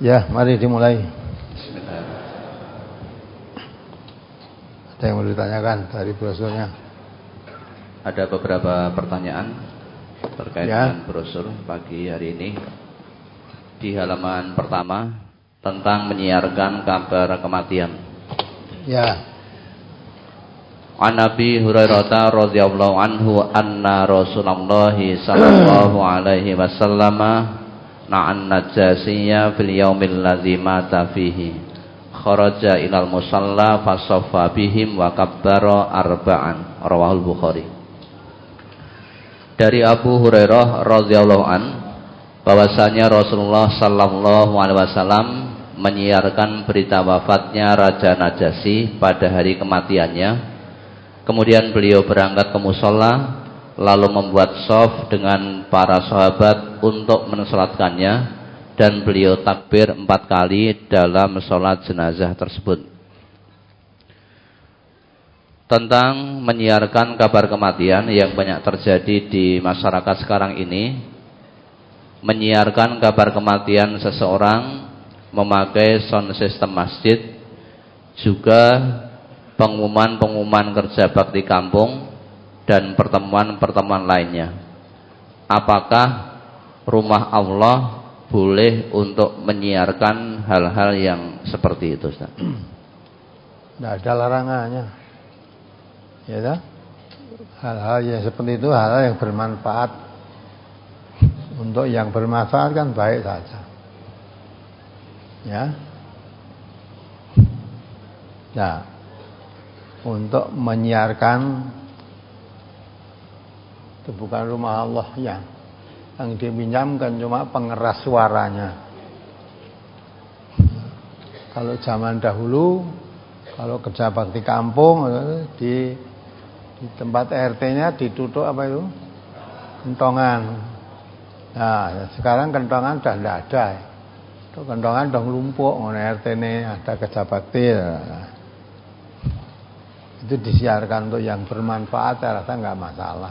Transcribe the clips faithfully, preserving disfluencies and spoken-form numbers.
Ya, mari dimulai. Ada yang mau ditanyakan dari brosurnya? Ada beberapa pertanyaan terkait ya. dengan brosur pagi hari ini. Di halaman pertama tentang menyiarkan kabar kematian. Ya. An Nabi Hurairah radhiyallahu anhu anna Rasulullah sallallahu alaihi wasallam na'an najasiyya fil yaumil ladzi mata fihi kharaja ilal musalla fasaffa bihim wa kabbara arba'an rawahul Bukhari. Dari Abu Hurairah radhiyallahu an bahwasanya Rasulullah sallallahu alaihi wasallam menyiarkan berita wafatnya Raja Najasyi pada hari kematiannya. Kemudian beliau berangkat ke musalla lalu membuat shaf dengan para sahabat untuk mensolatkannya, dan beliau takbir empat kali dalam sholat jenazah tersebut. Tentang menyiarkan kabar kematian yang banyak terjadi di masyarakat sekarang ini, menyiarkan kabar kematian seseorang memakai sound system masjid, juga pengumuman-pengumuman kerja bakti kampung dan pertemuan-pertemuan lainnya. Apakah rumah Allah boleh untuk menyiarkan hal-hal yang seperti itu, Ustaz? Tidak ada larangannya. Ya tak? Hal-hal yang seperti itu hal-hal yang bermanfaat. Untuk yang bermanfaat kan baik saja. Ya. Nah, untuk menyiarkan itu bukan rumah Allah yang yang dipinjamkan cuma pengeras suaranya. Kalau zaman dahulu, kalau kerja bakti kampung di di tempat R T-nya ditutup apa itu? Kentongan. Nah, sekarang kentongan sudah tidak ada. Itu kentongan sudah lumpuh, R T ini ada kerja bakti. Itu disiarkan untuk yang bermanfaat, saya rasa nggak masalah.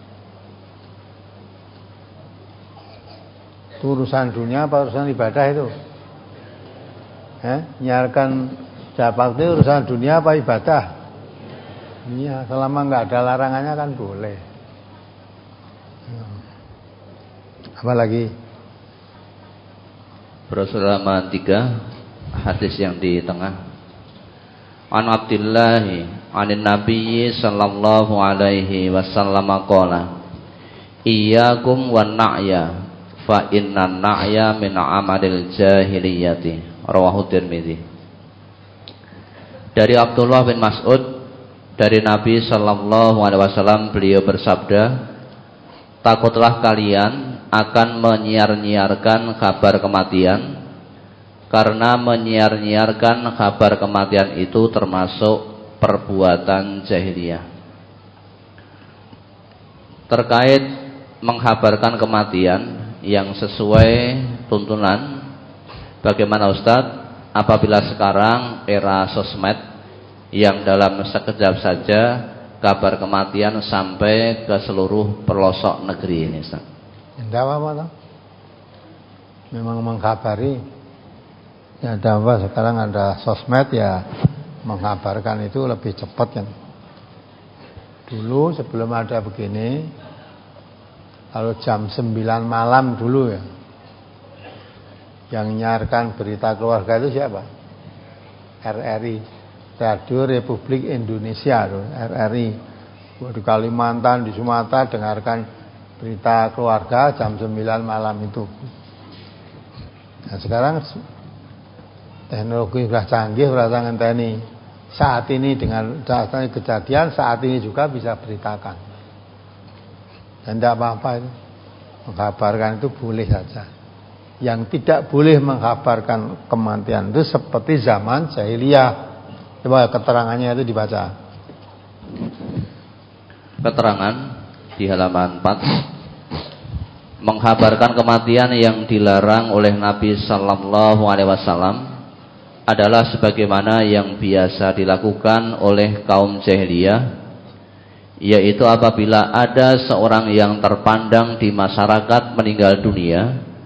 Itu urusan dunia apa urusan ibadah itu? Eh, nyiarkan jabak itu urusan dunia apa ibadah? Iya, selama nggak ada larangannya kan boleh. Apa lagi? Brosur halaman tiga, hadis yang di tengah. An Abdillahi anin Nabiyyi sallallahu alaihi wasallam qala iyyakum wan na'ya fa innan na'ya min amalil jahiliyati rawahu Tirmidzi. Dari Abdullah bin Mas'ud dari Nabi sallallahu alaihi wasallam, beliau bersabda, takutlah kalian akan menyiar-nyiarkan kabar kematian, karena menyiar-nyiarkan kabar kematian itu termasuk perbuatan jahiliyah. Terkait menghabarkan kematian yang sesuai tuntunan, bagaimana Ustadz apabila sekarang era sosmed yang dalam sekejap saja kabar kematian sampai ke seluruh pelosok negeri ini, Ustadz? Tidak apa-apa, memang mengkabari. Ya, ada apa? Sekarang ada sosmed ya, mengkabarkan itu lebih cepat kan. Dulu sebelum ada begini, kalau jam sembilan malam dulu ya, yang nyiarkan berita keluarga itu siapa? R R I, Radio Republik Indonesia, R R I. Di Kalimantan, di Sumatera dengarkan berita keluarga jam sembilan malam itu. Nah, sekarang teknologi sudah canggih, berasa ngenteni. Saat ini dengan datang kejadian saat ini juga bisa beritakan. Dan tidak apa-apa itu. Mengkabarkan itu boleh saja. Yang tidak boleh mengkabarkan kematian itu seperti zaman jahiliyah. Coba keterangannya itu dibaca. Keterangan di halaman empat. Mengkabarkan kematian yang dilarang oleh Nabi sallallahu alaihi wasallam adalah sebagaimana yang biasa dilakukan oleh kaum jahiliyah, yaitu apabila ada seorang yang terpandang di masyarakat meninggal dunia,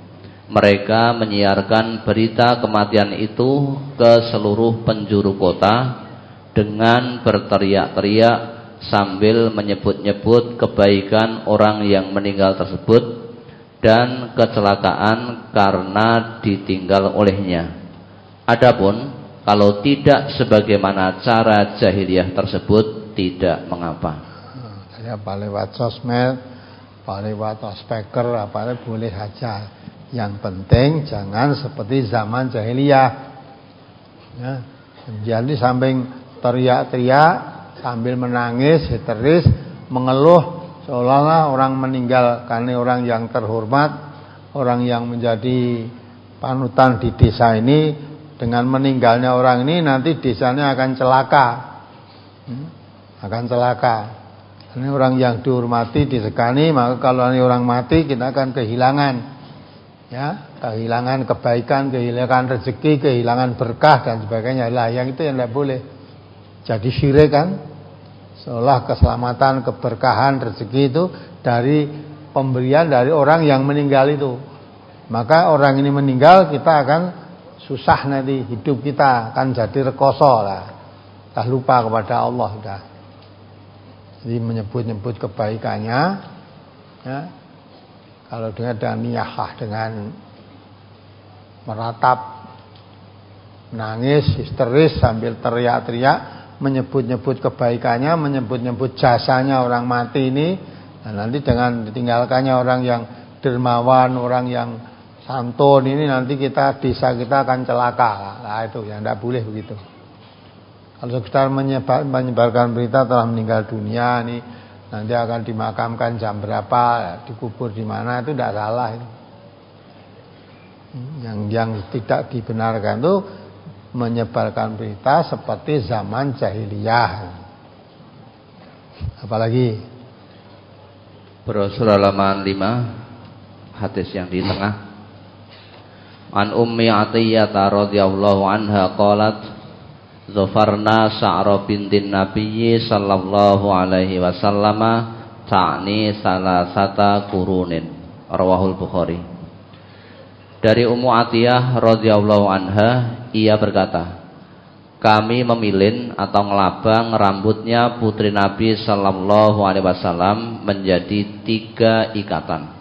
Mereka menyiarkan berita kematian itu ke seluruh penjuru kota dengan berteriak-teriak sambil menyebut-nyebut kebaikan orang yang meninggal tersebut dan kecelakaan karena ditinggal olehnya. Adapun kalau tidak sebagaimana cara jahiliyah tersebut, tidak mengapa. Saya apa lewat sosmed, apa lewat speaker, apa boleh saja. Yang penting jangan seperti zaman jahiliyah. Ya, jadi samping teriak-teriak sambil menangis, histeris, mengeluh seolah-olah orang meninggal karena orang yang terhormat, orang yang menjadi panutan di desa ini, dengan meninggalnya orang ini nanti desanya akan celaka. Hmm? Akan celaka. Ini orang yang dihormati, disegani, maka kalau ini orang mati kita akan kehilangan, ya, kehilangan kebaikan, kehilangan rezeki, kehilangan berkah dan sebagainya. Lah, yang itu yang tidak boleh. Jadi syirik kan, seolah keselamatan, keberkahan, rezeki itu dari pemberian dari orang yang meninggal itu. Maka orang ini meninggal, kita akan susah nanti, hidup kita akan jadi rekoso lah. Dah lupa kepada Allah sudah. Jadi menyebut-nyebut kebaikannya, ya. Kalau dengan dengan niyahah, dengan meratap, nangis, histeris sambil teriak-teriak, menyebut-nyebut kebaikannya, menyebut-nyebut jasanya orang mati ini, dan nanti dengan ditinggalkannya orang yang dermawan, orang yang santun ini, nanti kita desa kita akan celaka. Nah itu yang tidak boleh begitu. Kalau sekitar menyebar, menyebarkan berita telah meninggal dunia ini, nanti akan dimakamkan jam berapa, dikubur di mana, itu tidak salah. Yang yang tidak dibenarkan itu menyebarkan berita seperti zaman jahiliyah. Apalagi Brosur halaman lima, hadis yang di tengah. An Ummi Athiyyah radhiyallahu anha qalat zafarna Sa'ra bintin Nabiyyi sallallahu alaihi wasallam ta'ni salasata qurunin. Rawahul Bukhari. Dari Ummu Athiyyah radhiyallahu anha, ia berkata, kami memilin atau ngelabang rambutnya putri Nabi sallallahu alaihi wasallam menjadi tiga ikatan.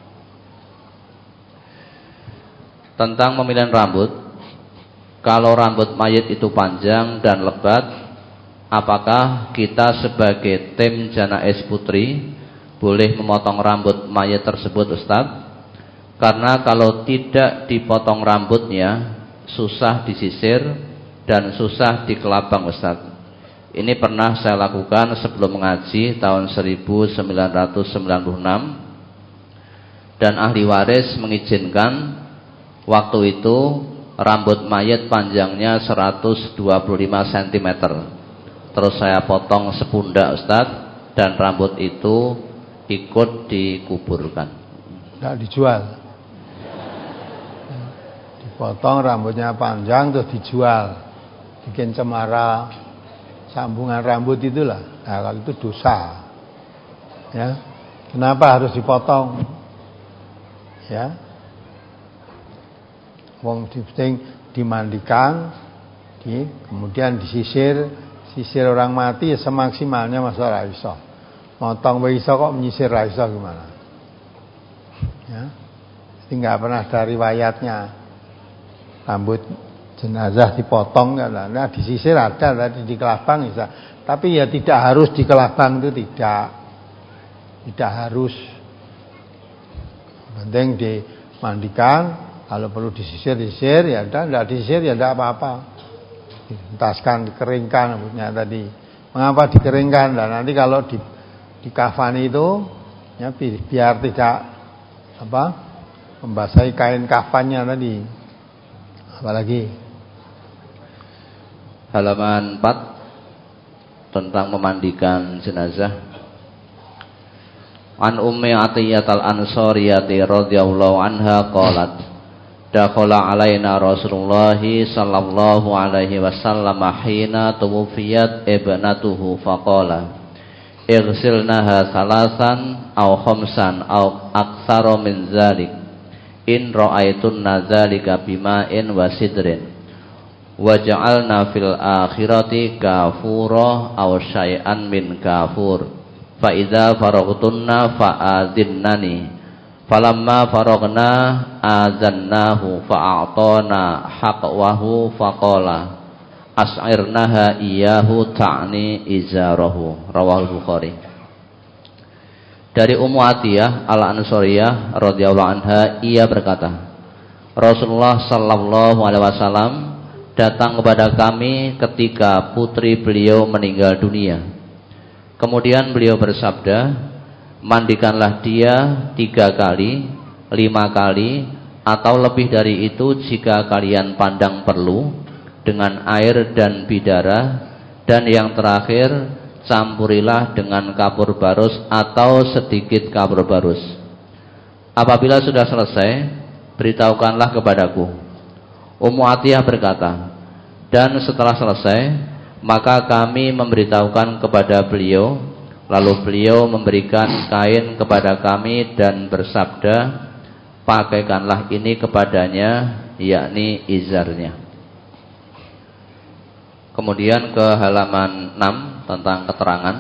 Tentang pemilihan rambut, kalau rambut mayit itu panjang dan lebat, apakah kita sebagai tim janais putri boleh memotong rambut mayit tersebut, Ustaz? Karena kalau tidak dipotong rambutnya, susah disisir dan susah dikelabang, Ustaz. Ini pernah saya lakukan sebelum mengaji tahun seribu sembilan ratus sembilan puluh enam, dan ahli waris mengizinkan. Waktu itu rambut mayat panjangnya seratus dua puluh lima sentimeter. Terus saya potong sepundak, Ustaz, dan rambut itu ikut dikuburkan. Tidak dijual. Dipotong rambutnya panjang terus dijual, bikin cemara sambungan rambut itulah. Nah, kalau itu dosa. Ya, kenapa harus dipotong? Ya. Wong penting dimandikan, di, kemudian disisir, sisir orang mati ya semaksimalnya masa ora iso. Motong wae iso kok menyisir ra iso gimana? Ya. Jadi enggak pernah ada riwayatnya rambut jenazah dipotong kan. Nah, disisir ada, tadi dikelabang bisa. Tapi ya tidak harus dikelabang, itu tidak. Tidak harus. Penting dimandikan. Kalau perlu disisir-disisir, ya udah, tidak disisir ya tidak apa-apa. Dihentaskan, dikeringkan rambutnya tadi. Mengapa dikeringkan? Dan nanti kalau di dikafani itu, ya biar tidak apa, membasahi kain kafannya tadi. Apalagi halaman empat tentang memandikan jenazah. An Ummi Athiyyah al-Ansariyah radhiyallahu anha qalat dakhala alaina Rasulullah sallallahu alaihi wasallam hina tuwfiyat ibnatuhu faqala ighsilnaha salasan aw khamsan aw aktsara min dzalik in ra'aitun nadzalika bima'in wa sidrin waja'alna fil akhirati kafura aw syai'an min kafur fa idza faragtunna fa'adzinnani falamma faragna adzannahu fa'atana haqqahu faqala as'irnaha iyyahu ta'ni izarahu. Rawahul Bukhari. Dari Ummu Atiyah Al-Ansariyah radhiyallahu anha, ia berkata, Rasulullah sallallahu alaihi wasallam datang kepada kami ketika putri beliau meninggal dunia. Kemudian beliau bersabda, mandikanlah dia tiga kali, lima kali, atau lebih dari itu jika kalian pandang perlu, dengan air dan bidara, dan yang terakhir campurilah dengan kapur barus atau sedikit kapur barus. Apabila sudah selesai, beritahukanlah kepadaku. Ummu Atiyah berkata, dan setelah selesai, maka kami memberitahukan kepada beliau, lalu beliau memberikan kain kepada kami dan bersabda, pakaikanlah ini kepadanya, yakni izarnya. Kemudian ke halaman enam tentang keterangan.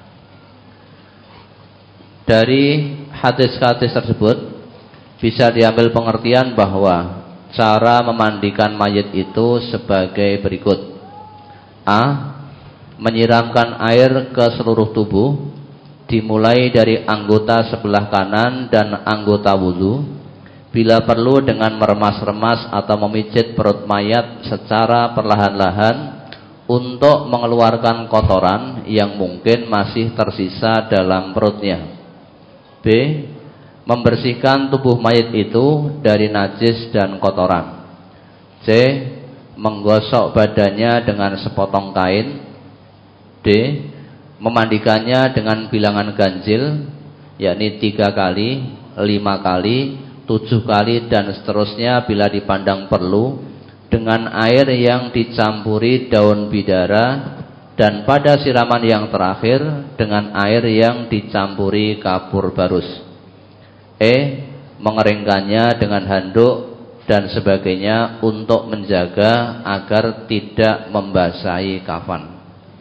Dari hadis-hadis tersebut bisa diambil pengertian bahwa cara memandikan mayit itu sebagai berikut. A. Menyiramkan air ke seluruh tubuh, dimulai dari anggota sebelah kanan dan anggota wudu, bila perlu dengan meremas-remas atau memijit perut mayat secara perlahan-lahan untuk mengeluarkan kotoran yang mungkin masih tersisa dalam perutnya. B. Membersihkan tubuh mayit itu dari najis dan kotoran. C. Menggosok badannya dengan sepotong kain. D. Memandikannya dengan bilangan ganjil, yakni tiga kali, lima kali, tujuh kali, dan seterusnya bila dipandang perlu, dengan air yang dicampuri daun bidara, dan pada siraman yang terakhir dengan air yang dicampuri kapur barus. E. Mengeringkannya dengan handuk dan sebagainya untuk menjaga agar tidak membasahi kafan.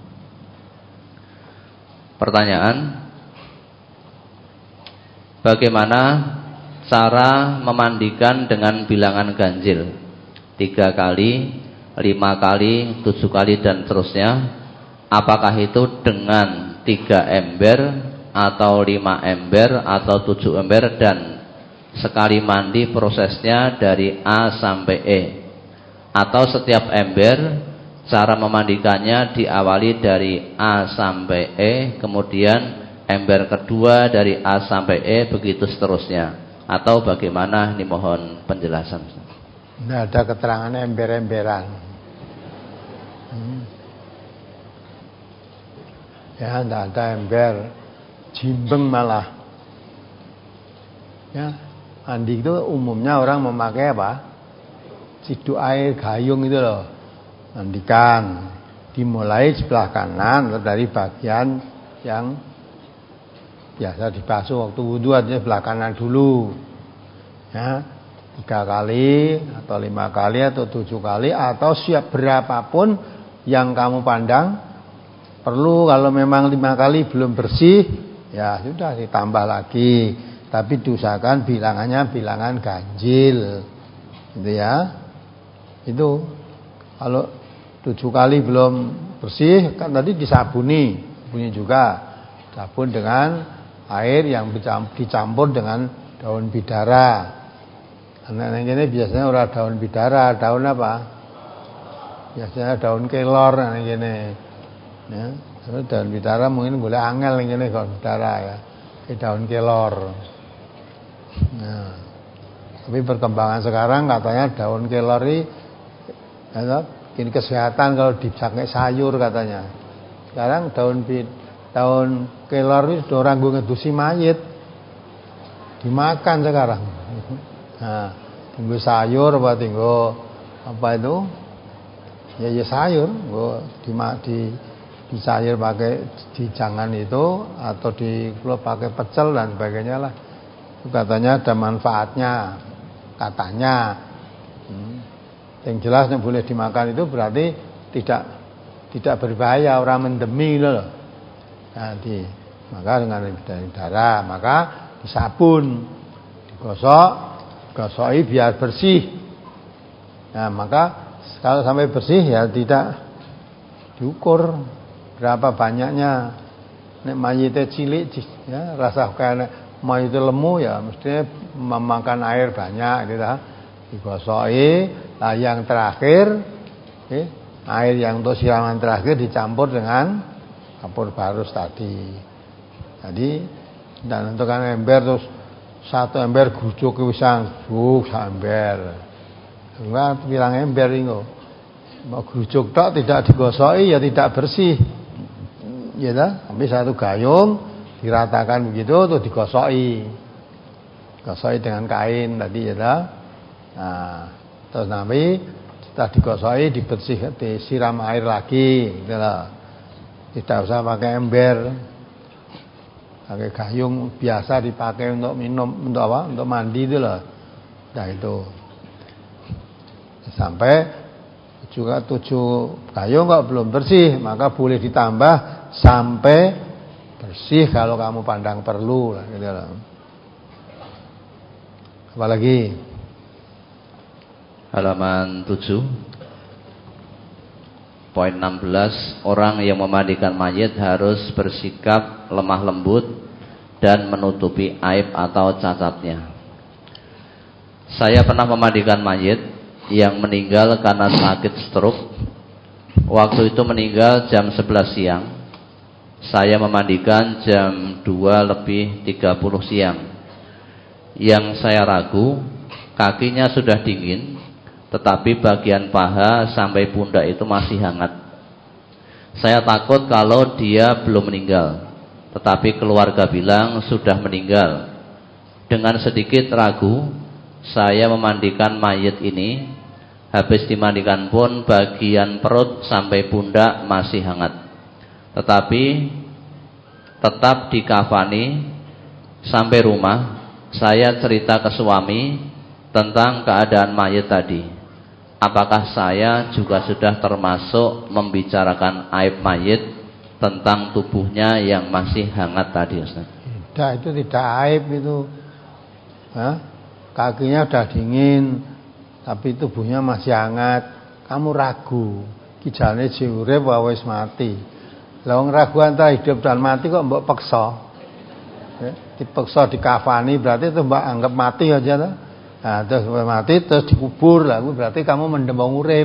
Pertanyaan, bagaimana cara memandikan dengan bilangan ganjil? Tiga kali, lima kali, tujuh kali, dan seterusnya. Apakah itu dengan tiga ember, atau lima ember, atau tujuh ember, dan sekali mandi prosesnya dari A sampai E? Atau setiap ember, cara memandikannya diawali dari A sampai E, kemudian ember kedua dari A sampai E, begitu seterusnya? Atau bagaimana? Ini mohon penjelasan. Tidak ada keterangan ember-emberan. Hmm. Ya, tidak ada ember, jimbeng malah. Ya, mandi itu umumnya orang memakai apa? Siduk air gayung itu loh. Mandikan, dimulai sebelah kanan dari bagian yang biasa dibasuh waktu wudhu, artinya sebelah kanan dulu. Ya. Tiga kali atau lima kali atau tujuh kali atau siap berapapun yang kamu pandang perlu. Kalau memang lima kali belum bersih, ya sudah ditambah lagi, tapi diusahakan bilangannya bilangan ganjil, gitu ya. Itu kalau tujuh kali belum bersih, kan tadi disabuni, bunyi juga sabun dengan air yang dicampur dengan daun bidara. Anak ini biasanya orang daun bidara, daun apa? Biasanya daun kelor anak ini. Ya, daun bidara mungkin boleh angel ini daun bidara ya. Kayak daun kelor. Nah, tapi perkembangan sekarang katanya daun kelor ini, ya, ini kesehatan kalau dipakai sayur katanya. Sekarang daun daun kelor ini sudah orang gue ngedusi mayit, dimakan sekarang. Nah, tinggal sayur apa tinggal apa itu? Ya ya sayur, gua di di di sayur pakai di jangan itu atau di kalau pakai pecel dan sebagainya lah. Itu katanya ada manfaatnya katanya. Hmm. Yang jelas yang boleh dimakan itu berarti tidak tidak berbahaya, orang mendemi gitu loh. Nanti maka dengan dari darah, maka disabun, digosok, gosoki biar bersih. Nah, maka kalau sampai bersih ya tidak diukur berapa banyaknya. Nek mayite cilik ya rasa kayak mayite lemu ya mestinya memakan air banyak gitu. Digosoki, nah yang terakhir eh, air yang untuk siraman terakhir dicampur dengan kapur barus tadi. Jadi dan menentukan ember terus satu ember gujuk pisang, uh ember. Enggak bilang ember ingo. Mau gujuk tok tidak digosoki ya tidak bersih. Ya dah, habis satu gayung diratakan begitu terus digosoki. Gosoki dengan kain tadi ya dah. Nah, terus nanti setelah digosoki dibersih, disiram air lagi gitu loh. Tidak usah pakai ember. Pakai gayung biasa dipakai untuk minum, untuk apa? Untuk mandi itu loh. Nah itu. Sampai juga tujuh gayung kok belum bersih, maka boleh ditambah sampai bersih kalau kamu pandang perlu lah gitu loh. Apalagi halaman tujuh poin enam belas, orang yang memandikan mayit harus bersikap lemah lembut dan menutupi aib atau cacatnya. Saya pernah memandikan mayit yang meninggal karena sakit stroke. Waktu itu meninggal jam sebelas siang. Saya memandikan jam dua lebih tiga puluh siang. Yang saya ragu, kakinya sudah dingin, tetapi bagian paha sampai pundak itu masih hangat. Saya takut kalau dia belum meninggal, tetapi keluarga bilang sudah meninggal. Dengan sedikit ragu, saya memandikan mayit ini. Habis dimandikan pun bagian perut sampai pundak masih hangat. Tetapi tetap dikafani. Sampai rumah saya cerita ke suami tentang keadaan mayit tadi. Apakah saya juga sudah termasuk membicarakan aib mayit tentang tubuhnya yang masih hangat tadi, Ustaz? Tidak, itu tidak aib itu. Hah? Kakinya udah dingin tapi tubuhnya masih hangat. Kamu ragu kijane urip apa wis mati. Lah wong ragu antara hidup dan mati kok mbok peksa. Ya, dipeksa dikafani berarti itu mbak anggap mati aja tuh. Nah, terus mati terus dikubur lah, berarti kamu mendem wong urip.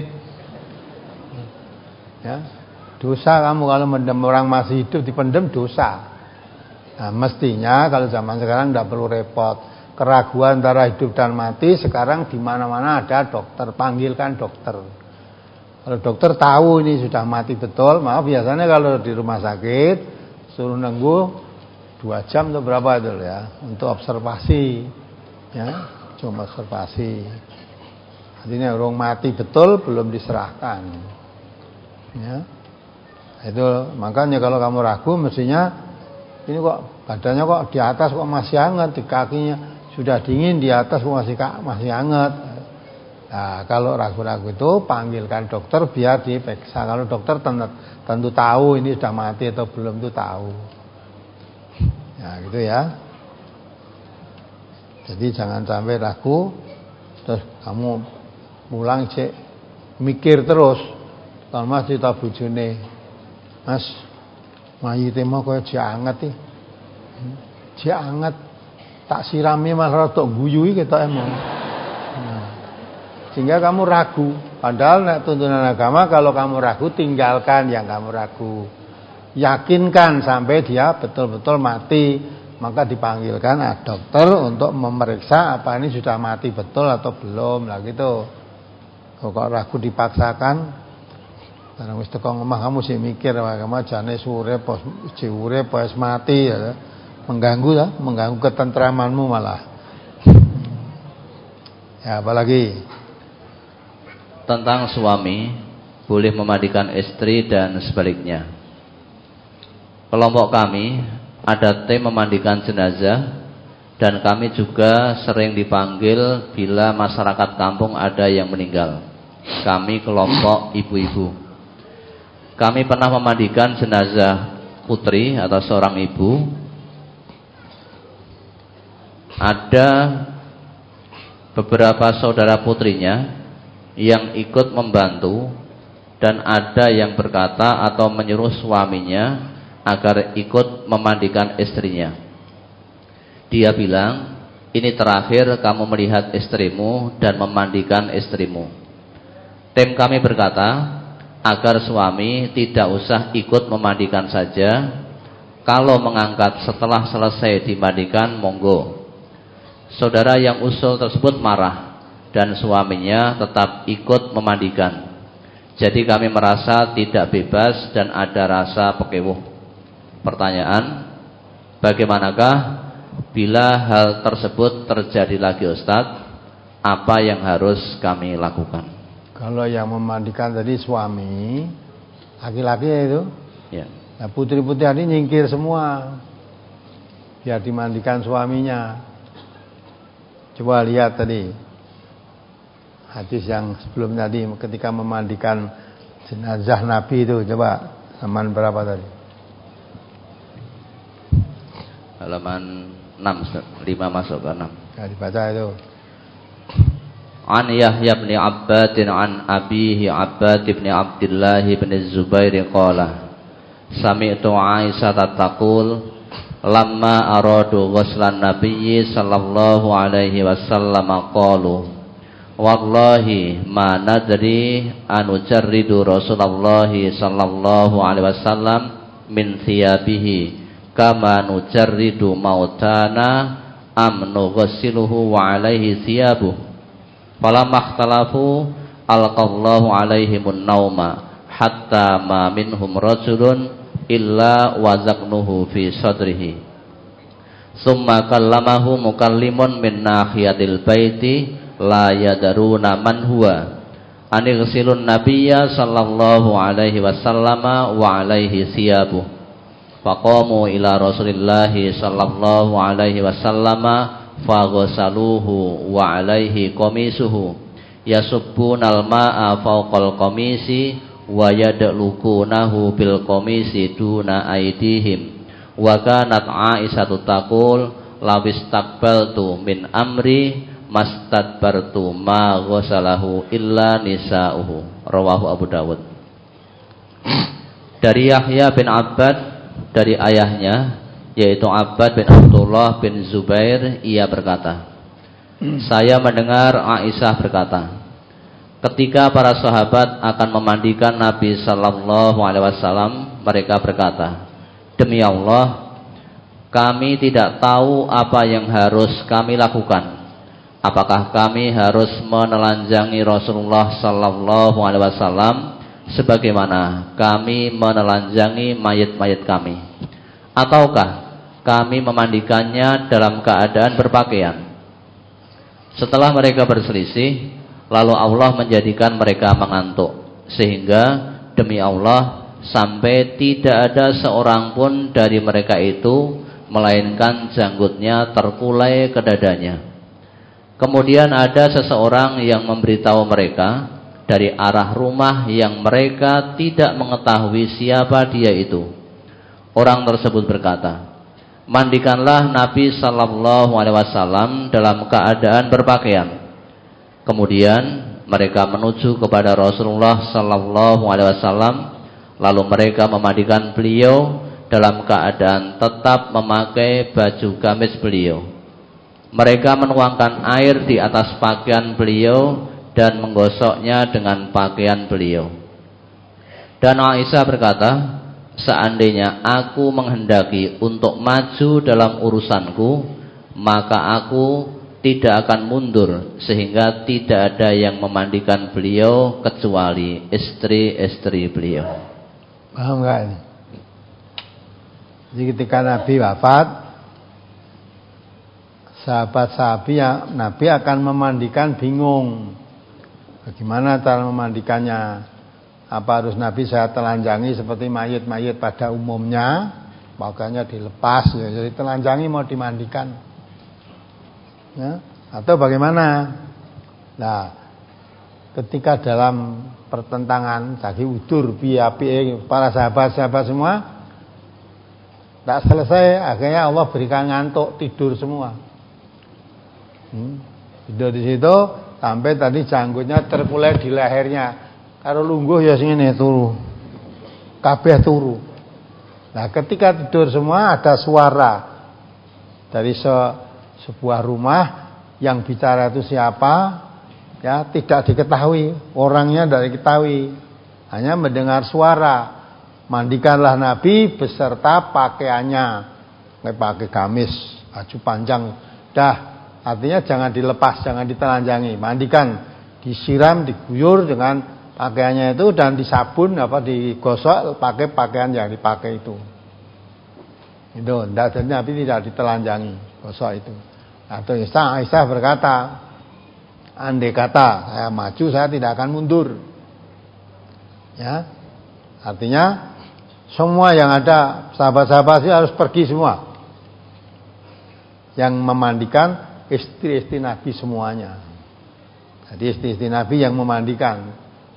Ya. Dosa kamu kalau mendem orang masih hidup dipendem dosa. Nah, mestinya kalau zaman sekarang tidak perlu repot. Keraguan antara hidup dan mati sekarang di mana-mana ada dokter, panggilkan dokter. Kalau dokter tahu ini sudah mati betul, maaf biasanya kalau di rumah sakit suruh nunggu dua jam atau berapa itu ya untuk observasi, ya cuma observasi. Artinya orang mati betul belum diserahkan, ya itu makanya kalau kamu ragu mestinya ini kok badannya kok di atas kok masih hangat, di kakinya sudah dingin, di atas kok masih masih hangat. Nah, kalau ragu-ragu itu panggilkan dokter biar diperiksa. Kalau dokter tentu, tentu tahu ini sudah mati atau belum itu tahu. Ya gitu ya. Jadi jangan sampai ragu terus kamu pulang cek mikir terus. Kalau Mas cerita bojone, Mas mayite mau koyo jek anget iki. Jek anget tak sirami malah rada guyui ketok emang. Nah, sehingga kamu ragu. Padahal nek tuntunan agama kalau kamu ragu tinggalkan yang kamu ragu. Yakinkan sampai dia betul-betul mati, maka dipanggilkan ah, dokter untuk memeriksa apa ini sudah mati betul atau belum lah gitu. Kok ragu dipaksakan, karena wis teko omah kamu sih mikir kamu jane urip pos urip pos mati ya. Mengganggu ya, mengganggu ketentramanmu malah. Ya, apalagi tentang suami boleh memandikan istri dan sebaliknya. Kelompok kami ada tim memandikan jenazah Dan kami juga sering dipanggil bila masyarakat kampung ada yang meninggal. Kami kelompok ibu-ibu. Kami pernah memandikan jenazah putri atau seorang ibu. Ada beberapa saudara putrinya yang ikut membantu, dan ada yang berkata atau menyuruh suaminya agar ikut memandikan istrinya. Dia bilang, ini terakhir kamu melihat istrimu dan memandikan istrimu. Tim kami berkata agar suami tidak usah ikut memandikan saja. Kalau mengangkat setelah selesai dimandikan, monggo. Saudara yang usul tersebut marah dan suaminya tetap ikut memandikan. Jadi kami merasa tidak bebas dan ada rasa pekewuh. Pertanyaan, bagaimanakah bila hal tersebut terjadi lagi Ustadz, apa yang harus kami lakukan? Kalau yang memandikan tadi suami, laki-laki itu, ya. Nah, putri-putri tadi nyingkir semua, biar dimandikan suaminya. Coba lihat tadi hadis yang sebelum tadi, ketika memandikan jenazah Nabi itu, coba halaman berapa tadi? Halaman enam, lima masuk ke enam. Nah, dibaca itu. An Yahya bin Abbad an abihi Abbad bin Abdullah bin Zubair qala sami'tu Aisyah taqul lamma aradu ghuslan nabiyyi sallallahu alaihi wasallam qalu wallahi ma nadri an ujarridu Rasulullah sallallahu alaihi wasallam min thiyabihi kama nujarridu mautana am nughsiluhu wa alaihi thiyabuh. Falamma ikhtalafu alqallahu alaihimun nauma hatta ma minhum rajulun illa wazaqnuhu fi sadrihi. Summa kallamahu mukallimun min nahiyatil baiti la yadaruna man huwa. Anighsilun nabiyya sallallahu alaihi wasallama wa alaihi thiyabuh. Faqamu ila Rasulillahi sallallahu alaihi wasallama faghsaluhu wa alaihi qamisuhu yasubbunal ma'a fawqal qamisi wa yadlukunahu bil qamisi duna aidihim wa kanat Aisyatu taqul lawistaqbaltu min amri mastadbartu ma ghasalahu illa nisa'uhu. Rawahu Abu Dawud. Dari Yahya bin Abbad, dari ayahnya yaitu Abbad bin Abdullah bin Zubair, ia berkata, saya mendengar Aisyah berkata, ketika para sahabat akan memandikan Nabi sallallahu alaihi wasallam, mereka berkata, demi Allah, kami tidak tahu apa yang harus kami lakukan. Apakah kami harus menelanjangi Rasulullah sallallahu alaihi wasallam sebagaimana kami menelanjangi mayit-mayit kami, ataukah kami memandikannya dalam keadaan berpakaian? Setelah mereka berselisih, lalu Allah menjadikan mereka mengantuk, sehingga demi Allah sampai tidak ada seorang pun dari mereka itu melainkan janggutnya terkulai ke dadanya. Kemudian ada seseorang yang memberitahu mereka dari arah rumah yang mereka tidak mengetahui siapa dia itu. Orang tersebut berkata, mandikanlah Nabi sallallahu alaihi wasallam dalam keadaan berpakaian. Kemudian mereka menuju kepada Rasulullah sallallahu alaihi wasallam, lalu mereka memandikan beliau dalam keadaan tetap memakai baju gamis beliau. Mereka menuangkan air di atas pakaian beliau dan menggosoknya dengan pakaian beliau. Dan Aisyah berkata, seandainya aku menghendaki untuk maju dalam urusanku, maka aku tidak akan mundur sehingga tidak ada yang memandikan beliau kecuali istri-istri beliau. Paham nggak ini? Jadi ketika Nabi wafat, sahabat-sahabat Nabi akan memandikan bingung. Bagaimana cara memandikannya? Apa harus Nabi saya telanjangi seperti mayit-mayit pada umumnya, makanya dilepas ya, jadi telanjangi mau dimandikan. Ya, atau bagaimana? Nah, ketika dalam pertentangan jadi udur biapi para sahabat-sahabat semua tak selesai, akhirnya Allah berikan ngantuk tidur semua. Hmm. Tidur di situ sampai tadi janggutnya terkulai di lehernya. Kalau lungguh ya sini turu, kabeh turu. Nah, ketika tidur semua ada suara dari se sebuah rumah, yang bicara itu siapa? Ya, tidak diketahui, orangnya tidak diketahui, hanya mendengar suara. Mandikanlah Nabi beserta pakaiannya, pakai gamis, baju panjang, dah. Artinya jangan dilepas, jangan ditelanjangi, mandikan, disiram, diguyur dengan pakaiannya itu dan disabun apa digosok pakai pakaian yang dipakai itu. Itu, jadi Nabi tidak ditelanjangi, gosok itu. Atau Aisyah, Aisyah berkata, andai kata saya maju, saya tidak akan mundur. Ya, artinya semua yang ada sahabat-sahabat harus pergi semua. Yang memandikan istri-istri Nabi semuanya. Jadi istri-istri Nabi yang memandikan,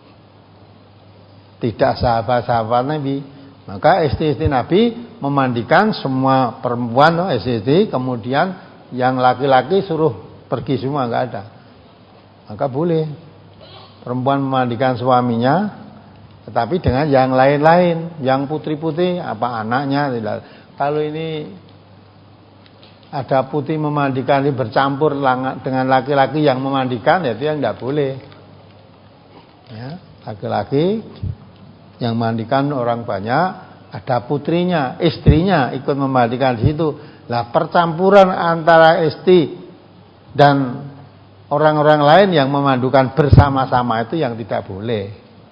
tidak sahabat-sahabat Nabi. Maka istri-istri Nabi memandikan semua perempuan, istri-istri, kemudian yang laki-laki suruh pergi semua, enggak ada. Maka boleh perempuan memandikan suaminya, tetapi dengan yang lain-lain, yang putri-putri, apa anaknya tidak. Kalau ini ada putri memandikan ini bercampur dengan laki-laki yang memandikan, ya itu yang tidak boleh. Ya, laki-laki yang memandikan orang banyak, ada putrinya, istrinya ikut memandikan di situ. Lah percampuran antara istri dan orang-orang lain yang memandukan bersama-sama itu yang tidak boleh.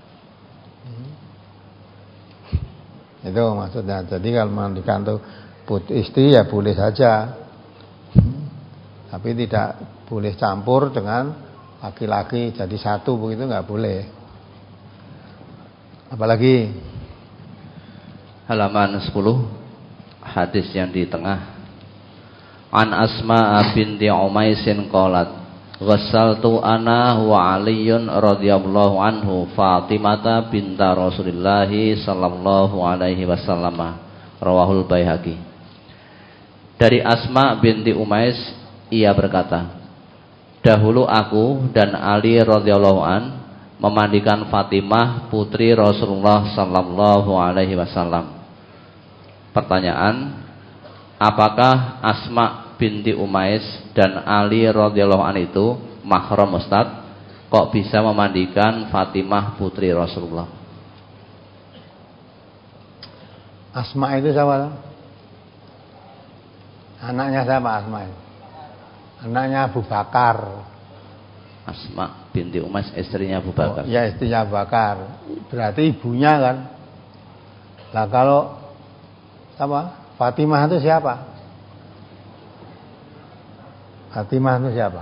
Hmm. Itu maksudnya. Jadi kalau memandikan itu putri istri ya boleh saja. Hmm. Tapi tidak boleh campur dengan laki-laki jadi satu begitu, nggak boleh. Apalagi halaman sepuluh, hadis yang di tengah. An Asma binti Umaisin qalat ghassaltu ana wa Aliyun radhiyallahu anhu Fatimata binta Rasulillah sallallahu alaihi wasallam. Rawahul Baihaqi. Dari Asma binti Umais, ia berkata, dahulu aku dan Ali radhiyallahu an memandikan Fatimah putri Rasulullah sallallahu alaihi wasallam. Pertanyaan, apakah Asma binti Umais dan Ali radhiyallahu an itu mahram Ustaz? Kok bisa memandikan Fatimah putri Rasulullah? Asma itu siapa? Anaknya siapa Asma itu? Anaknya Abu Bakar. Asma binti Umais istrinya Abu Bakar. Oh, ya istrinya Abu Bakar. Berarti ibunya kan. Lah kalau apa? Fatimah itu siapa? Fatimah itu siapa?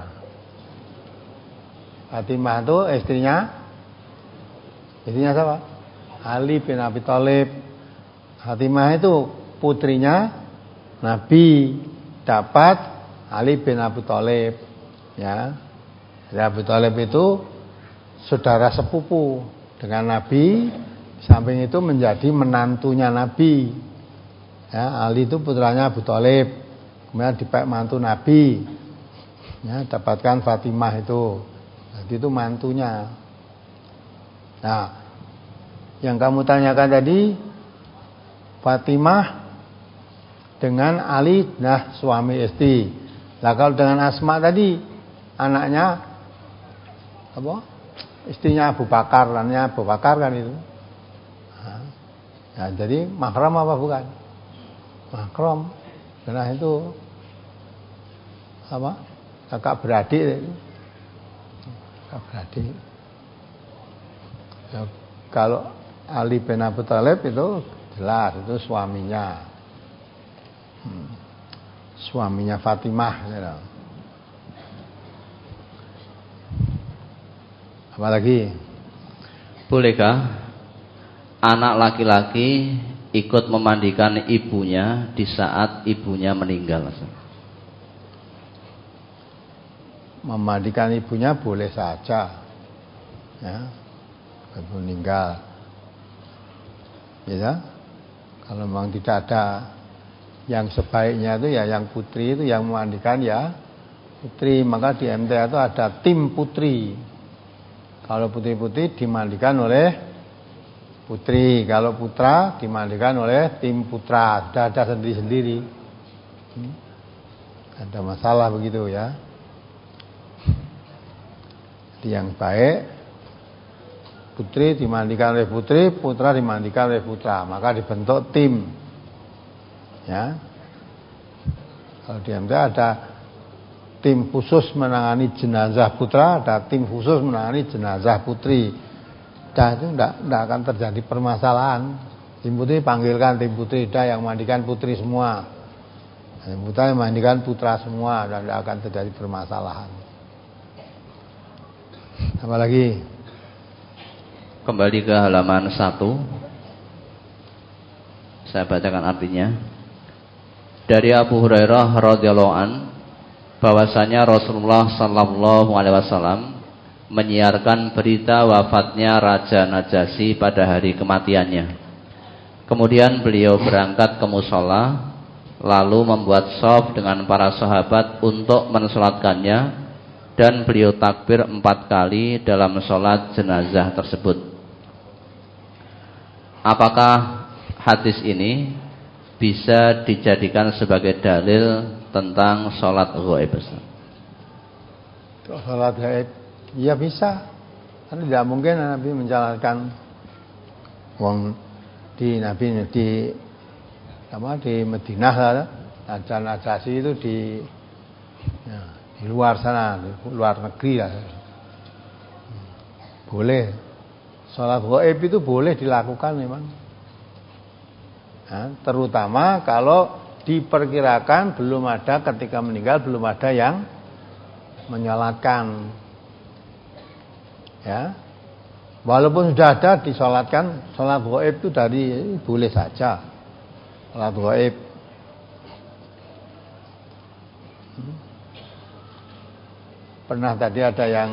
Fatimah itu istrinya istrinya siapa? Ali bin Abi Thalib. Fatimah itu putrinya Nabi, dapat Ali bin Abi Thalib. Ya. Jadi Abu Thalib itu saudara sepupu dengan Nabi, samping itu menjadi menantunya Nabi. Ya, Ali itu putranya Abu Thalib, kemudian dipek mantu Nabi. Ya, dapatkan Fatimah itu. Jadi itu mantunya. Nah, yang kamu tanyakan tadi Fatimah dengan Ali, nah suami istri. Lah kalau dengan Asma tadi anaknya apa? Istrinya Abu Bakar, anaknya Abu Bakar kan itu. Nah, ya, jadi mahram apa bukan? Mahram. Karena itu apa? Kakak beradik. Kakak beradik. Ya, kalau Ali bin Abi Thalib itu jelas itu suaminya. Hmm. Suaminya Fatimah gitu. Apalagi? Bolehkah anak laki-laki ikut memandikan ibunya di saat ibunya meninggal? memandikan ibunya boleh saja, ya, meninggal, ya. Kalau memang tidak ada yang sebaiknya itu ya yang putri itu yang memandikan ya putri, maka di M T A itu ada tim putri. Kalau putri-putri dimandikan oleh putri, kalau putra dimandikan oleh tim putra. Sudah ada sendiri-sendiri. Hmm. Ada masalah begitu ya. Jadi yang baik putri dimandikan oleh putri, putra dimandikan oleh putra, maka dibentuk tim. Ya. Kalau di M T A ada tim khusus menangani jenazah putra, ada tim khusus menangani jenazah putri. Dan itu tidak akan terjadi permasalahan. Tim putri panggilkan tim putri, dah yang mandikan putri semua. Tim putra yang mandikan putra semua, dan tidak akan terjadi permasalahan. Apa lagi? Kembali ke halaman satu. Saya bacakan artinya. Dari Abu Hurairah radhiyallahu an, bahwasanya Rasulullah sallallahu alaihi wasallam menyiarkan berita wafatnya Raja Najasyi pada hari kematiannya. Kemudian beliau berangkat ke mushola, lalu membuat shaf dengan para sahabat untuk mensolatkannya, dan beliau takbir empat kali dalam sholat jenazah tersebut. Apakah hadis ini bisa dijadikan sebagai dalil tentang sholat ghaib? Sholat ghaib, ya bisa. Karena tidak mungkin Nabi menjalankan wong di Nabi di apa di Madinah lah, Raja Najasyi itu di ya, di luar sana, di luar negeri lah. Boleh. Sholat ghaib itu boleh dilakukan memang. Nah, terutama kalau diperkirakan belum ada ketika meninggal belum ada yang menyolatkan, ya, walaupun sudah ada disolatkan, sholat ghaib itu dari boleh saja sholat ghaib. hmm. Pernah tadi ada yang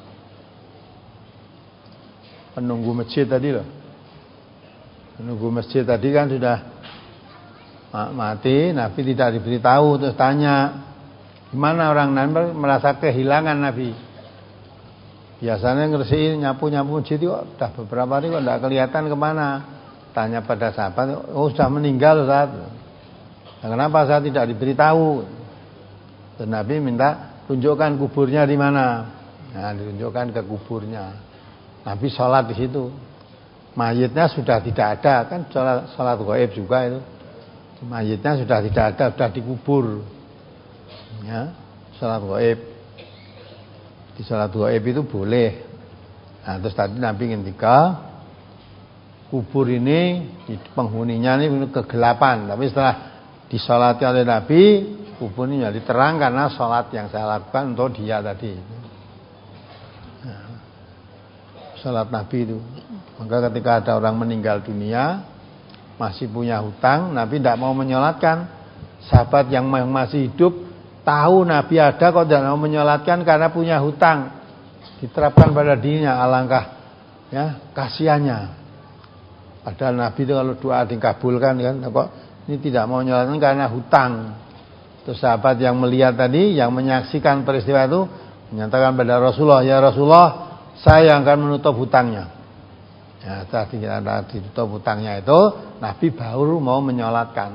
penunggu masjid tadi loh. Penunggu masjid tadi kan sudah mati, Nabi tidak diberitahu, terus tanya, gimana orang Nabi merasa kehilangan Nabi. Biasanya ngersihin nyapu-nyapu masjid itu udah beberapa hari kok tidak kelihatan kemana. Tanya pada sahabat, oh sudah meninggal Ustaz. Nah, kenapa saya tidak diberitahu? Dan Nabi minta tunjukkan kuburnya di mana. Nah, ditunjukkan ke kuburnya. Nabi sholat di situ. Mayitnya sudah tidak ada, kan sholat, sholat ghaib juga itu. Mayitnya sudah tidak ada, sudah dikubur. Ya, sholat ghaib. Di sholat ghaib itu boleh. Nah, terus tadi Nabi ketika kubur ini penghuninya ini kegelapan, tapi setelah disolati oleh Nabi, kubur ini jadi terang karena sholat yang saya lakukan untuk dia tadi. Nah, sholat Nabi itu. Maka ketika ada orang meninggal dunia masih punya hutang, Nabi tidak mau menyolatkan. Sahabat yang masih hidup tahu Nabi ada kok tidak mau menyolatkan karena punya hutang. Diterapkan pada dirinya, alangkah ya kasihannya. Padahal Nabi itu kalau doa dikabulkan kan, kok ini tidak mau menyolatkan karena hutang. Terus sahabat yang melihat tadi, yang menyaksikan peristiwa itu menyatakan pada Rasulullah, ya Rasulullah, saya yang akan menutup hutangnya. Ya, tadi ada ditutup hutangnya itu, Nabi baru mau menyolatkan.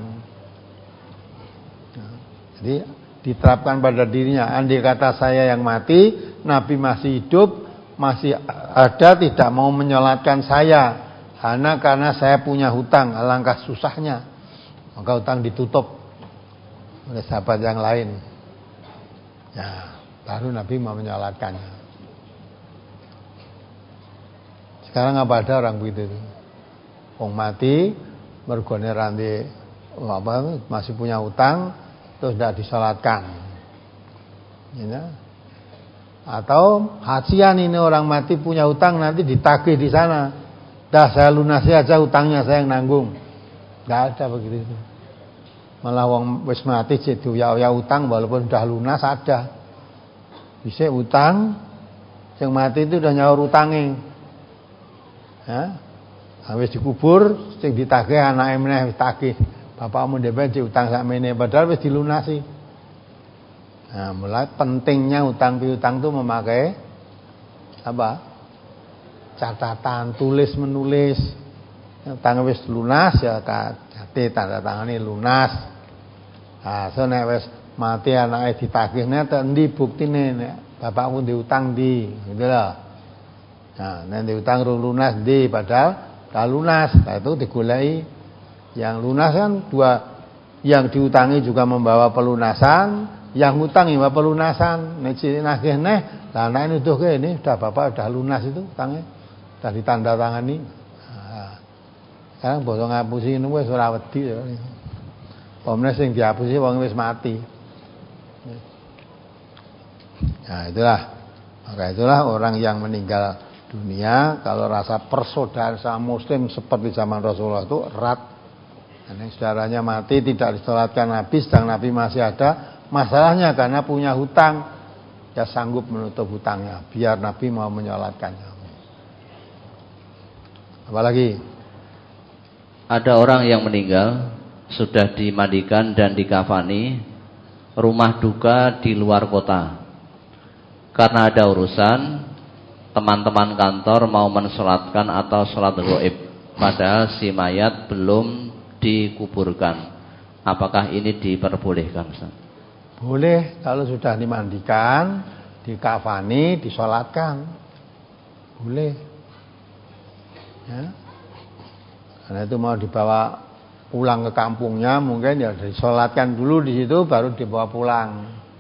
Nah, jadi diterapkan pada dirinya. Andai kata saya yang mati, Nabi masih hidup, masih ada, tidak mau menyolatkan saya, hanya karena saya punya hutang, alangkah susahnya. Maka hutang ditutup oleh sahabat yang lain. Ya, baru Nabi mau menyolatkannya. Sekarang apa ada orang begitu? Wong mati, mergone ranti apa masih punya hutang, terus tidak disolatkan. Ya. Atau hasian ini orang mati punya hutang nanti ditagih di sana. Dah saya lunasi aja hutangnya, saya yang nanggung. Tidak ada begitu. Malah wong wis mati jadi ya ya hutang walaupun sudah lunas ada. Bisa utang, sing mati itu udah nyaur utangnya. Ya. Habis dikubur, sing ditagih anake meneh wis tagih. Bapakmu dhewe utang sakmene padahal wis dilunasi. Nah, mulai pentingnya utang piutang itu memakai apa? Catatan, tulis menulis. Utang wis lunas ya jate tanda tangane lunas. Ah, so nek wis mati anake ditagihne tek endi buktine nek bapakmu diutang ndi, gitu loh. Nah, nek diutang rung lunas ndi padahal dah lunas. Nah, itu digoleki yang lunas kan dua, yang diutangi juga membawa pelunasan, yang ngutang membawa pelunasan. Nek nagih neh, lah anake nuduhke ini sudah bapak sudah lunas itu utangnya. Sudah ditandatangani. Nah, sekarang basa ngapusi ngono wis ora wedi. Omne sing dihapusi wong wis mati. Nah, itulah. Maka itulah orang yang meninggal dunia kalau rasa persaudaraan sama muslim seperti zaman Rasulullah itu erat. Dan yang saudaranya mati tidak disolatkan Nabi sedang Nabi masih ada, masalahnya karena punya hutang, ya sanggup menutup hutangnya biar Nabi mau menyolatkannya. Apalagi ada orang yang meninggal sudah dimandikan dan dikafani, rumah duka di luar kota. Karena ada urusan, teman-teman kantor mau mensolatkan atau sholat gaib, padahal si mayat belum dikuburkan. Apakah ini diperbolehkan, Ustaz? Boleh kalau sudah dimandikan, dikafani, disolatkan. Boleh. Ya. Karena itu mau dibawa pulang ke kampungnya, mungkin ya disolatkan dulu di situ, baru dibawa pulang.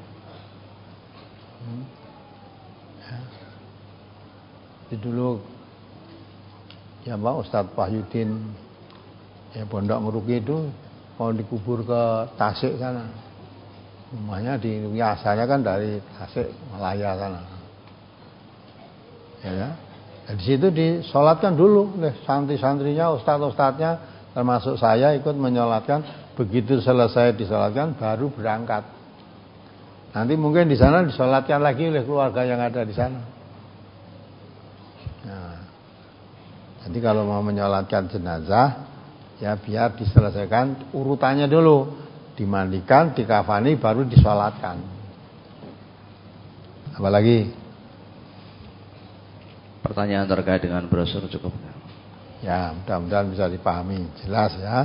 Dulu ya Pak Ustadz Wahyudin ya Pondok Ngeruki itu mau dikubur ke Tasik sana, rumahnya di asalnya kan dari Tasik Malaya sana ya, ya. Nah, di situ disolatkan dulu oleh santri-santrinya, ustadz-ustadznya termasuk saya ikut menyolatkan. Begitu selesai disolatkan baru berangkat. Nanti mungkin di sana disolatkan lagi oleh keluarga yang ada di sana. Nah, jadi kalau mau menyolatkan jenazah, ya biar diselesaikan urutannya dulu, dimandikan, dikafani, baru disolatkan. Apalagi? Pertanyaan terkait dengan brosur cukup. Ya, mudah-mudahan bisa dipahami, jelas ya.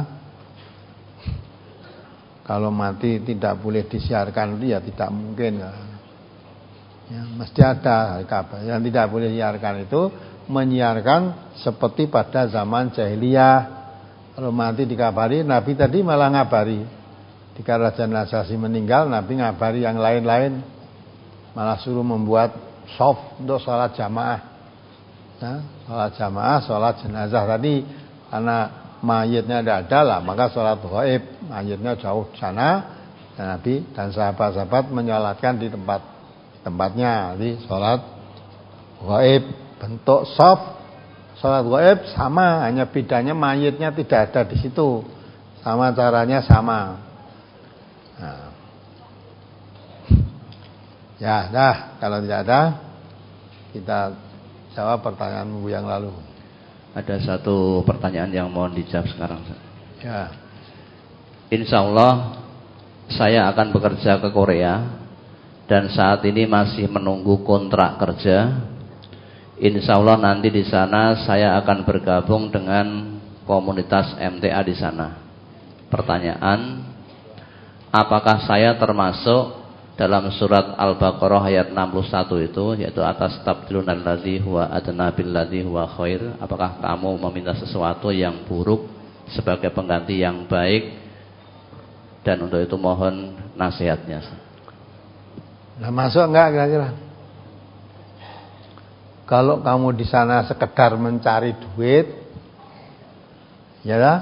Kalau mati tidak boleh disiarkan itu ya tidak mungkin ya. Ya, mesti ada kabar. Yang tidak boleh disiarkan itu menyiarkan seperti pada zaman jahiliyah. Kalau mati dikabari, Nabi tadi malah ngabari. Ketika Raja Najasyi meninggal, Nabi ngabari yang lain-lain. Malah suruh membuat shaf untuk sholat jamaah. Ya, sholat jamaah, sholat jenazah tadi. Karena mayitnya tidak ada lah, maka sholat gaib. Mayitnya jauh di sana. Dan Nabi dan sahabat-sahabat menyolatkan di tempat tempatnya di sholat gaib, bentuk shaf sholat gaib sama, hanya bedanya mayitnya tidak ada di situ, sama caranya sama. Nah. Ya, dah kalau tidak ada kita jawab pertanyaan minggu yang lalu. Ada satu pertanyaan yang mohon dijawab sekarang. Ya. Insya Allah saya akan bekerja ke Korea. Dan saat ini masih menunggu kontrak kerja. Insya Allah nanti di sana saya akan bergabung dengan komunitas M T A di sana. Pertanyaan, apakah saya termasuk dalam surat Al-Baqarah ayat enam puluh satu itu, yaitu atas tabdilun alladzi huwa adna billadzi huwa khair? Apakah kamu meminta sesuatu yang buruk sebagai pengganti yang baik? Dan untuk itu mohon nasihatnya. Nah, masuk enggak kira-kira? Kalau kamu di sana sekedar mencari duit, ya lah,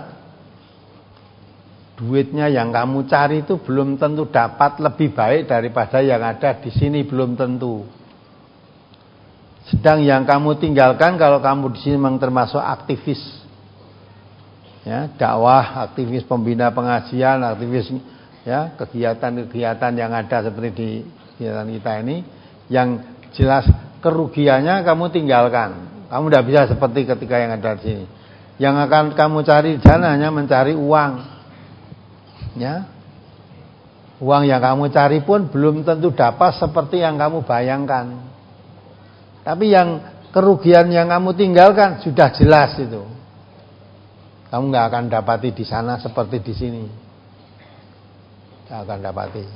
duitnya yang kamu cari itu belum tentu dapat lebih baik daripada yang ada di sini, belum tentu. Sedang yang kamu tinggalkan kalau kamu di sini memang termasuk aktivis, ya, dakwah, aktivis pembina pengajian, aktivis ya kegiatan-kegiatan yang ada seperti di kegiatan kita ini, yang jelas kerugiannya kamu tinggalkan. Kamu tidak bisa seperti ketika yang ada di sini. Yang akan kamu cari di sana hanya mencari uang. Ya. Uang yang kamu cari pun belum tentu dapat seperti yang kamu bayangkan. Tapi yang kerugian yang kamu tinggalkan sudah jelas itu. Kamu nggak akan dapati di sana seperti di sini. Nggak akan dapati.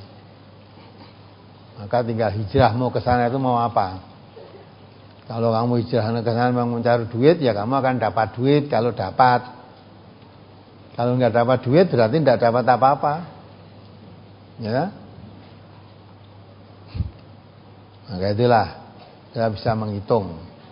Maka tinggal hijrah mau ke sana itu mau apa? Kalau kamu hijrah ke sana mau mencari duit, ya kamu akan dapat duit kalau dapat. Kalau nggak dapat duit berarti tidak dapat apa-apa. Ya. Maka itulah saya bisa menghitung.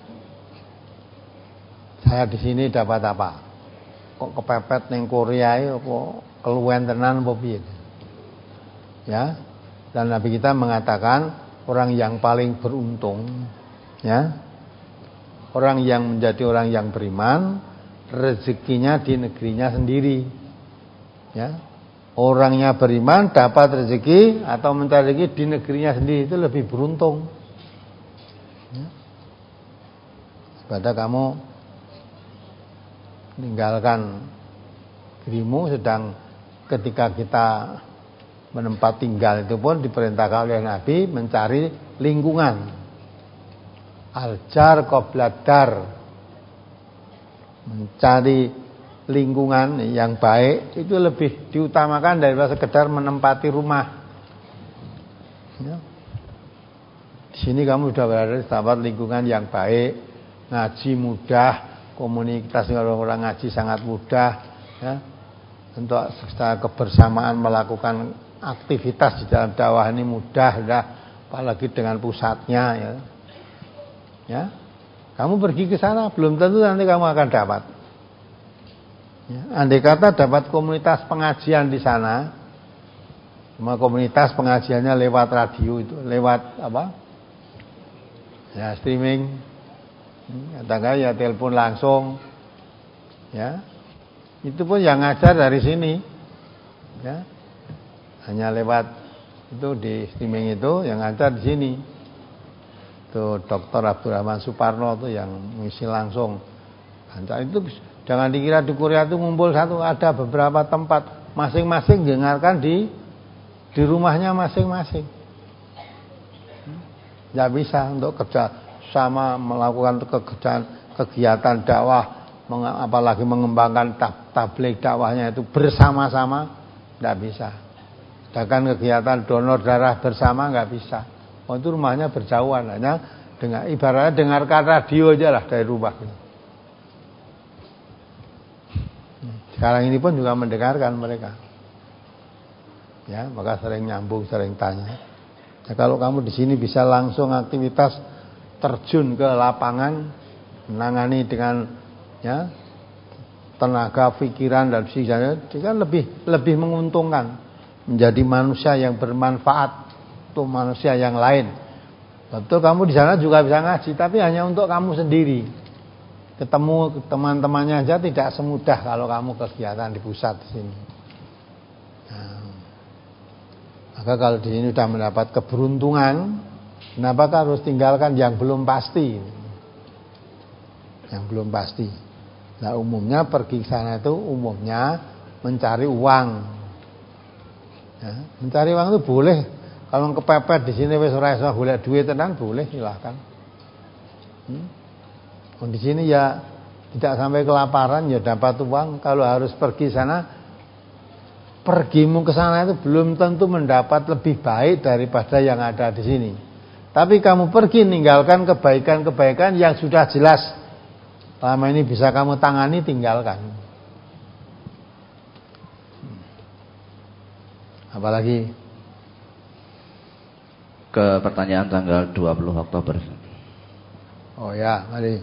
Saya di sini dapat apa? Kok kepepet neng Korea ya, kok keluwen tenan apa piye? Ya. Dan Nabi kita mengatakan orang yang paling beruntung, ya, orang yang menjadi orang yang beriman, rezekinya di negerinya sendiri, ya. Orangnya beriman dapat rezeki atau mencari rezeki di negerinya sendiri itu lebih beruntung. Ya. Pada kamu meninggalkan dirimu, sedang ketika kita menempat tinggal itu pun diperintahkan oleh Nabi mencari lingkungan. Aljar qobladar, mencari lingkungan yang baik itu lebih diutamakan daripada sekedar menempati rumah. Ya. Di sini kamu sudah berada di tempat lingkungan yang baik, ngaji mudah, komunitas dengan orang ngaji sangat mudah, ya. Untuk secara kebersamaan melakukan aktivitas di dalam dakwah ini mudah, ya. Apalagi dengan pusatnya, ya. Ya, kamu pergi ke sana belum tentu nanti kamu akan dapat. Ya, andai kata dapat komunitas pengajian di sana, cuma komunitas pengajiannya lewat radio itu, lewat apa? Ya streaming, katakan ya telepon langsung, ya, itu pun yang ngajar dari sini, ya, hanya lewat itu di streaming itu yang ngajar di sini. Itu Doktor Abdurrahman Suparno itu yang mengisi langsung. Dan itu jangan dikira di Korea itu ngumpul satu, ada beberapa tempat masing-masing dengarkan di di rumahnya masing-masing. Tidak bisa untuk kerja sama melakukan kegiatan kegiatan dakwah, apalagi mengembangkan tabligh dakwahnya itu bersama-sama, tidak bisa. Sedangkan kegiatan donor darah bersama nggak bisa. Oh, itu rumahnya berjauhan, hanya dengan ibaratnya dengarkan radio aja lah dari rumah. Sekarang ini pun juga mendengarkan mereka. Ya, maka sering nyambung, sering tanya. Ya, kalau kamu di sini bisa langsung aktivitas terjun ke lapangan, menangani dengan ya tenaga, pikiran dan pikirannya, itu kan lebih lebih menguntungkan, menjadi manusia yang bermanfaat untuk manusia yang lain. Betul, kamu di sana juga bisa ngaji, tapi hanya untuk kamu sendiri. Ketemu teman-temannya aja tidak semudah kalau kamu kegiatan di pusat di sini. Nah, maka kalau di sini sudah mendapat keberuntungan, kenapa harus tinggalkan yang belum pasti? Yang belum pasti. Nah, umumnya pergi ke sana itu umumnya mencari uang. Ya, mencari uang itu boleh. Kalau kepepet di sini wis ora iso golek duit tenan boleh, silakan. Hmm? Di sini ya tidak sampai kelaparan, ya dapat uang. Kalau harus pergi sana, pergimu ke sana itu belum tentu mendapat lebih baik daripada yang ada di sini. Tapi kamu pergi ninggalkan kebaikan-kebaikan yang sudah jelas selama ini bisa kamu tangani, tinggalkan. Apalagi ke pertanyaan tanggal dua puluh Oktober. Oh ya, mari.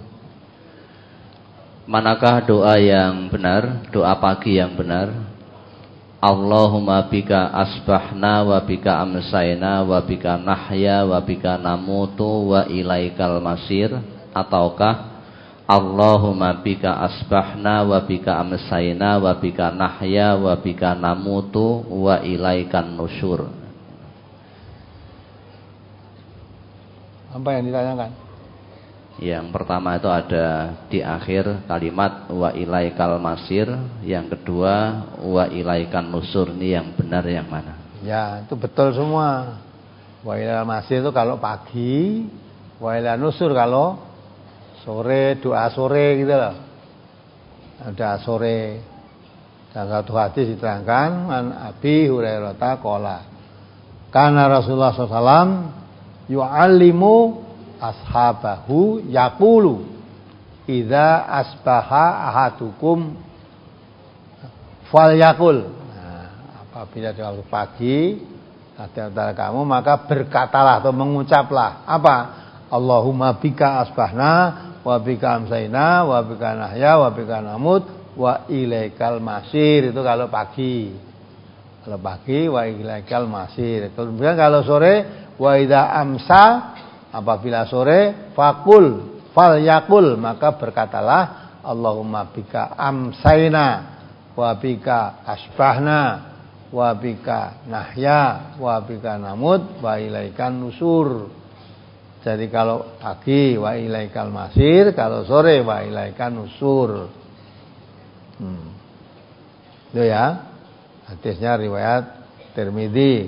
Manakah doa yang benar, doa pagi yang benar? Allahumma bika asbahna wa bika amsayna wa bika nahya wa bika namutu wa ilaikal masir, ataukah Allahumma bika asbahna wa bika amsayna wa bika nahya wa bika namutu wa ilaikan nusyur? Apa yang ditanyakan? Yang pertama itu ada di akhir kalimat wa ilaikal masir, yang kedua wa ilaikan nusur. Ini yang benar yang mana? Ya, itu betul semua. Wa ilaikal masir itu kalau pagi, wa ilaikan nusur kalau sore, doa sore gitu loh. Doa sore. Dan satu hadis diterangkan an Abi Hurairah qala kana Rasulullah sallallahu alaihi wasallam yu'allimu ashabahu yaqulu idza asbaha ahadukum falyaqul. Nah, apabila di waktu pagi ada antara kamu maka berkatalah atau mengucaplah apa? Allahumma bika asbahna wa bika amsayna wa bika nahya wa bika namut wa ilaikal masir. Itu kalau pagi. Kalau pagi wa ilaikal masir. Kemudian kalau sore wa idza amsa, apabila sore fakul fal yakul, maka berkatalah Allahumma bika amsayna wa bika asbahna wa bika nahya wa bika namut wa ilaikan nusur. Jadi kalau pagi wa ilaikal masir, kalau sore wa ilaikan nusur. Hmm. Itu ya. Hadisnya riwayat Tirmidzi.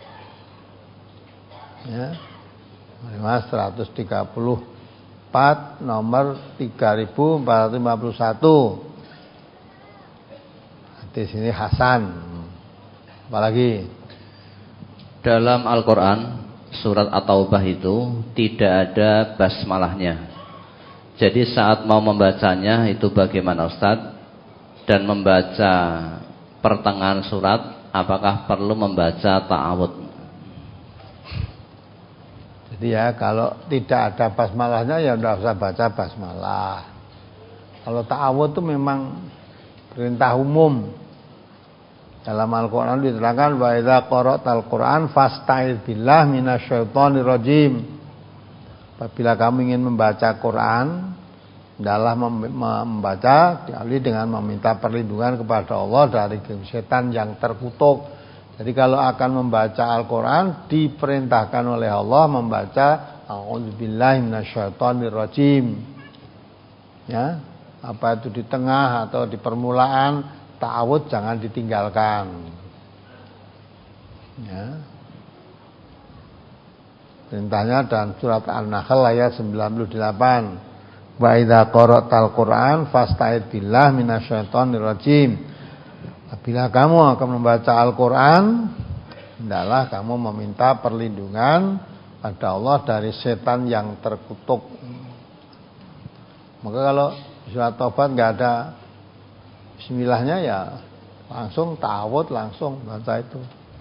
Ya. seratus tiga puluh empat nomor tiga ribu empat ratus lima puluh satu. Hadis ini hasan. Apalagi dalam Al-Qur'an surat At-Taubah itu tidak ada basmalahnya. Jadi saat mau membacanya itu bagaimana Ustaz? Dan membaca pertengahan surat apakah perlu membaca ta'awudz? Jadi ya kalau tidak ada basmalahnya ya tidak usah baca basmalah. Kalau ta'awudz itu memang perintah umum. Dalam Al-Qur'an diterangkan wa idza qara'tal Qur'an fasta'idz billah minasyaitonir rajim. Apabila kamu ingin membaca Quran, hendaklah membaca diawali dengan meminta perlindungan kepada Allah dari setan yang terkutuk. Jadi kalau akan membaca Al-Quran diperintahkan oleh Allah membaca a'udzubillahi minasyaitonir rajim. Ya, apa itu di tengah atau di permulaan ta'awudz jangan ditinggalkan. Ya. Perintahnya dan surat An-Nahl ayat sembilan puluh delapan. Wa idza qara'tal Qur'an fasta'idz billah minasyaitonir rajim. Apabila kamu akan membaca Al-Qur'an, hendaklah kamu meminta perlindungan pada Allah dari setan yang terkutuk. Maka kalau surat Taubat enggak ada bismillahnya ya langsung ta'awudz, langsung baca itu.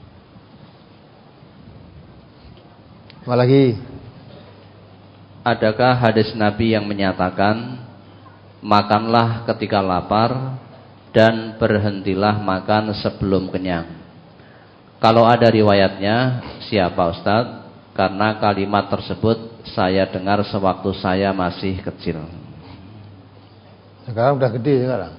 Apalagi adakah hadis Nabi yang menyatakan makanlah ketika lapar dan berhentilah makan sebelum kenyang? Kalau ada riwayatnya siapa Ustaz? Karena kalimat tersebut saya dengar sewaktu saya masih kecil. Sekarang udah gede sekarang.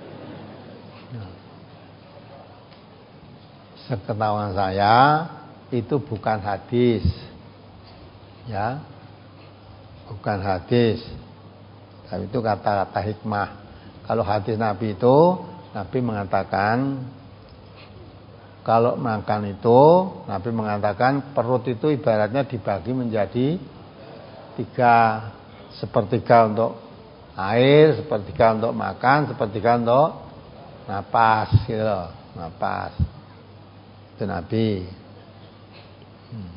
Seketahuan saya itu bukan hadis. Ya. Bukan hadis. Tapi itu kata-kata hikmah. Kalau hadis Nabi itu, Nabi mengatakan kalau makan itu, Nabi mengatakan perut itu ibaratnya dibagi menjadi tiga, sepertiga untuk air, sepertiga untuk makan, sepertiga untuk napas, gitu loh, napas. Itu Nabi. Hmm.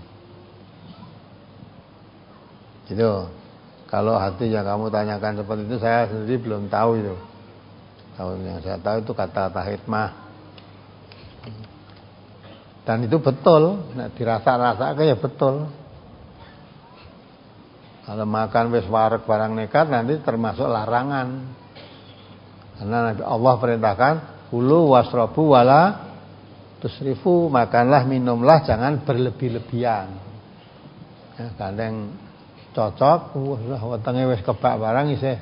Gitu. Kalau hati yang kamu tanyakan seperti itu saya sendiri belum tahu itu. Tahu yang saya tahu itu kata-kata hikmah. Dan itu betul, nah, dirasa-rasa kayak betul. Kalau makan wis wareg barang nekat nanti termasuk larangan. Karena Allah perintahkan kulu wasrobu wala tusrifu, makanlah minumlah jangan berlebih-lebihan. Ya, kadang cocok, wah wetenge wis kebak barang isih.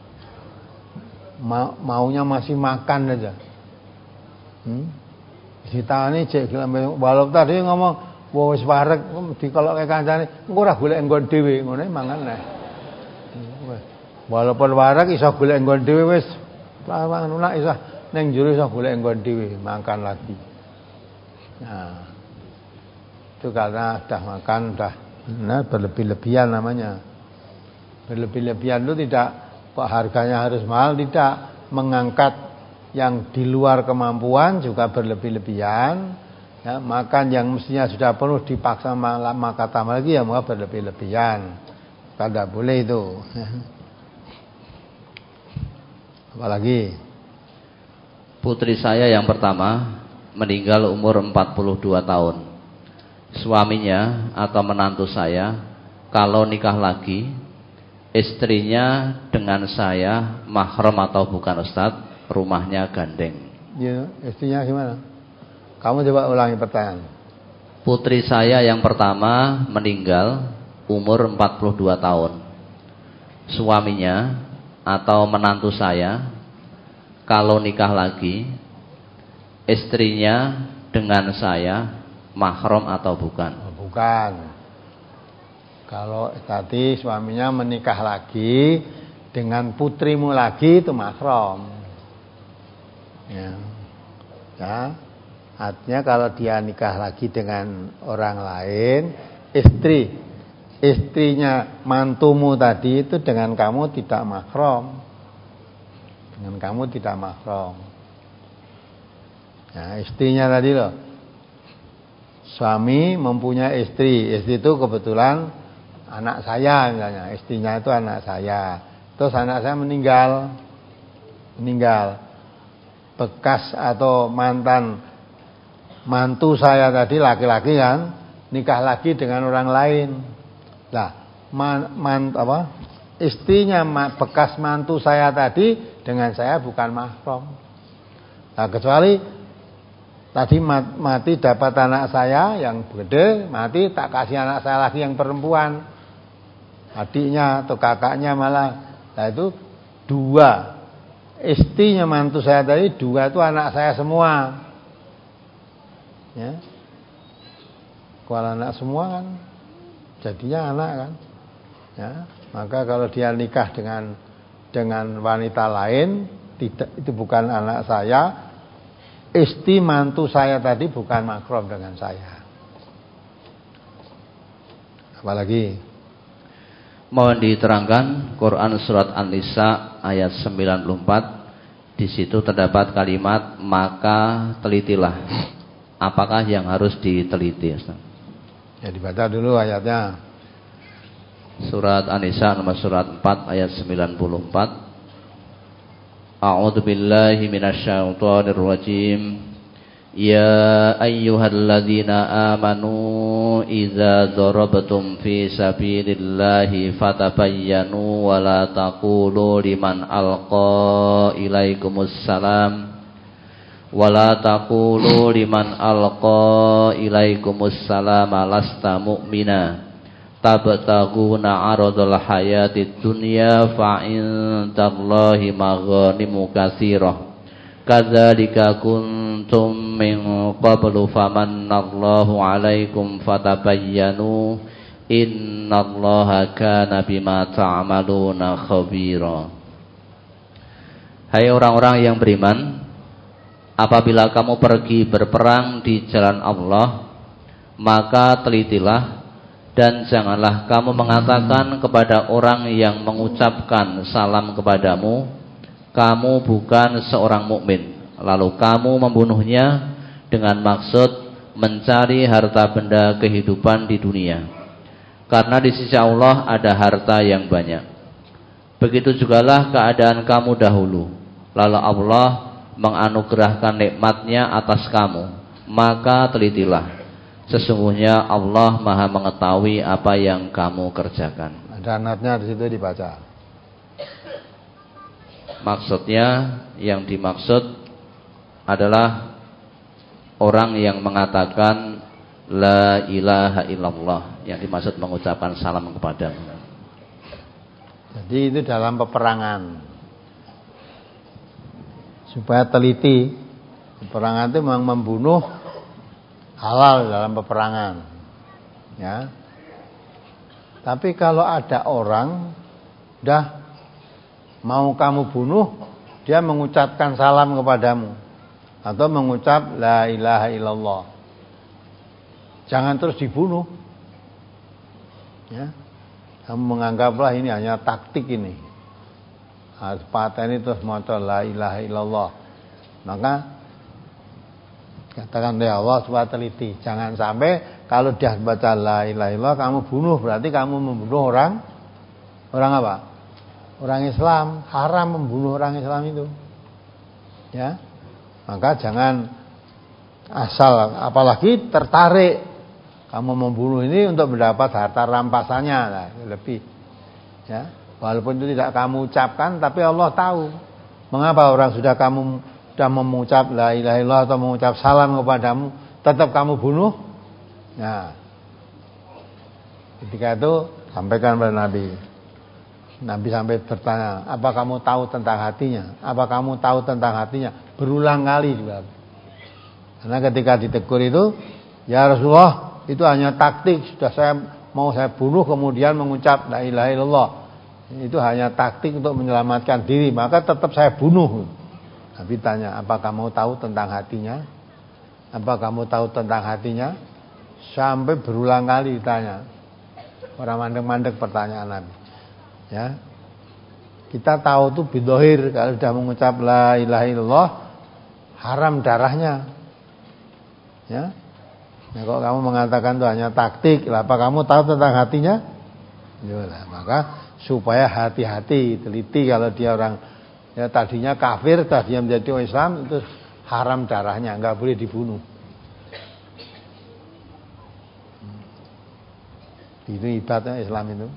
Ma, maunya masih makan aja. Hmm? Ditani cek walau tadi ngomong Wong wis wareg dikolokke kancane, engko ora golek nggon dhewe, ngono mangan neh. Walaupun wareg iso golek nggon dhewe wis anu nak iso ning njero iso golek nggon dhewe, makan lagi. Nah. Itu karena sudah makan sudah nah, berlebih-lebihan namanya. Berlebih-lebihan itu tidak kok harganya harus mahal, tidak. Mengangkat yang di luar kemampuan juga berlebih-lebihan. Ya, makan yang mestinya sudah penuh dipaksa maka tambah lagi ya maka berlebih-lebihan. Tidak boleh itu. Apalagi putri saya yang pertama meninggal umur empat puluh dua tahun. Suaminya atau menantu saya kalau nikah lagi, istrinya dengan saya mahram atau bukan Ustadz, rumahnya gandeng. Ya, istrinya gimana? Kamu coba ulangi pertanyaan. Putri saya yang pertama meninggal umur empat puluh dua tahun. Suaminya atau menantu saya kalau nikah lagi, istrinya dengan saya mahram atau bukan? Bukan. Kalau tadi suaminya menikah lagi dengan putrimu lagi itu mahram. Ya. Ya. Artinya kalau dia nikah lagi dengan orang lain, istri istrinya mantumu tadi itu dengan kamu tidak mahram. Dengan kamu tidak mahram. Nah, istrinya tadi loh. Suami mempunyai istri, istri itu kebetulan anak saya misalnya, istrinya itu anak saya. Terus anak saya meninggal. Meninggal. Bekas atau mantan mantu saya tadi laki-laki kan nikah lagi dengan orang lain. Lah, man, man, apa? Istrinya bekas mantu saya tadi dengan saya bukan mahram. Nah, kecuali tadi mati dapat anak saya yang gede, mati tak kasih anak saya lagi yang perempuan. Adiknya atau kakaknya malah. Nah, itu dua. Istrinya mantu saya tadi dua itu anak saya semua. Ya. Kalau anak semua kan jadinya anak kan. Ya, maka kalau dia nikah dengan dengan wanita lain, tidak, itu bukan anak saya. Istri mantu saya tadi bukan mahram dengan saya. Apalagi mohon diterangkan Quran surat An-Nisa ayat sembilan puluh empat. Di situ terdapat kalimat maka telitilah. Apakah yang harus diteliti, Ustaz? Ya dibaca dulu ayatnya. Surat An-Nisa nomor surat empat ayat sembilan puluh empat. A'udzu billahi minasyaitonir rajim. Ya ayyuhalladzina amanu idza darabtum fi sabilillahi fatabayyanu wa la taqulu liman alqa ilaikumus salam wala taqulu liman alqa ilaikumus salama lasta mu'mina tabtaguna aradul hayatid dunya fa indallahi maghanimu katsirah kadzalika kuntum min qablu famannallahu alaikum fatabayyanu innallaha kana bima ta'maluna khabira. Hai orang-orang yang beriman, apabila kamu pergi berperang di jalan Allah, maka telitilah dan janganlah kamu mengatakan kepada orang yang mengucapkan salam kepadamu, kamu bukan seorang mukmin, lalu kamu membunuhnya dengan maksud mencari harta benda kehidupan di dunia. Karena di sisi Allah ada harta yang banyak. Begitu jugalah keadaan kamu dahulu, lalu Allah menganugerahkan nikmatnya atas kamu, maka telitilah. Sesungguhnya Allah Maha mengetahui apa yang kamu kerjakan. Ada natnya di situ dibaca. Maksudnya yang dimaksud adalah orang yang mengatakan la ilaha illallah, yang dimaksud mengucapkan salam kepadamu. Jadi itu dalam peperangan. Supaya teliti, peperangan itu memang membunuh halal dalam peperangan. ya. Tapi kalau ada orang dah mau kamu bunuh, dia mengucapkan salam kepadamu atau mengucap la ilaha illallah, jangan terus dibunuh, ya. Kamu menganggaplah ini hanya taktik ini, harus pateni terus maca la ilaha illallah. Maka katakan ya Allah supaya teliti, jangan sampai kalau dia baca la ilaha illallah kamu bunuh, berarti kamu membunuh orang orang apa? Orang Islam. Haram membunuh orang Islam itu, ya. Maka jangan asal, apalagi tertarik kamu membunuh ini untuk mendapat harta rampasannya, nah, lebih, ya. Walaupun itu tidak kamu ucapkan, tapi Allah tahu. Mengapa orang sudah kamu sudah mengucap la ilaha illallah atau mengucap salam kepadamu, tetap kamu bunuh? Nah, ketika itu sampaikan kepada Nabi. Nabi sampai bertanya, apa kamu tahu tentang hatinya? Apa kamu tahu tentang hatinya? Berulang kali juga. Karena ketika ditegur itu, ya Rasulullah, itu hanya taktik, sudah saya mau saya bunuh kemudian mengucap la ilaha illallah. Itu hanya taktik untuk menyelamatkan diri, maka tetap saya bunuh. Nabi tanya, apa kamu tahu tentang hatinya? Apa kamu tahu tentang hatinya? Sampai berulang kali ditanya. Orang mandek-mandek pertanyaan Nabi. Ya. Kita tahu tuh bidohir, kalau sudah mengucap la ilaha illallah haram darahnya. Ya. Nah, kalau kamu mengatakan itu hanya taktik, apa kamu tahu tentang hatinya? Yalah, maka supaya hati-hati, teliti kalau dia orang ya tadinya kafir, tadinya menjadi orang Islam, itu haram darahnya, enggak boleh dibunuh. Itu ibadah Islam itu.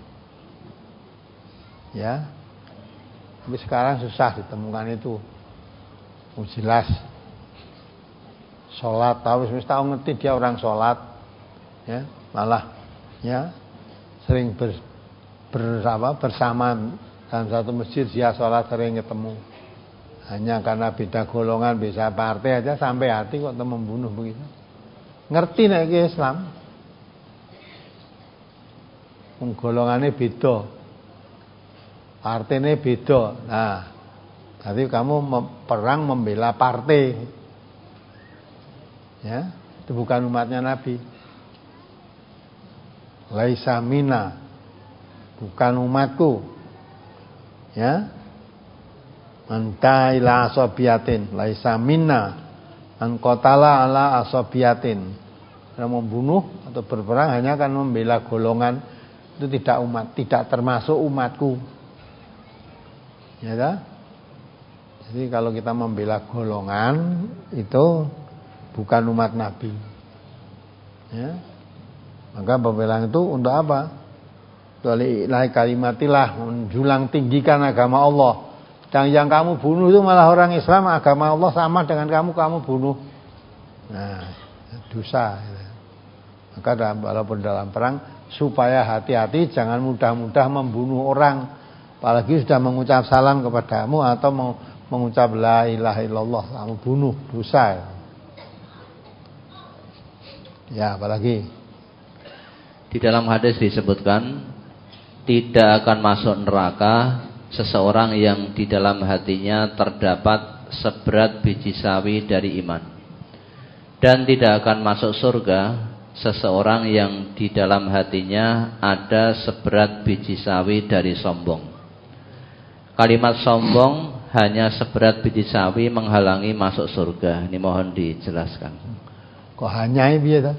Ya. Tapi sekarang susah ditemukan itu. Jelas. Sholat, tahu mesti tahu ngerti dia orang sholat, ya, malah ya sering ber, bersama bersama dalam satu masjid dia sholat sering ketemu, hanya karena beda golongan, beda partai aja sampai hati kok membunuh begitu. Ngerti nek iki Islam, golongannya beda, partainya beda, nah, tapi kamu perang membela partai. Ya, itu bukan umatnya Nabi. Laisa mina, bukan umatku. Ya. Anta ila asabiyatin, laisa minna. An qatala ala asabiyatin. Yang membunuh atau berperang hanya akan membela golongan, itu tidak umat, tidak termasuk umatku. Ya dah? Jadi kalau kita membela golongan itu bukan umat Nabi, ya. Maka pembelaan itu untuk apa? Walillahi kalimatilah, menjulang tinggikan agama Allah. Dan yang kamu bunuh itu malah orang Islam, agama Allah sama dengan kamu, kamu bunuh. Nah, dosa. Maka dalam, walaupun dalam perang, supaya hati-hati, jangan mudah-mudah membunuh orang. Apalagi sudah mengucap salam kepadamu atau mengucap la ilaha illallah, kamu bunuh, dosa. Ya, apalagi di dalam hadis disebutkan tidak akan masuk neraka seseorang yang di dalam hatinya terdapat seberat biji sawi dari iman, dan tidak akan masuk surga seseorang yang di dalam hatinya ada seberat biji sawi dari sombong. Kalimat sombong hanya seberat biji sawi menghalangi masuk surga. Ini mohon dijelaskan. Kok hanya ini ya?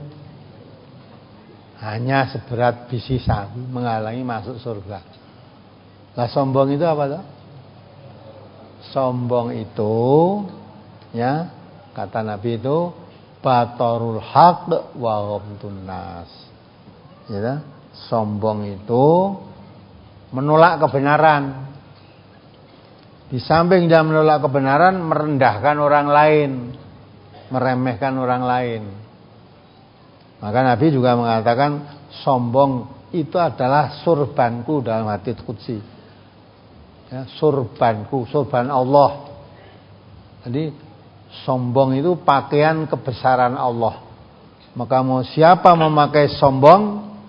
Hanya seberat biji sawi menghalangi masuk surga. Lah sombong itu apa tuh? Sombong itu, ya, kata Nabi itu batorul haq wa ghamtun nas. Ya, sombong itu menolak kebenaran. Di samping dia menolak kebenaran, merendahkan orang lain, meremehkan orang lain. Maka Nabi juga mengatakan sombong itu adalah surbanku dalam hadits qudsi. Ya, surbanku, surban Allah. Jadi sombong itu pakaian kebesaran Allah. Maka mau siapa memakai sombong,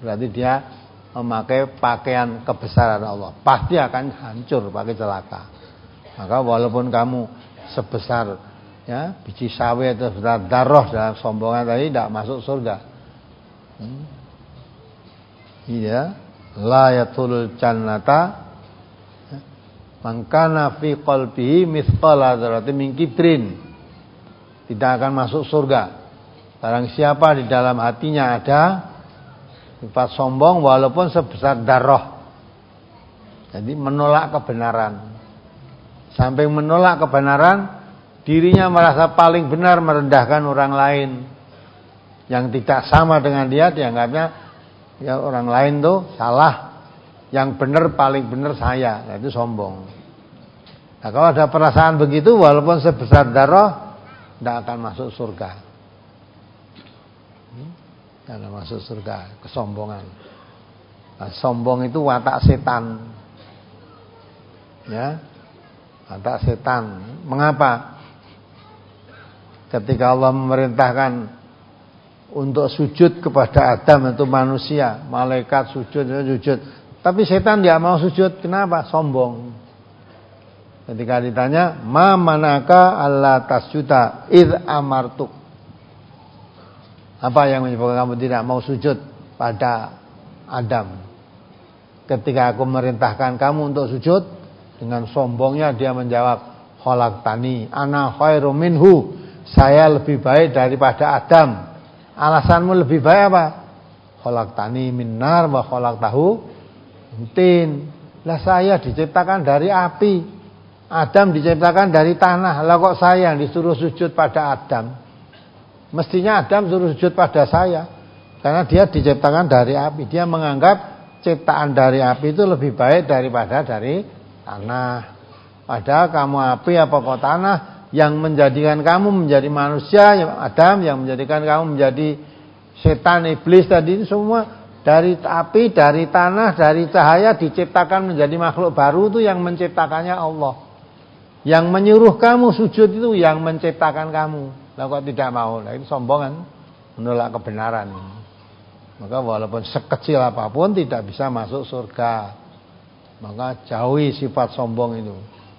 berarti dia memakai pakaian kebesaran Allah. Pasti akan hancur, pakai celaka. Maka walaupun kamu sebesar ya biji sawi atau sebesar darah dalam sombongan tadi, tidak masuk surga. Hmm. Iya, la yatul jannata man kana fi qalbihi mithqala dzarratin min kibrin. Tidak akan masuk surga barang siapa di dalam hatinya ada sifat sombong walaupun sebesar darah. Jadi menolak kebenaran. Sampai menolak kebenaran, dirinya merasa paling benar, merendahkan orang lain yang tidak sama dengan dia, dianggapnya ya orang lain tuh salah, yang benar paling benar saya. Nah, itu sombong. Nah, kalau ada perasaan begitu walaupun sebesar darah, tidak akan masuk surga. Tidak akan masuk surga, kesombongan. Nah, sombong itu watak setan. Ya. Watak setan. Mengapa? Ketika Allah memerintahkan untuk sujud kepada Adam itu manusia, malaikat sujud, sujud. Tapi setan tidak mau sujud. Kenapa? Sombong. Ketika ditanya, "Ma manaka alla tasjuda id amartuk?" Apa yang menyebabkan kamu tidak mau sujud pada Adam? Ketika aku merintahkan kamu untuk sujud, dengan sombongnya dia menjawab, "Khalaqtani ana khairum minhu." Saya lebih baik daripada Adam. Alasanmu lebih baik apa? Khalaqtani min nar wa khalaqtahu min tin. Lah saya diciptakan dari api, Adam diciptakan dari tanah. Lah kok saya yang disuruh sujud pada Adam? Mestinya Adam suruh sujud pada saya, karena dia diciptakan dari api. Dia menganggap ciptaan dari api itu lebih baik daripada dari tanah. Padahal kamu api apa kok tanah, yang menjadikan kamu menjadi manusia, Adam, yang menjadikan kamu menjadi setan, iblis tadi itu semua dari api, dari tanah, dari cahaya diciptakan menjadi makhluk baru. Itu yang menciptakannya Allah. Yang menyuruh kamu sujud itu yang menciptakan kamu. Lah kok tidak mau? Nah, itu sombongan, menolak kebenaran. Maka walaupun sekecil apapun tidak bisa masuk surga. Maka jauhi sifat sombong itu.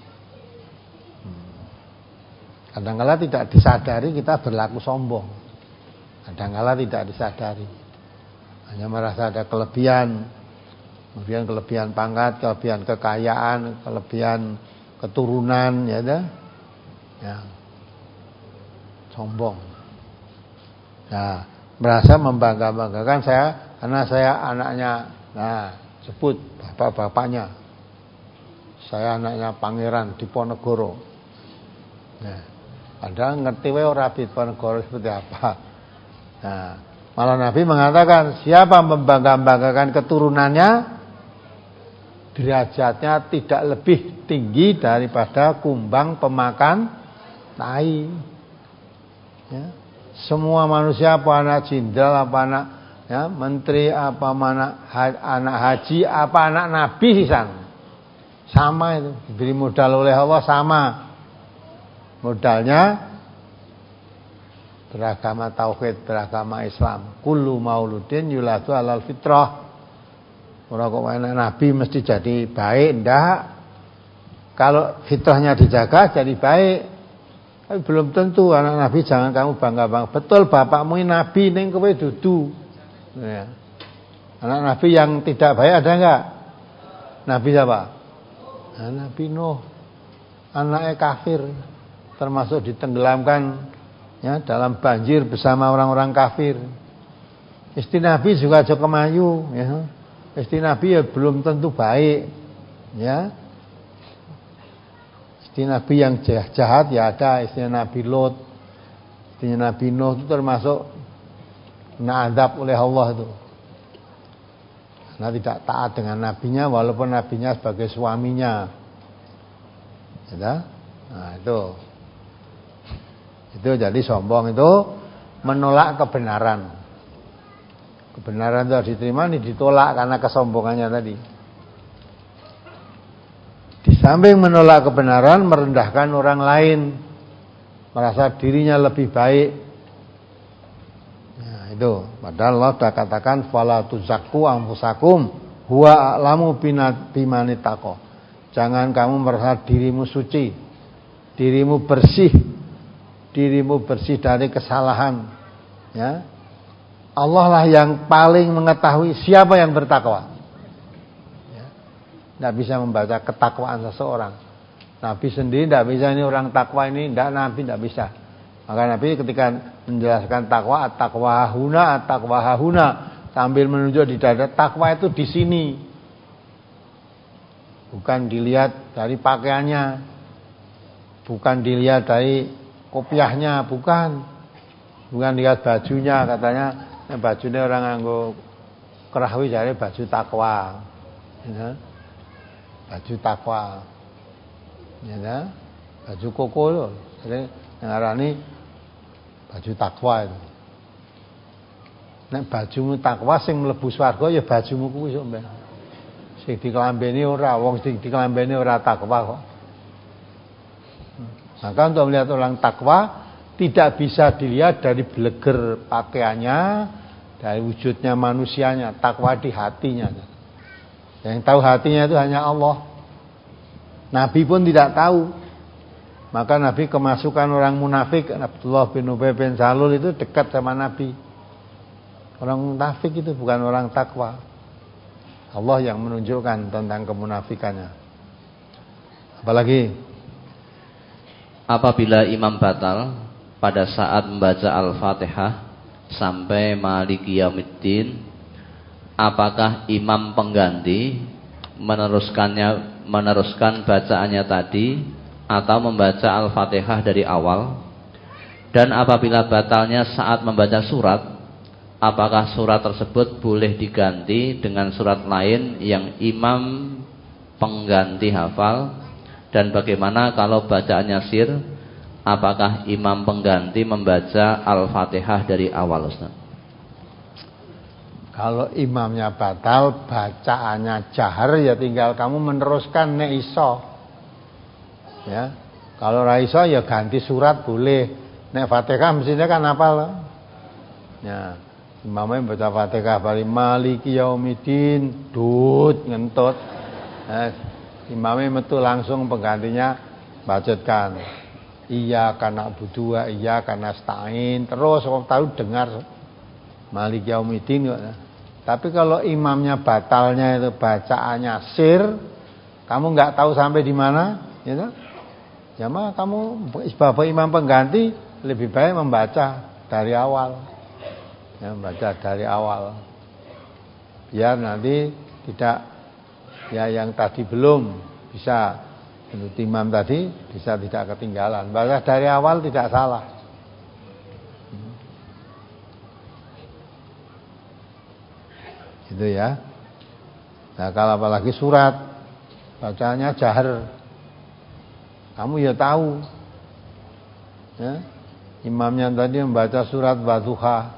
Kadang-kala tidak disadari kita berlaku sombong. Kadang-kala tidak disadari. Hanya merasa ada kelebihan, kemudian kelebihan pangkat, kelebihan kekayaan, kelebihan keturunan, ya dah. Ya. Sombong. Nah, merasa membangga-banggakan saya karena saya anaknya, nah, sebut bapak-bapaknya. Saya anaknya Pangeran Diponegoro. Nah, padahal ngerti wae ora Diponegoro seperti apa. Nah, malah Nabi mengatakan siapa membangga-banggakan keturunannya, derajatnya tidak lebih tinggi daripada kumbang pemakan tai. Ya. Semua manusia, apa anak jenderal, apa anak ya, menteri, apa anak anak haji, apa anak nabi sisan, sama itu, diberi modal oleh Allah sama. Modalnya beragama tauhid, beragama Islam. Kullu mauludin yuladu alal fitrah. Ora kok anak nabi mesti jadi baik, ndak. Kalau fitrahnya dijaga jadi baik. Tapi belum tentu. Anak nabi jangan kamu bangga-bangga. Betul bapakmu ini nabi, ning kowe dudu. Ya. Anak nabi yang tidak baik ada enggak? Nabi siapa? Nah, Nabi Nuh. Anaknya kafir, termasuk ditenggelamkan ya dalam banjir bersama orang-orang kafir. Istri Nabi juga aja kemayu ya. Istri Nabi ya belum tentu baik ya. Istri Nabi yang jahat ya ada, istri Nabi Lot, istri Nabi Nuh itu termasuk kena azab oleh Allah itu. Karena tidak taat dengan nabinya walaupun nabinya sebagai suaminya. Ya, nah itu. Itu jadi sombong itu menolak kebenaran. Kebenaran itu harus diterima, ini ditolak karena kesombongannya tadi. Di samping menolak kebenaran, merendahkan orang lain, merasa dirinya lebih baik. Nah, itu. Padahal Allah sudah katakan fala tuzakku anfusakum huwa a'lamu bimanitaqa. Jangan kamu merasa dirimu suci, dirimu bersih, dirimu bersih dari kesalahan. Ya, Allah lah yang paling mengetahui siapa yang bertakwa. Ya, tidak bisa membaca ketakwaan seseorang. Nabi sendiri tidak bisa ini orang takwa ini, tidak, Nabi tidak bisa. Maka Nabi ketika menjelaskan takwa, at-taqwa hahuna, at-taqwa hahuna, sambil menunjuk di dada, takwa itu di sini. Bukan dilihat dari pakaiannya, bukan dilihat dari kopiahnya, bukan. Bukan lihat bajunya, katanya bajunya orang nganggo kerahwi jadi baju takwa. Ya. Baju takwa. Ya, baju koko itu. Jadi ngarani baju takwa itu. Nek bajumu takwa sing mlebu swarga ya bajumu kuwi sok mbah. Sing dikelambeni ora, wong sing dikelambeni ora takwa kok. Maka untuk melihat orang takwa tidak bisa dilihat dari beleger pakaiannya, dari wujudnya manusianya, takwa di hatinya. Yang tahu hatinya itu hanya Allah. Nabi pun tidak tahu. Maka Nabi kemasukan orang munafik, Abdullah bin Ubay bin Salul itu dekat sama Nabi. Orang munafik itu bukan orang takwa. Allah yang menunjukkan tentang kemunafikannya. Apalagi apabila imam batal pada saat membaca Al-Fatihah sampai Maliki Yaumiddin, apakah imam pengganti meneruskannya meneruskan bacaannya tadi atau membaca Al-Fatihah dari awal? Dan apabila batalnya saat membaca surat, apakah surat tersebut boleh diganti dengan surat lain yang imam pengganti hafal? Dan bagaimana kalau bacaannya sir? Apakah imam pengganti membaca Al-Fatihah dari awal, Ustaz? Kalau imamnya batal, bacaannya jahar, ya tinggal kamu meneruskan nek iso. Ya. Kalau ra iso ya ganti surat boleh. Nek Fatihah mestinya kan hafal. Ya. Imamnya baca Fatihah bali Maliki Yaumiddin, dut ngentut. Nah, imamnya metu langsung penggantinya bacotkan. Iya karena budua, iya karena stain. Terus orang tahu dengar Maliki Yaumiddin. Tapi kalau imamnya batalnya itu bacaannya sir, kamu nggak tahu sampai di mana, ya, ya mah kamu sebagai imam pengganti lebih baik membaca dari awal, ya, membaca dari awal, biar nanti tidak, ya yang tadi belum bisa, menurut imam tadi bisa tidak ketinggalan. Baca dari awal tidak salah. Gitu ya. Nah kalau apalagi surat bacanya jahar, kamu ya tahu, ya, imamnya tadi membaca surat Wadduha.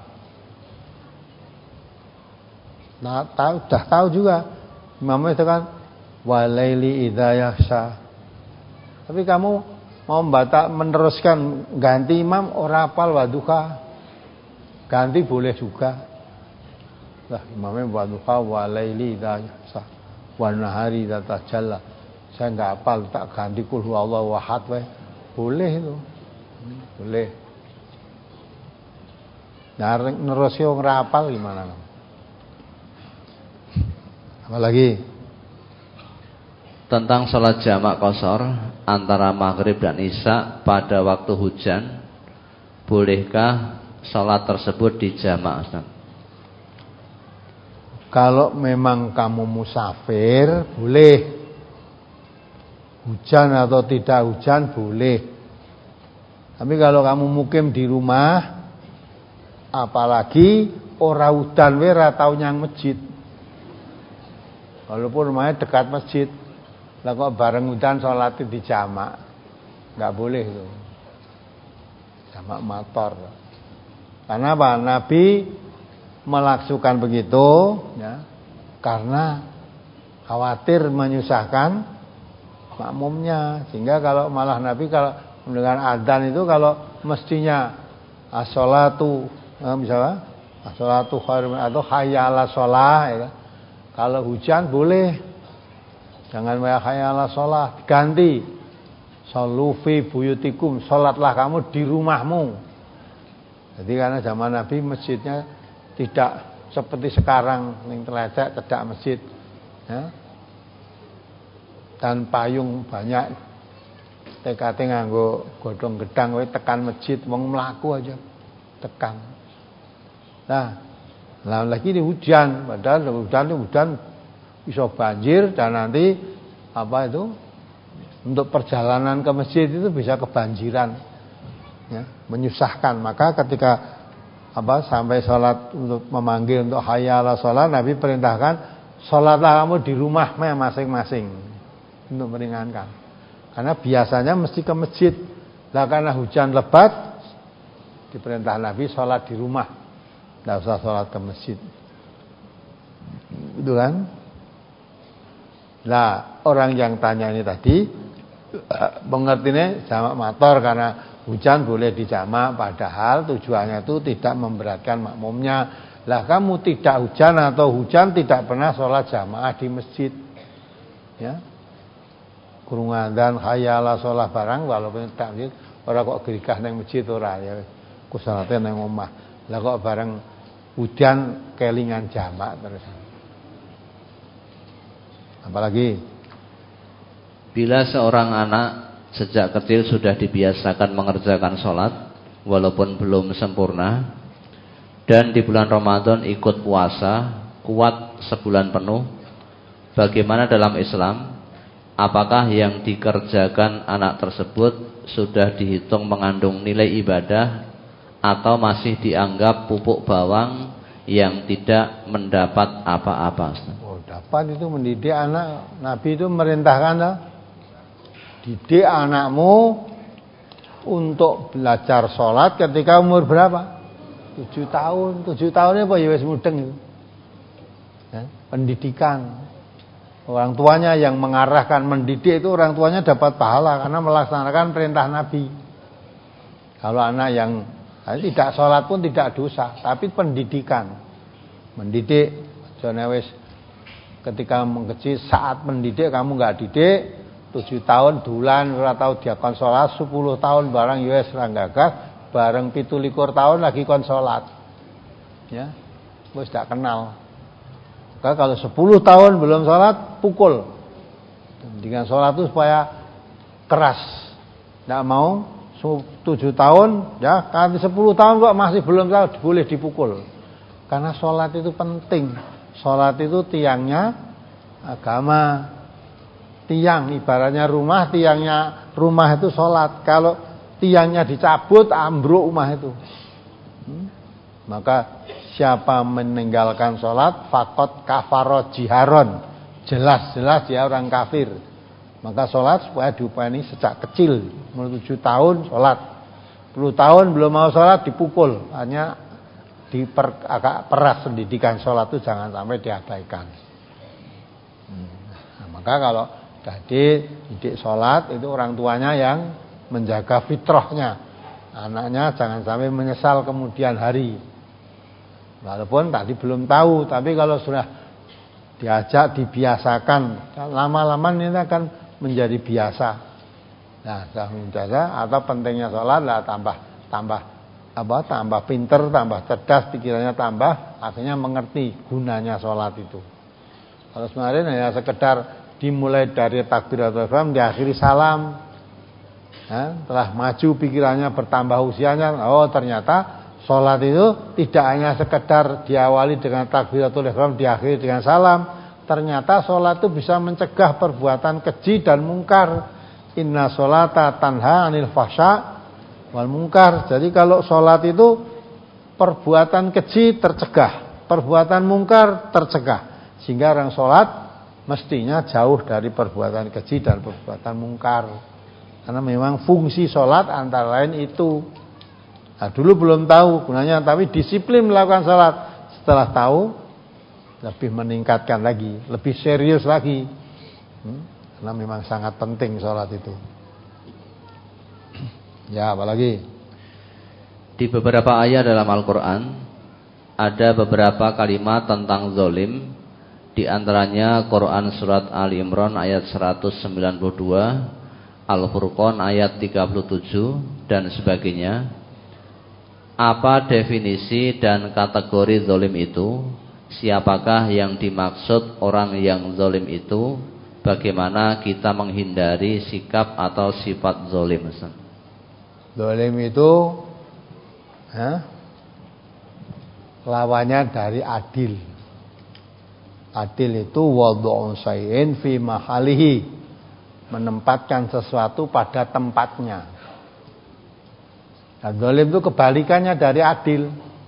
Nah tahu, dah tahu juga imamnya itu kan walaili idza yaghsha. Tapi kamu mau membaca meneruskan ganti imam ora hafal Wadduha, ganti boleh juga. Lah imamnya Wadduha walaili idza yaghsha wan nahari idza tajalla. Saya enggak hafal, tak ganti qul huwallahu ahad wae. Boleh itu. Boleh. Nah, nerusnya wong ora hafal gimana? Apalagi tentang sholat jamak qashar antara maghrib dan isya pada waktu hujan, bolehkah sholat tersebut dijamak, Ustaz? Kalau memang kamu musafir boleh, hujan atau tidak hujan boleh. Tapi kalau kamu mukim di rumah, apalagi ora udan wae ra tau nyang masjid. Walaupun rumahnya dekat masjid, lah kok bareng udan sholat di jamak, nggak boleh itu. Jamak motor. Karena apa? Nabi melaksukan begitu, ya, karena khawatir menyusahkan makmumnya. Sehingga kalau malah Nabi kalau mendengar adzan itu, kalau mestinya as-sholatu, eh, misalnya As-sholatu khairum atau hayya 'alas shalah ya. Kalau hujan boleh. Jangan wa hayya 'alas shalah, ganti shollu fi buyutikum, salatlah kamu di rumahmu. Jadi karena zaman Nabi masjidnya tidak seperti sekarang ning telecek cedak masjid ya. Dan payung banyak, T K T nganggo godhong gedang kowe tekan masjid wong mlaku aja tekan. Nah, lah lagi ini hujan, padahal hujan itu hujan bisa banjir dan nanti apa itu untuk perjalanan ke masjid itu bisa kebanjiran, ya, menyusahkan. Maka ketika apa sampai sholat untuk memanggil untuk hayya 'alas shalah, Nabi perintahkan sholatlah kamu di rumah masing-masing untuk meringankan. Karena biasanya mesti ke masjid. Lah karena hujan lebat diperintah Nabi sholat di rumah, tidak usah sholat ke masjid. Itu kan? Nah, orang yang tanya ini tadi pengertiannya jamak mator karena hujan boleh dijamak, padahal tujuannya itu tidak memberatkan makmumnya. Lah kamu tidak hujan atau hujan tidak pernah sholat jamaah di masjid, ya. Krungu adzan hayya 'alas shalah barang walaupun takbir ora kok gerigah nang masjid ora ya. Ku salate nang omah. Lah kok bareng hujan kelingan jamak terus. Apalagi bila seorang anak sejak kecil sudah dibiasakan mengerjakan sholat walaupun belum sempurna, dan di bulan Ramadan ikut puasa kuat sebulan penuh, bagaimana dalam Islam? Apakah yang dikerjakan anak tersebut sudah dihitung mengandung nilai ibadah atau masih dianggap pupuk bawang yang tidak mendapat apa-apa? Oh, dapat itu mendidik anak. Nabi itu merintahkan, didik anakmu untuk belajar sholat ketika umur berapa? Tujuh tahun. Tujuh tahunnya apa ya wis mudeng itu, ya, pendidikan. Orang tuanya yang mengarahkan mendidik itu orang tuanya dapat pahala karena melaksanakan perintah Nabi. Kalau anak yang nah, tidak sholat pun tidak dosa, tapi pendidikan, mendidik. Jangan wis ketika mengkecil saat mendidik kamu nggak didik, tujuh tahun dulan ora tau diakon sholat, sepuluh tahun barang wis ra gagas, bareng pitu likur tahun lagi kon sholat, ya, wis tidak kenal. Maka kalau sepuluh tahun belum sholat, pukul. Dengan sholat itu supaya keras. Tidak mau tujuh tahun, ya, kan sepuluh tahun kok masih belum sholat, boleh dipukul. Karena sholat itu penting. Sholat itu tiangnya agama. Tiang, ibaratnya rumah, tiangnya rumah itu sholat. Kalau tiangnya dicabut, ambruk rumah itu. Hmm? Maka siapa meninggalkan sholat fakot kafaro jiharon, jelas-jelas dia orang kafir. Maka sholat supaya diupani sejak kecil, umur tujuh tahun sholat, sepuluh tahun belum mau sholat dipukul. Hanya diper, agak peras pendidikan sholat itu jangan sampai diabaikan. Nah, maka kalau jadi didik sholat itu orang tuanya yang menjaga fitrahnya, anaknya jangan sampai menyesal kemudian hari. Walaupun tadi belum tahu, tapi kalau sudah diajak, dibiasakan, lama-lama ini akan menjadi biasa. Nah, sudah biasa atau pentingnya sholat lah, tambah tambah apa? Tambah pinter, tambah cerdas, pikirannya tambah, akhirnya mengerti gunanya sholat itu. Kalau kemarin hanya sekedar dimulai dari takbiratul ihram, diakhiri salam, ya, telah maju pikirannya, bertambah usianya, oh ternyata sholat itu tidak hanya sekedar diawali dengan takbiratul ihram, diakhiri dengan salam. Ternyata sholat itu bisa mencegah perbuatan keji dan mungkar. Inna sholata tanha anil fahsya wal mungkar. Jadi kalau sholat itu perbuatan keji tercegah, perbuatan mungkar tercegah. Sehingga orang sholat mestinya jauh dari perbuatan keji dan perbuatan mungkar. Karena memang fungsi sholat antara lain itu. Nah, dulu belum tahu gunanya, tapi disiplin melakukan sholat. Setelah tahu, lebih meningkatkan lagi, lebih serius lagi. Hmm? Karena memang sangat penting sholat itu. Ya, apalagi? Di beberapa ayat dalam Al-Quran ada beberapa kalimat tentang zalim, di antaranya Quran surat Ali Imran ayat seratus sembilan puluh dua, Al-Furqan ayat tiga puluh tujuh dan sebagainya. Apa definisi dan kategori zalim itu? Siapakah yang dimaksud orang yang zalim itu? Bagaimana kita menghindari sikap atau sifat zalim? Zalim itu eh, lawannya dari adil. Adil itu wad'u syai'in fi mahalihi, menempatkan sesuatu pada tempatnya. Nah, zalim itu kebalikannya dari adil.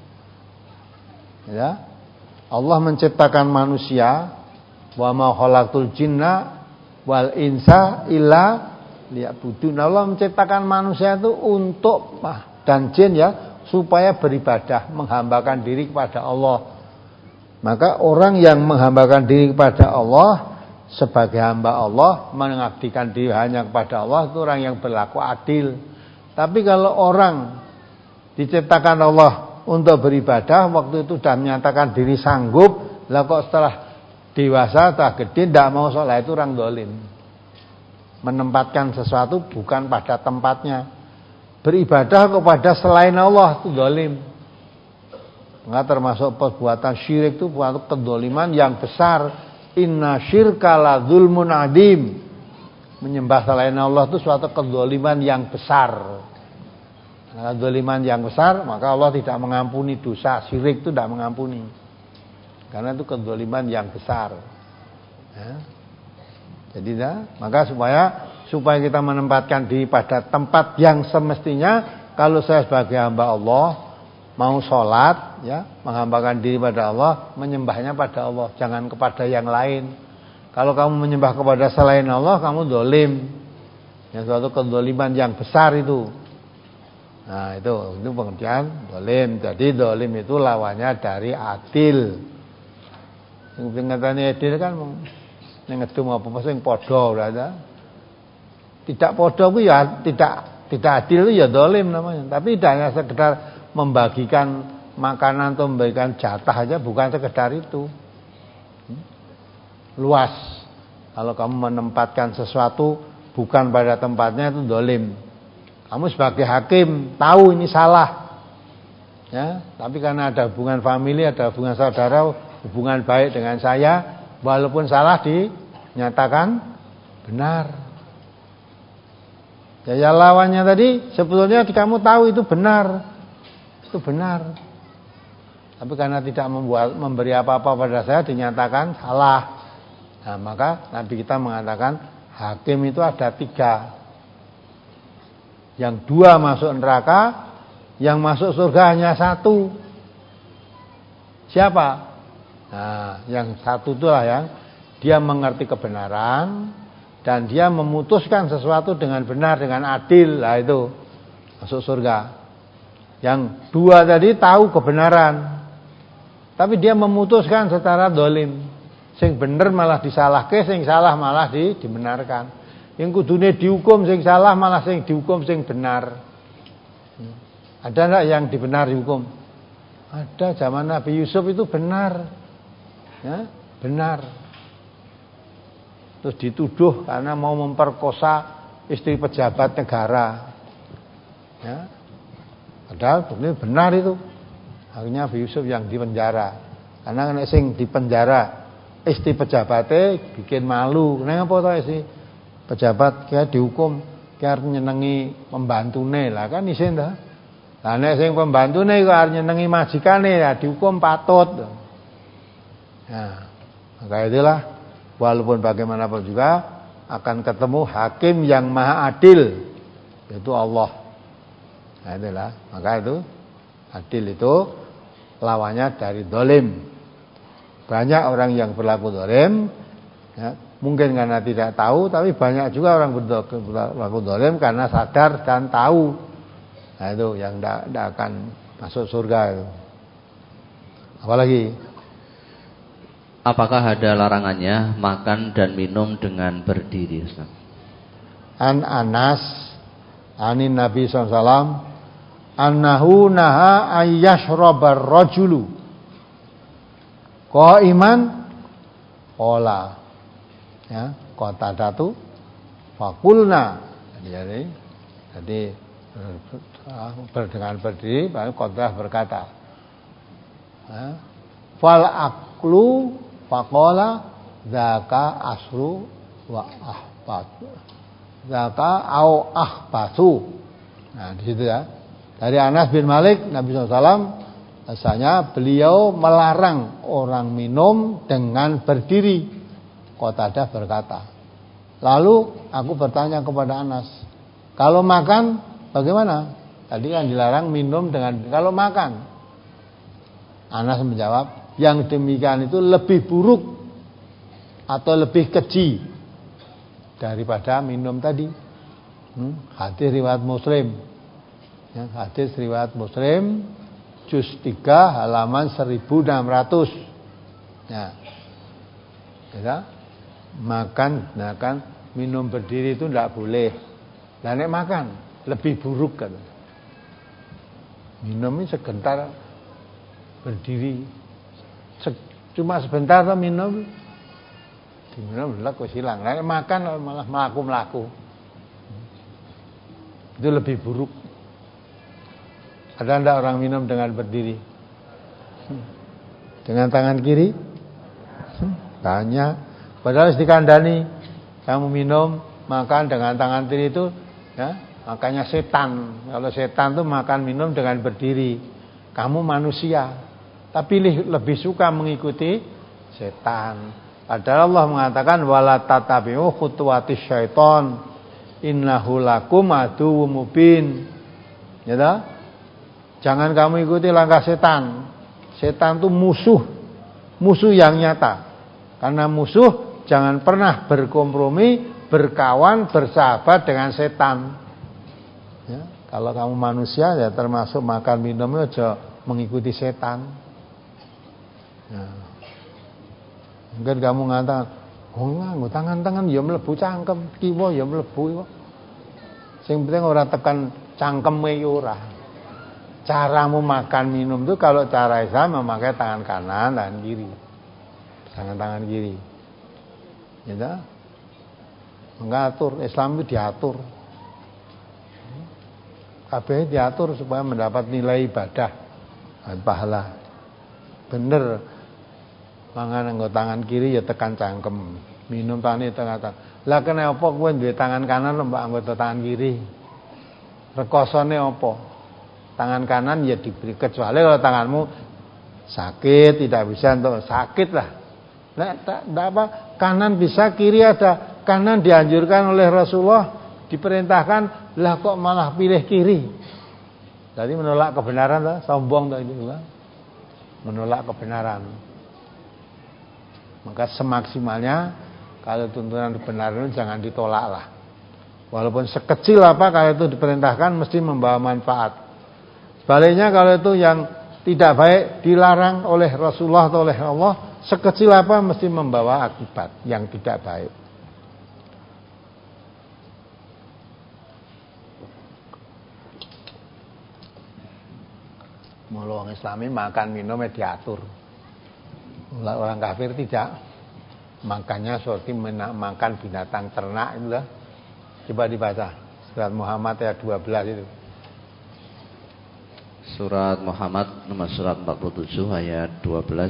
Ya. Allah menciptakan manusia, wa ma khalaqtul jinna wal insa illa liya'budun. Allah menciptakan manusia itu untuk dan jin ya, supaya beribadah, menghambakan diri kepada Allah. Maka orang yang menghambakan diri kepada Allah sebagai hamba Allah, mengabdikan diri hanya kepada Allah, itu orang yang berlaku adil. Tapi kalau orang diciptakan Allah untuk beribadah, waktu itu sudah menyatakan diri sanggup, lah kok setelah dewasa, setelah gede tidak mau sholat, itu orang zalim. Menempatkan sesuatu bukan pada tempatnya. Beribadah kepada selain Allah itu zalim. Enggak, termasuk perbuatan syirik itu suatu kedzaliman yang besar. Inna syirka la dzulmun adim. Menyembah selain Allah itu suatu kedzaliman yang besar. Nah, kedzaliman yang besar, maka Allah tidak mengampuni dosa syirik, itu tidak mengampuni. Karena itu kedzaliman yang besar. Ya. Jadi ya, maka supaya supaya kita menempatkan diri pada tempat yang semestinya. Kalau saya sebagai hamba Allah mau sholat, ya, menghambakan diri pada Allah, menyembahnya pada Allah, jangan kepada yang lain. Kalau kamu menyembah kepada selain Allah, kamu zalim. Yang suatu kedzaliman yang besar itu. Nah, itu itu pengertian zalim. Jadi zalim itu lawannya dari adil. Sing pengertiane adil kan ning ngedum apa sing padha ora. Tidak padha ku ya tidak tidak adil itu ya zalim namanya. Tapi tidak hanya sekedar membagikan makanan atau memberikan jatah aja, bukan sekedar itu. Luas. Kalau kamu menempatkan sesuatu bukan pada tempatnya, itu zalim. Kamu sebagai hakim tahu ini salah, ya, tapi karena ada hubungan famili, ada hubungan saudara, hubungan baik dengan saya, walaupun salah dinyatakan benar. Ya, ya lawannya tadi sebetulnya kamu tahu itu benar, itu benar, tapi karena tidak membuat memberi apa-apa pada saya dinyatakan salah. Nah, maka Nabi kita mengatakan hakim itu ada tiga. Yang dua masuk neraka, yang masuk surga hanya satu. Siapa? Nah, yang satu itulah yang dia mengerti kebenaran dan dia memutuskan sesuatu dengan benar, dengan adil. Lah itu masuk surga. Yang dua tadi tahu kebenaran, tapi dia memutuskan secara zalim. Sing bener malah disalahke, sing salah malah di, dibenarkan. Yang kudune dihukum sing salah, malah sing dihukum sing benar. Ada enggak yang dibenar dihukum? Ada, zaman Nabi Yusuf itu benar. Ya, benar. Terus dituduh karena mau memperkosa istri pejabat negara. Ya. Padahal ini benar itu. Akhirnya Nabi Yusuf yang dipenjara. Karena nek sing dipenjara istri pejabatnya bikin malu. Kenapa to istri pejabat kaya dihukum kaya nyenengi pembantune lah kan isin ta. Lah nek sing pembantune kok arep nyenengi majikane ya dihukum patut. Nah, maka itulah walaupun bagaimanapun juga akan ketemu hakim yang maha adil, yaitu Allah. Nah, itulah, maka itu adil itu lawannya dari zalim. Banyak orang yang berlaku zalim, ya, mungkin karena tidak tahu, tapi banyak juga orang berlaku zalim karena sadar dan tahu. Nah, itu yang tidak akan masuk surga itu. Apalagi? Apakah ada larangannya makan dan minum dengan berdiri, Ustaz? An Anas anin Nabi sallallahu alaihi wasallam annahu naha ayyashrabar rajulu Qaiman qala. Ya, Qatadatu faqulna. Jadi jadi dengan berdiri baru Qatadah berkata. Ya, fal aklu faqala zaka asru wa ahbatu. Zaka au ahbatu. Nah, di situ ya. Dari Anas bin Malik, Nabi shallallahu alaihi wasallam rasanya beliau melarang orang minum dengan berdiri. Qatadah berkata. Lalu aku bertanya kepada Anas, kalau makan bagaimana? Tadi kan dilarang minum dengan kalau makan. Anas menjawab, yang demikian itu lebih buruk atau lebih keji daripada minum tadi. Hmm, hadis riwayat Muslim. Ya, hadis riwayat Muslim juz tiga halaman seribu enam ratus. Ya. Ya. Makan, makan, minum berdiri itu tidak boleh. Lah nek makan lebih buruk kan. Minum ini sebentar berdiri. Cuma sebentar tuh minum. Diminum lah kok hilang. Nek makan malah melaku-melaku. Itu lebih buruk. Ada enggak orang minum dengan berdiri? Dengan tangan kiri? Tanya. Padahal dikandani, kamu minum, makan dengan tangan kiri itu, ya, makanya setan. Kalau setan itu makan minum dengan berdiri. Kamu manusia, tapi lebih suka mengikuti setan. Padahal Allah mengatakan wala tatabi'u khutuwatis syaiton, innahu lakum aduwwum mubin. Ya toh? Jangan kamu ikuti langkah setan. Setan itu musuh, musuh yang nyata. Karena musuh jangan pernah berkompromi, berkawan, bersahabat dengan setan. Ya, kalau kamu manusia ya termasuk makan minumnya aja mengikuti setan. Ya. Mungkin kamu ngatakan, oh nganggo tangan-tangan ya mlebu cangkem, kiwa ya mlebu. Sing penting ora tekan cangkeme ya ora. Caramu makan minum itu kalau cara Islam memakai tangan kanan dan kiri. Tangan-tangan kiri. Ya, mengatur Islam itu diatur, kabeh diatur supaya mendapat nilai ibadah dan pahala. Bener, mangan nggo tangan kiri ya tekan cangkem, minum tani tekan tangan. Lah kenapa kowe duwe tangan kanan mbak nggo tangan kiri? Rekosone apa? Tangan kanan ya diberi, kecuali kalau tanganmu sakit tidak bisa untuk sakit lah. Nah, tak, tak apa, kanan bisa, kiri ada. Kanan dianjurkan oleh Rasulullah, diperintahkan, lah kok malah pilih kiri. Jadi menolak kebenaran, tak? Sombong tak itu, menolak kebenaran. Maka semaksimalnya kalau tuntunan kebenaran itu jangan ditolak lah. Walaupun sekecil apa kalau itu diperintahkan mesti membawa manfaat. Sebaliknya kalau itu yang tidak baik dilarang oleh Rasulullah atau oleh Allah, sekecil apa mesti membawa akibat yang tidak baik. Mula orang Islami makan minumnya diatur. Orang kafir tidak. Makannya seperti makan binatang ternak itu lah. Coba dibaca surat Muhammad ayat dua belas itu. Surat Muhammad nomor surat empat puluh tujuh ayat dua belas.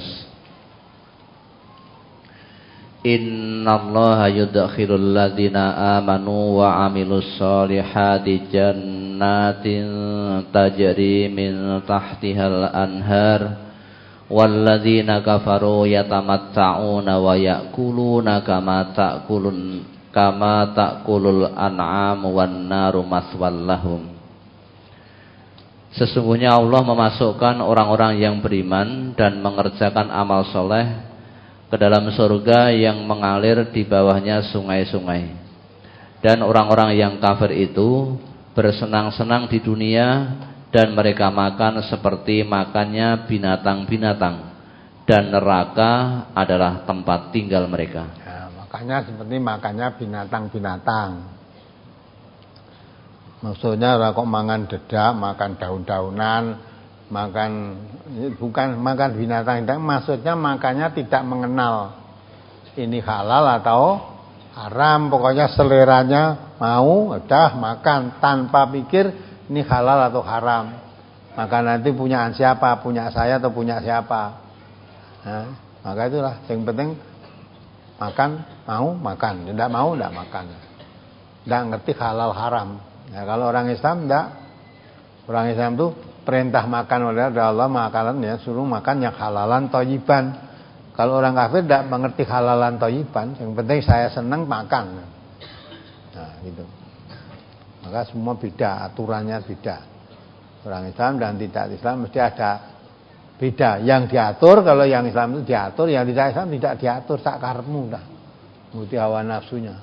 Innallaha yudkhilul ladzina amanu wa amilus solihati jannatin tajri min tahtihal anhar walladzina kafaru yatamatta'una wa ya'kuluna kama ta'kulun kama ta'kulul an'am wan naru maswal lahum. Sesungguhnya Allah memasukkan orang-orang yang beriman dan mengerjakan amal soleh ke dalam surga yang mengalir di bawahnya sungai-sungai. Dan orang-orang yang kafir itu bersenang-senang di dunia dan mereka makan seperti makannya binatang-binatang dan neraka adalah tempat tinggal mereka. Nah, makanya seperti makannya binatang-binatang. Maksudnya orang kok mangan dedak, makan daun-daunan, makan bukan makan binatang, maksudnya makannya tidak mengenal ini halal atau haram, pokoknya seleranya mau udah makan tanpa pikir ini halal atau haram. Maka nanti punyaan siapa, punya saya atau punya siapa. Nah, maka itulah yang penting makan, mau makan, tidak mau tidak makan. Tidak ngerti halal haram. Nah, kalau orang Islam tidak, orang Islam itu perintah makan oleh Allah, makanan ya suruh makan yang halalan thayyiban. Kalau orang kafir tidak mengerti halalan thayyiban, yang penting saya senang makan. Nah, gitu. Maka semua beda, aturannya beda. Orang Islam dan tidak Islam mesti ada beda. Yang diatur, kalau yang Islam itu diatur, yang tidak Islam tidak diatur, sak karepmu dah. Nuruti hawa nafsunya.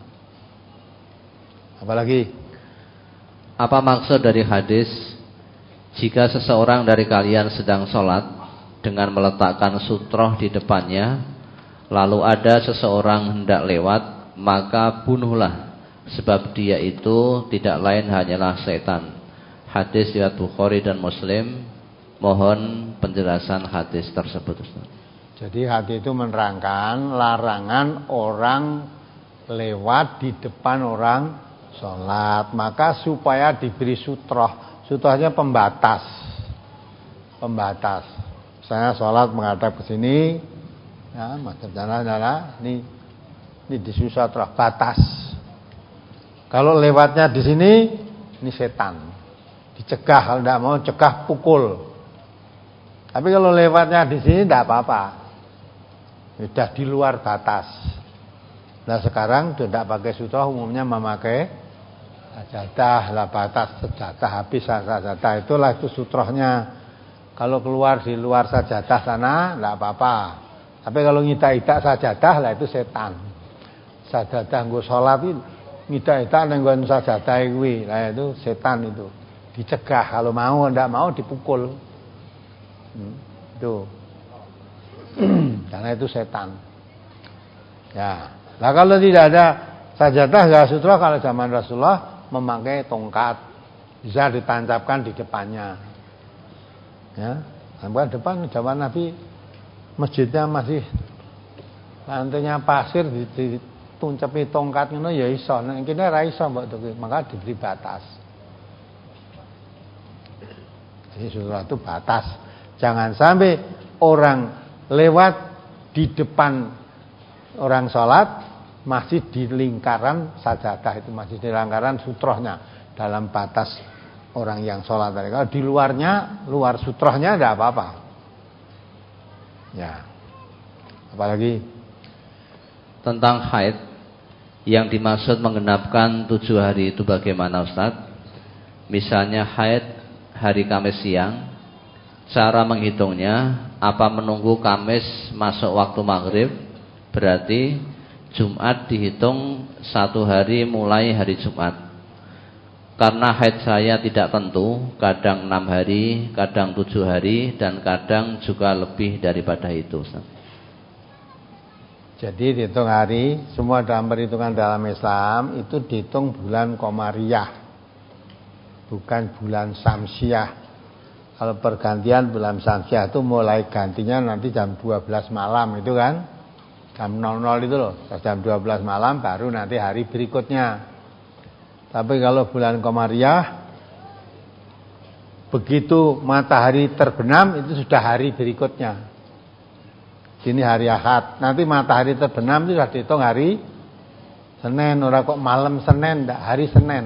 Apalagi apa maksud dari hadis jika seseorang dari kalian sedang sholat dengan meletakkan sutroh di depannya, lalu ada seseorang hendak lewat, maka bunuhlah, sebab dia itu tidak lain hanyalah setan. Hadis riwayat Bukhari dan Muslim. Mohon penjelasan hadis tersebut, Ustaz. Jadi hadis itu menerangkan larangan orang lewat di depan orang sholat, maka supaya diberi sutroh. Sutrohnya pembatas, pembatas. Saya sholat menghadap ke sini, ya, madhab sana, ini, ini disuruh sutroh batas. Kalau lewatnya di sini, ini setan, dicegah. Kalau tidak mau cegah, pukul. Tapi kalau lewatnya di sini tidak apa-apa, sudah di luar batas. Nah sekarang tidak pakai sutroh, umumnya memakai sajadah lah, batas sajadah, habis sajadah itulah itu sutrohnya. Kalau keluar di luar sajadah sana tidak apa-apa. Tapi kalau ngita-ita sajadah lah itu setan. Sajadah nggo salat iki ngita-ita ning nggon sajadah kuwi, lah itu setan itu. Dicegah, kalau mau tidak mau dipukul. Hmm, itu. Karena itu setan. Ya. Nah kalau tidak ada sajadah enggak sutroh, kalau zaman Rasulullah memakai tongkat, bisa ditancapkan di depannya. Ya, sampai depan zaman Nabi masjidnya masih lantainya pasir, dituncepi tongkat ngono ya iso. Nek kene ra iso mbok tuku, maka diberi batas. Jadi sutroh itu batas. Jangan sampai orang lewat di depan orang sholat masih di lingkaran sajadah, itu masih di lingkaran sutrohnya dalam batas orang yang sholat. Kalau di luarnya, luar sutrohnya tidak apa-apa. Ya. Apalagi tentang haid yang dimaksud menggenapkan tujuh hari itu bagaimana, Ustaz? Misalnya haid hari Kamis siang, cara menghitungnya apa menunggu Kamis masuk waktu maghrib? Berarti Jumat dihitung satu hari mulai hari Jumat. Karena haid saya tidak tentu, kadang enam hari, kadang tujuh hari, dan kadang juga lebih daripada itu, Ustaz. Jadi dihitung hari, semua dalam perhitungan dalam Islam itu dihitung bulan Qamariyah, bukan bulan Syamsiah. Kalau pergantian bulan Syamsiah itu mulai gantinya nanti jam dua belas malam itu kan, jam nol nol itu loh, jam dua belas malam baru nanti hari berikutnya. Tapi kalau bulan Qamariyah, begitu matahari terbenam itu sudah hari berikutnya. Ini hari Ahad, nanti matahari terbenam itu sudah dihitung hari Senin. Ora kok malam Senin, enggak, hari Senin.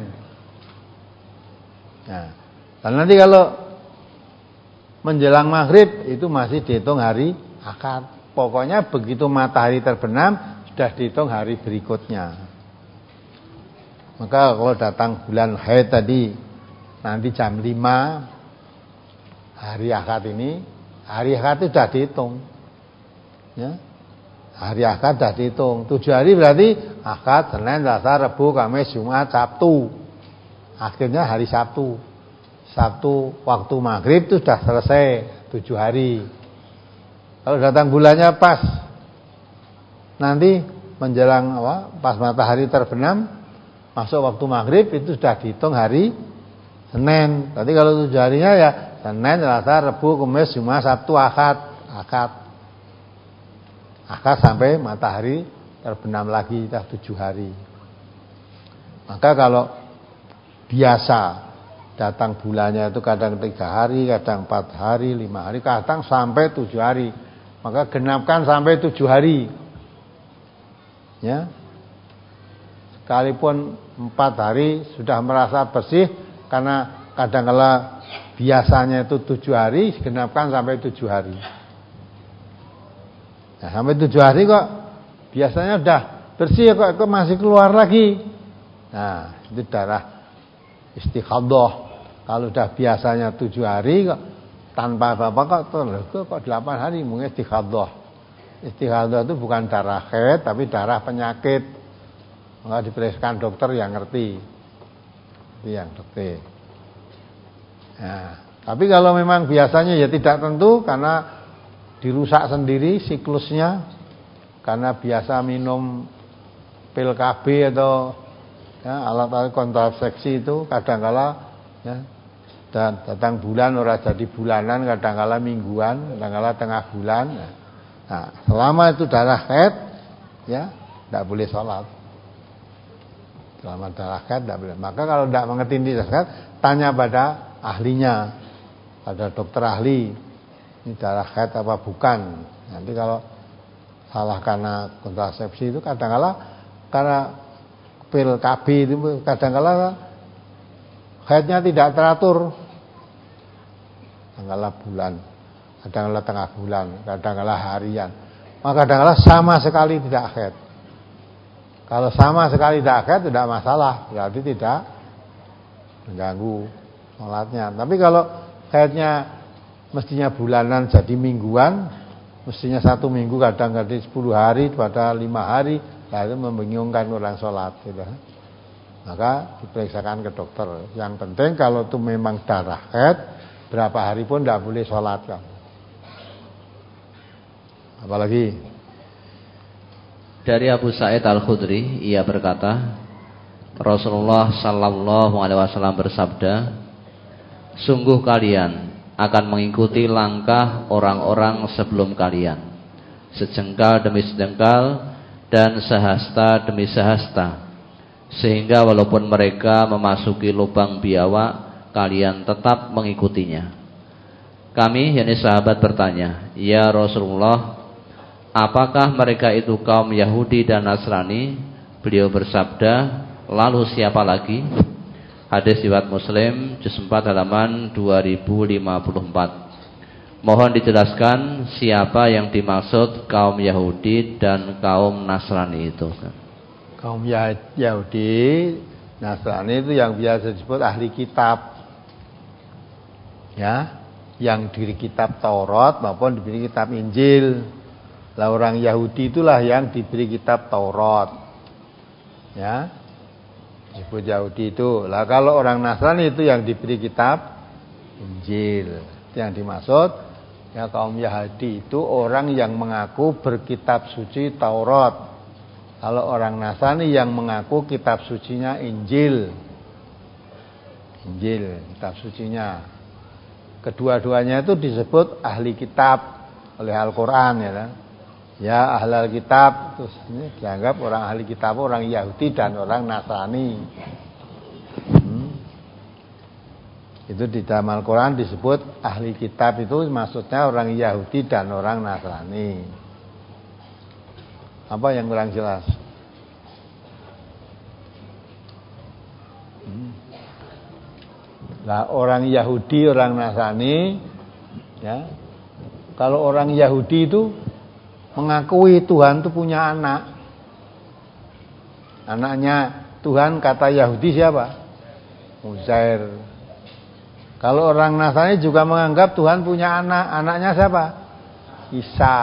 Nah, dan nanti kalau menjelang maghrib itu masih dihitung hari Ahad. Pokoknya begitu matahari terbenam sudah dihitung hari berikutnya. Maka kalau datang bulan haid tadi nanti jam lima hari Ahad ini, hari Ahad itu sudah dihitung. Ya. Hari Ahad sudah dihitung. Tujuh hari berarti Ahad, Senin, Selasa, Rabu, Kamis, Jumat, Sabtu. Akhirnya hari Sabtu. Sabtu waktu maghrib itu sudah selesai tujuh hari. Kalau datang bulannya pas nanti menjelang apa? Pas matahari terbenam masuk waktu maghrib itu sudah dihitung hari Senin. Berarti kalau tujuh harinya ya Senin, Selasa, Rabu, Kamis, Jumat, Sabtu, Ahad. Ahad. Ahad sampai matahari terbenam lagi, dah tujuh hari. Maka kalau biasa datang bulannya itu kadang tiga hari, kadang empat hari, lima hari, kadang sampai tujuh hari. Maka genapkan sampai tujuh hari. Ya, sekalipun empat hari sudah merasa bersih, karena kadang-kala biasanya itu tujuh hari, genapkan sampai tujuh hari. Nah, sampai tujuh hari kok biasanya udah bersih, kok, kok masih keluar lagi. Nah, itu darah istikhadah. Kalau udah biasanya tujuh hari kok tanpa apa-apa kok kok delapan hari mungkin istikhadah. Istikhadah itu bukan darah haid tapi darah penyakit. Maka diperiksakan dokter yang ngerti. Itu yang dokter. Nah, tapi kalau memang biasanya ya tidak tentu karena dirusak sendiri siklusnya, karena biasa minum pil K B atau ya, alat-alat kontrasepsi itu kadang-kala ya, dan datang bulan ora jadi bulanan, kadang-kala mingguan, kadang-kala tengah bulan. Nah, selama itu darah haid ya tidak boleh sholat. Selama darah haid tidak boleh. Maka kalau tidak mengerti ini haid, tanya pada ahlinya, pada dokter ahli, ini darah haid apa bukan. Nanti kalau salah karena kontrasepsi itu kadang-kala karena pil K B itu kadang-kala haidnya tidak teratur, kadang-kala bulan, kadang-kala tengah bulan, kadang-kala harian, maka kadang-kala sama sekali tidak haid. Kalau sama sekali tidak haid tidak masalah, berarti tidak mengganggu sholatnya. Tapi kalau haidnya mestinya bulanan jadi mingguan, mestinya satu minggu kadang-kadang sepuluh hari pada lima hari, nah itu membingungkan orang sholat gitu. Maka diperiksakan ke dokter. Yang penting kalau itu memang darah haid, berapa hari pun tidak boleh sholat kan. Apalagi dari Abu Sa'id Al-Khudri, ia berkata, Rasulullah Sallallahu Alaihi Wasallam bersabda, sungguh kalian akan mengikuti langkah orang-orang sebelum kalian, sejengkal demi sejengkal dan sehasta demi sehasta, sehingga walaupun mereka memasuki lubang biawak, kalian tetap mengikutinya. Kami, yakni sahabat, bertanya, ya Rasulullah, apakah mereka itu kaum Yahudi dan Nasrani? Beliau bersabda, lalu siapa lagi? Hadis riwayat Muslim, juz empat halaman dua ribu lima puluh empat. Mohon dijelaskan siapa yang dimaksud kaum Yahudi dan kaum Nasrani itu. Kaum Yahudi, Nasrani itu yang biasa disebut ahli kitab. Ya, yang diberi kitab Taurat maupun diberi kitab Injil. Lah orang Yahudi itulah yang diberi kitab Taurat. Ya. Disebut Yahudi itu. Lah kalau orang Nasrani itu yang diberi kitab Injil. Itu yang dimaksud ya, kaum Yahudi itu orang yang mengaku berkitab suci Taurat. Kalau orang Nasrani yang mengaku kitab sucinya Injil. Injil, kitab sucinya. Kedua-duanya itu disebut ahli kitab oleh Al-Qur'an ya kan. Ya ahlul kitab, terus ini dianggap orang ahli kitab orang Yahudi dan orang Nasrani. Hmm. Itu di dalam Al-Quran disebut ahli kitab, itu maksudnya orang Yahudi dan orang Nasrani. Apa yang kurang jelas? Hmm. Nah, orang Yahudi, orang Nasrani, ya. Kalau orang Yahudi itu mengakui Tuhan itu punya anak. Anaknya Tuhan kata Yahudi siapa? Uzair. Kalau orang Nasrani juga menganggap Tuhan punya anak. Anaknya siapa? Isa.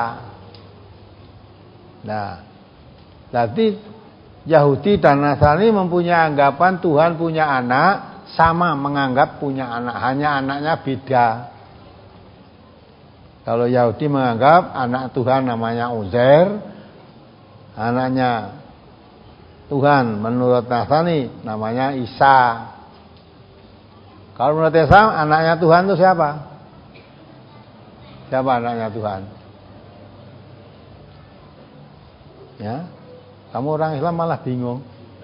Nah, berarti Yahudi dan Nasrani mempunyai anggapan Tuhan punya anak, sama menganggap punya anak, hanya anaknya beda. Kalau Yahudi menganggap anak Tuhan namanya Uzair, anaknya Tuhan menurut Nasrani namanya Isa. Kalau menurut Islam anaknya Tuhan itu siapa? Siapa anaknya Tuhan? Ya, kamu orang Islam malah bingung.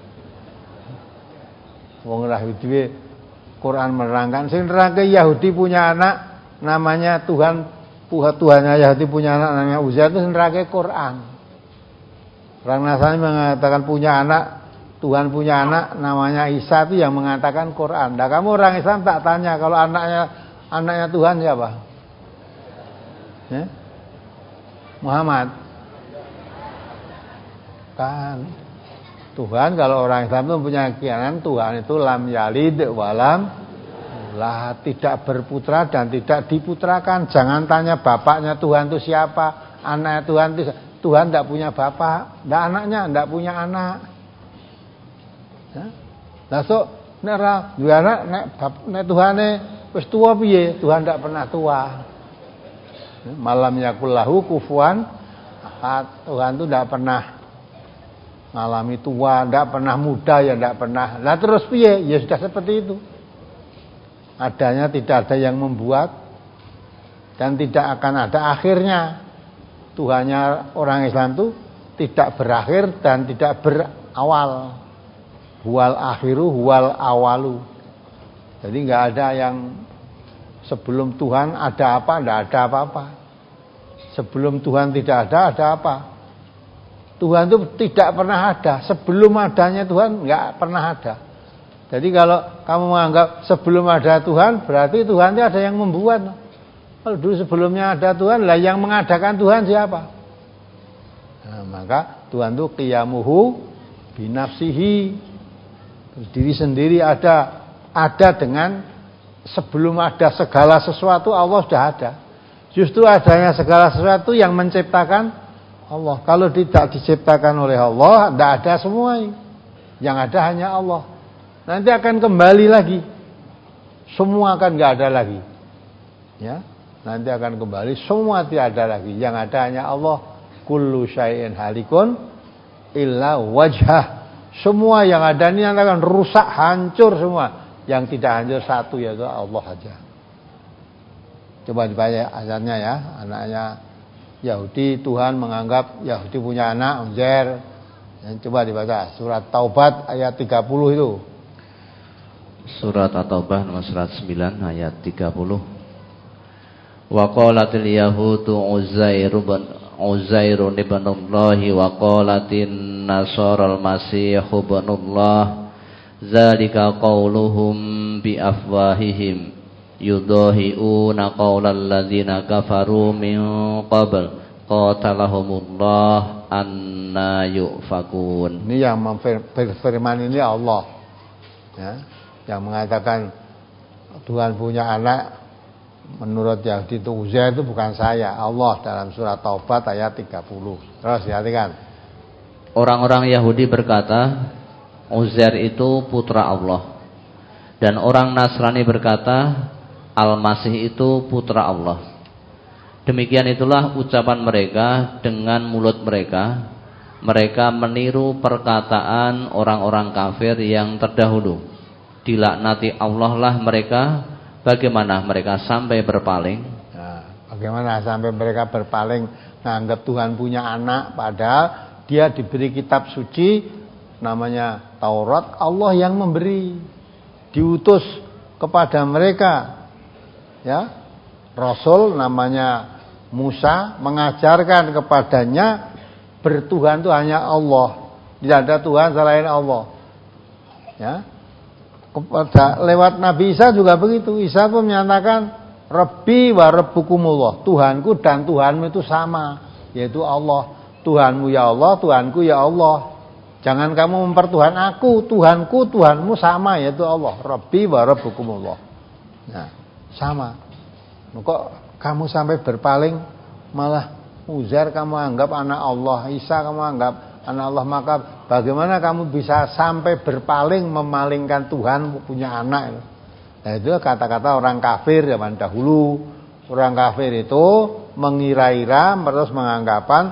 Wong Yahudi Quran menerangkan, sing nerangke Yahudi punya anak namanya Tuhan, Tuhannya Yahudi punya anak namanya Uzair itu nerangke Quran. Orang Nasrani mengatakan punya anak, Tuhan punya anak namanya Isa itu yang mengatakan Quran. Nah, kamu orang Islam tak tanya kalau anaknya anaknya Tuhan siapa? Ya? Muhammad. Kan Tuhan kalau orang Islam itu punya keyakinan Tuhan itu lam yalid walam lah, tidak berputra dan tidak diputrakan. Jangan tanya bapaknya Tuhan itu siapa, anaknya Tuhan itu Tuhan tidak punya bapak, tidak anaknya, tidak punya anak. Ya? Lah sok nek ora duwe anak nek nek Tuhane wis tuwa piye? Tuhan tidak pernah tua. Malam yakul lahu kufuwan ahad. Tuhan itu tidak pernah ngalami tua, tidak pernah muda, ya tidak pernah. Lah terus piye? Ya sudah seperti itu. Adanya tidak ada yang membuat dan tidak akan ada akhirnya. Tuhannya orang Islam itu tidak berakhir dan tidak berawal. Huwal akhiru huwal awalu. Jadi nggak ada yang sebelum Tuhan ada apa, tidak ada apa-apa. Sebelum Tuhan tidak ada, ada apa? Tuhan itu tidak pernah ada. Sebelum adanya Tuhan nggak pernah ada. Jadi kalau kamu menganggap sebelum ada Tuhan, berarti Tuhan itu ada yang membuat. Kalau dulu sebelumnya ada Tuhan, lah yang mengadakan Tuhan siapa? Nah, maka Tuhan itu qiyamuhu binafsihi, berdiri sendiri, ada ada dengan sebelum ada segala sesuatu Allah sudah ada. Justru adanya segala sesuatu yang menciptakan Allah. Kalau tidak diciptakan oleh Allah, tidak ada semua. Yang ada hanya Allah. Nanti akan kembali lagi. Semua akan nggak ada lagi. Ya, nanti akan kembali. Semua tidak ada lagi. Yang ada hanya Allah. Kullu syai'in halikun illa wajhah. Semua yang ada ini akan rusak, hancur semua. Yang tidak hancur satu, yaitu Allah saja. Coba dibaca ayatnya ya. Anaknya Yahudi, Tuhan menganggap Yahudi punya anak Uzair. Coba dibaca surat Taubat ayat tiga puluh itu. Surat At-Taubah nomor seratus sembilan ayat tiga puluh. Wa qalatil yahudu Uzair ibn Uzair ibn Allah wa qalatin nasara al-masih ibn Allah. Zalika qauluhum bi afwahihim yudahiuna qaulal ladzina kafaru min qabl qatalahumullah anna yufakun. Ini yang berfirman ini Allah, ya, yang mengatakan Tuhan punya anak menurut Yahudi itu Uzair itu bukan saya, Allah, dalam surat Taubat ayat tiga puluh. Terus perhatikan. Orang-orang Yahudi berkata Uzair itu putra Allah, dan orang Nasrani berkata Al-Masih itu putra Allah. Demikian itulah ucapan mereka dengan mulut mereka. Mereka meniru perkataan orang-orang kafir yang terdahulu. Dilaknati Allah lah mereka. Bagaimana mereka sampai berpaling? Nah, bagaimana sampai mereka berpaling menganggap Tuhan punya anak, padahal dia diberi kitab suci namanya Taurat, Allah yang memberi, diutus kepada mereka, ya, Rasul namanya Musa, mengajarkan kepadanya bertuhan itu hanya Allah, tidak ada Tuhan selain Allah, ya. Kepada lewat Nabi Isa juga begitu. Isa pun menyatakan Rabbi wa rabbukumullah, Tuhanku dan Tuhanmu itu sama, yaitu Allah. Tuhanmu ya Allah, Tuhanku ya Allah. Jangan kamu mempertuhan aku, Tuhanku, Tuhanmu sama, yaitu Allah. Rabbi wa rabbukumullah. Nah, sama. Kok kamu sampai berpaling, malah Uzair kamu anggap anak Allah, Isa kamu anggap anak Allah, maka bagaimana kamu bisa sampai berpaling memalingkan Tuhan punya anak? Nah, itu kata-kata orang kafir zaman dahulu. Orang kafir itu mengira-ira terus menganggapan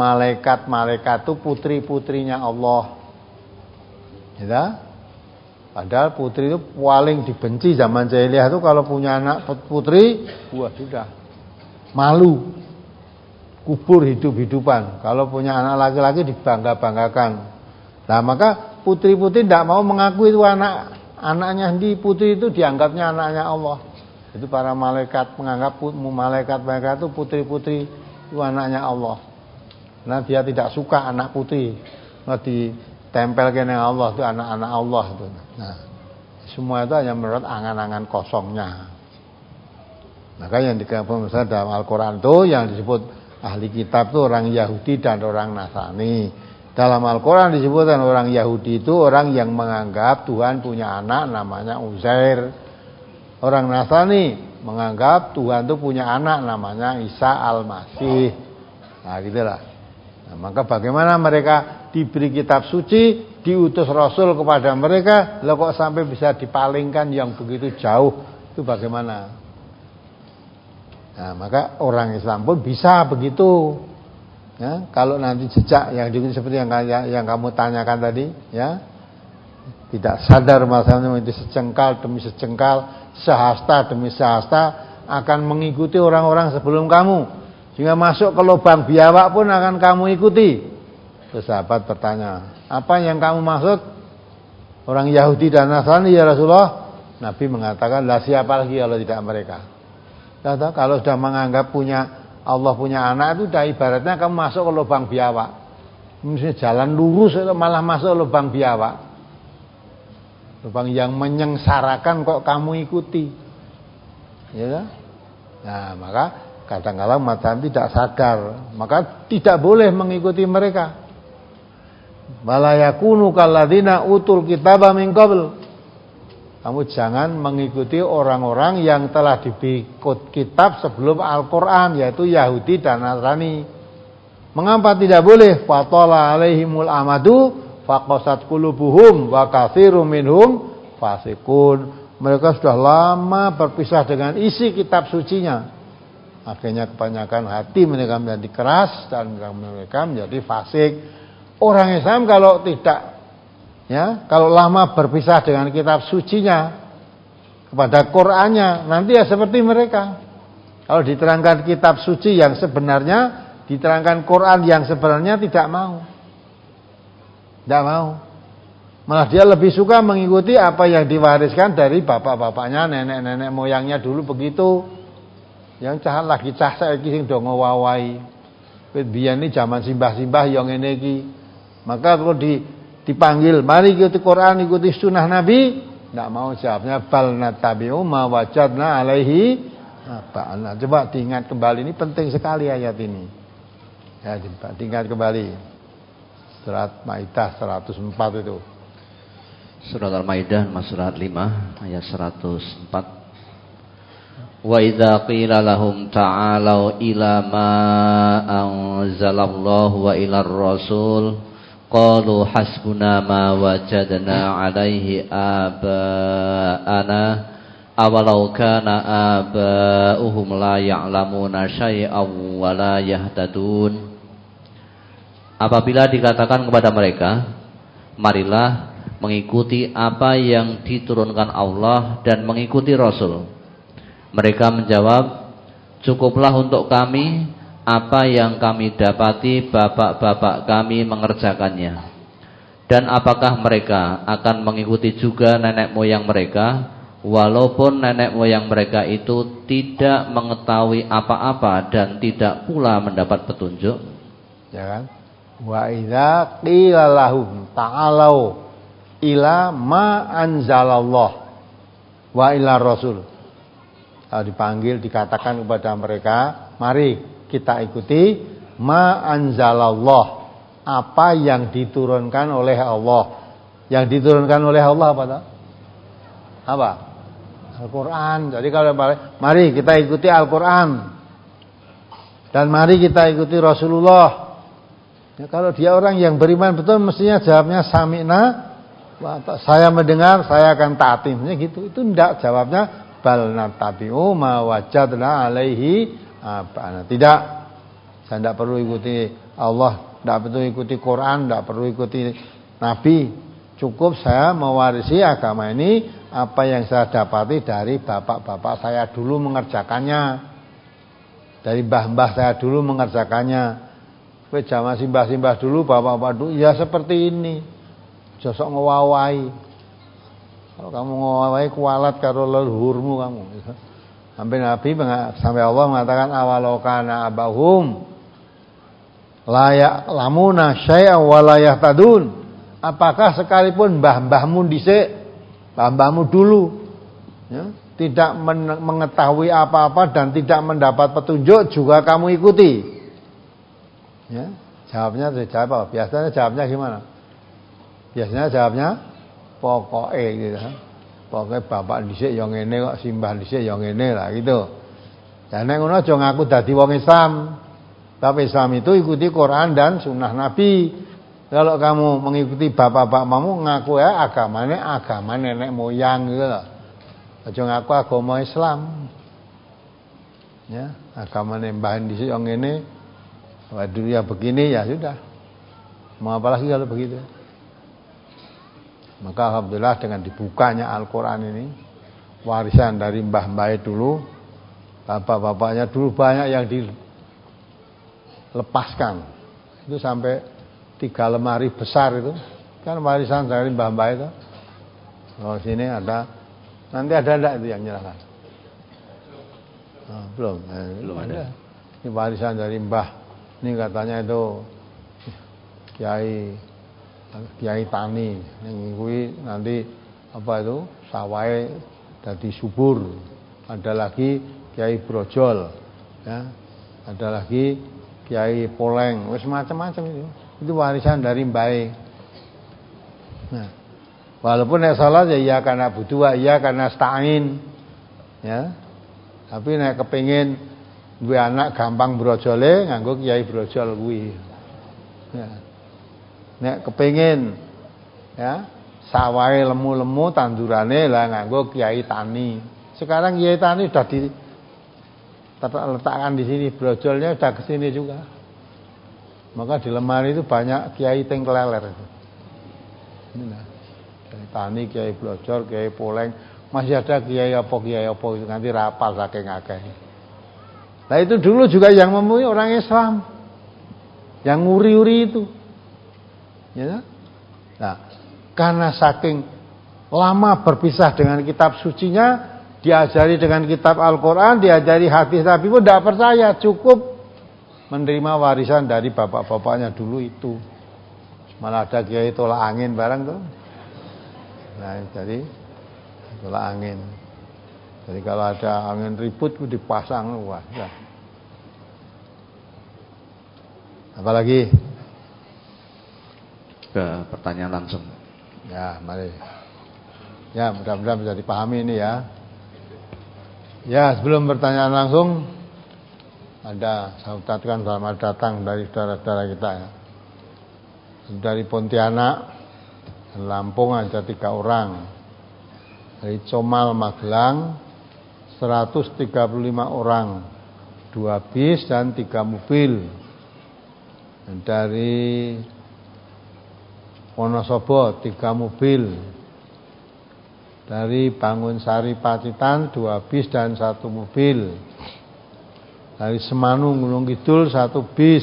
malaikat-malaikat itu putri-putrinya Allah. Ya. Padahal putri itu paling dibenci zaman jahiliyah itu kalau punya anak putri, wah sudah malu, kubur hidup-hidupan. Kalau punya anak laki-laki dibangga-banggakan. Nah maka putri-putri tidak mau mengakui itu anak anaknya di putri itu dianggapnya anaknya Allah. Itu para malaikat menganggap malaikat-malaikat itu putri-putri itu anaknya Allah. Nah dia tidak suka anak putri. Nah ditempelkan dengan Allah itu anak-anak Allah itu. Nah semua itu hanya menurut angan-angan kosongnya. Maka yang dikatakan dalam Al-Quran itu yang disebut ahli kitab itu orang Yahudi dan orang Nasrani. Dalam Al-Quran disebutkan orang Yahudi itu orang yang menganggap Tuhan punya anak namanya Uzair. Orang Nasrani menganggap Tuhan itu punya anak namanya Isa Al-Masih. Nah gitulah. Nah, maka bagaimana mereka diberi kitab suci, diutus Rasul kepada mereka, lah kok sampai bisa dipalingkan yang begitu jauh, itu bagaimana? Nah, maka orang Islam pun bisa begitu. Ya, kalau nanti jejak yang seperti yang yang kamu tanyakan tadi, ya, tidak sadar masalahnya itu secengkal demi secengkal, sehasta demi sehasta akan mengikuti orang-orang sebelum kamu. Sehingga masuk ke lubang biawak pun akan kamu ikuti. Terus sahabat bertanya, apa yang kamu maksud? Orang Yahudi dan Nasrani ya Rasulullah? Nabi mengatakan, lah siapa lagi kalau tidak mereka? Kata, kalau sudah menganggap punya Allah punya anak itu dah ibaratnya kamu masuk ke lubang biawak. Misalnya jalan lurus itu malah masuk ke lubang biawak. Lubang yang menyengsarakan kok kamu ikuti. Ya kan? Nah, maka kadang-kadang macam tidak sadar, maka tidak boleh mengikuti mereka. Wala yakunu kalladzina utul kitaba min qabl. Kamu jangan mengikuti orang-orang yang telah diberi kitab sebelum Al-Qur'an, yaitu Yahudi dan Nasrani. Mengapa tidak boleh? Fatala alaihimul amadu faqasat qulubuhum wa katsirum minhum fasiqun. Mereka sudah lama berpisah dengan isi kitab sucinya. Akhirnya kebanyakan hati mereka menjadi keras dan mereka menjadi fasik. Orang Islam kalau tidak, ya, kalau lama berpisah dengan kitab sucinya kepada Qur'annya, nanti ya seperti mereka. Kalau diterangkan kitab suci yang sebenarnya, diterangkan Qur'an yang sebenarnya tidak mau, tidak mau. Malah dia lebih suka mengikuti apa yang diwariskan dari bapak-bapaknya, nenek-nenek moyangnya dulu begitu. Yang cah lagi cah saiki sing do ngowawai. Wit biyen iki zaman simbah-simbah yang ngene iki. Maka kalau di, dipanggil, mari ikuti Quran, ikuti sunnah Nabi, tidak mau jawabnya bal natabi'u ma wajadna alaihi apa. Nah, coba diingat kembali, ini penting sekali ayat ini. Ya, diingat kembali. Surat Maidah seratus empat itu. Surat Al-Maidah surat lima ayat seratus empat. Wa idza qila lahum ta'alu ila ma anzalallahu wa ila ar-rasul qalu hasbuna ma wajadna 'alaihi aba'ana awalau kana aba'uhum la ya'lamuna syai'aw wa la yahtadun. Apabila dikatakan kepada mereka, marilah mengikuti apa yang diturunkan Allah dan mengikuti Rasul. Mereka menjawab, cukuplah untuk kami apa yang kami dapati bapak-bapak kami mengerjakannya. Dan apakah mereka akan mengikuti juga nenek moyang mereka, walaupun nenek moyang mereka itu tidak mengetahui apa-apa dan tidak pula mendapat petunjuk? Ya kan? Wa idza qila lahum ta'alu ila ma anzalallah wa ila rasul. Kalau dipanggil, dikatakan kepada mereka, mari kita ikuti ma anzalallah, apa yang diturunkan oleh Allah. Yang diturunkan oleh Allah apa? Apa? Al-Quran. Jadi kalau mari kita ikuti Al-Quran dan mari kita ikuti Rasulullah. Ya, kalau dia orang yang beriman betul, mestinya jawabnya sami'na, saya mendengar, saya akan taati. Gitu. Itu enggak jawabnya bal natabi'u ma wajadna alaihi apa. Tidak, saya tidak perlu ikuti Allah, tidak perlu ikuti Quran, tidak perlu ikuti Nabi. Cukup saya mewarisi agama ini apa yang saya dapati dari bapak-bapak saya dulu mengerjakannya, dari mbah-mbah saya dulu mengerjakannya. Kowe jaman simbah-simbah dulu, bapak-bapak dulu ya seperti ini. Josok ngewawai. Kalau kamu ngewawai kualat karo leluhurmu kamu. Sampai Nabi sampai Allah mengatakan awalau kana abahum la ya'lamuna syai'an wa la yahtadun. Apakah sekalipun mbah-mbahmu dhisik, mbah-mbahmu dulu ya, tidak mengetahui apa-apa dan tidak mendapat petunjuk juga kamu ikuti. Ya, jawabnya jawab apa? Biasanya jawabnya gimana? Biasanya jawabnya pokoke gitu kan. Pokoke bapak dhisik ya ngene kok, simbah dhisik ya ngene lah gitu. Ya nek ngono aja ngaku dadi wong Islam. Tapi Islam itu ikuti Quran dan sunnah Nabi. Kalau kamu mengikuti bapak-bapak kamu ngaku ya agamane agama nenek moyang gitu loh. Aja ngaku agama Islam. Ya, agamane mbah dhisik ya ngene. Wah dulu ya begini ya sudah. Mau apa lagi kalau begitu? Maka alhamdulillah dengan dibukanya Al-Quran ini, warisan dari mbah-mbah dulu, bapak-bapaknya dulu banyak yang dilepaskan. Itu sampai tiga lemari besar itu, kan warisan dari mbah-mbah itu. Oh sini ada, nanti ada enggak itu yang nyerahkan? Oh, belum, eh, belum ada. Ini warisan dari mbah. Ini katanya itu Kiai Kiai Tani yang kuwi nanti apa itu sawai dadi subur. Ada lagi Kiai Brojol ya. Ada lagi Kiai Poleng, wis macam-macam itu. Itu warisan dari mbae. Nah, walaupun nek salat ya iya karena butuh, iya karena stain ya. Tapi nek kepengin duwe anak gampang brojole nganggo Kiai Brojol kuwi. Ya. Nek kepengin ya sawahe lemu-lemu tandurane lah nganggo Kiai Tani. Sekarang Kiai Tani sudah di letakkan di sini, brojolnya sudah ke sini juga. Maka di lemari itu banyak Kiai Tengkeleler itu. Ini nah. Kiai Tani, Kiai Brojol, Kiai Poleng, masih ada Kiai apa Kiai apa itu nanti rapal saking akeh. Nah itu dulu juga yang mempunyai orang Islam, yang nguri-uri itu, ya. Nah, karena saking lama berpisah dengan kitab sucinya, diajari dengan kitab Al-Quran, diajari hadis Nabi pun tidak percaya, cukup menerima warisan dari bapak-bapaknya dulu itu. Malah ada kiai tolak angin barang tuh. Nah, jadi tolak angin. Jadi kalau ada angin ribut itu dipasang wah. Ya. Apalagi ke pertanyaan langsung. Ya, mari. Ya, mudah-mudahan bisa dipahami ini ya. Ya, sebelum pertanyaan langsung ada saya ucapkan selamat datang dari saudara-saudara kita ya. Dari Pontianak, Lampung ada tiga orang. Dari Comal Magelang seratus tiga puluh lima orang, dua bis dan tiga mobil. Dan dari Wonosobo tiga mobil. Dari Bangunsari Pacitan dua bis dan satu mobil. Dari Semanung Gunung Kidul satu bis.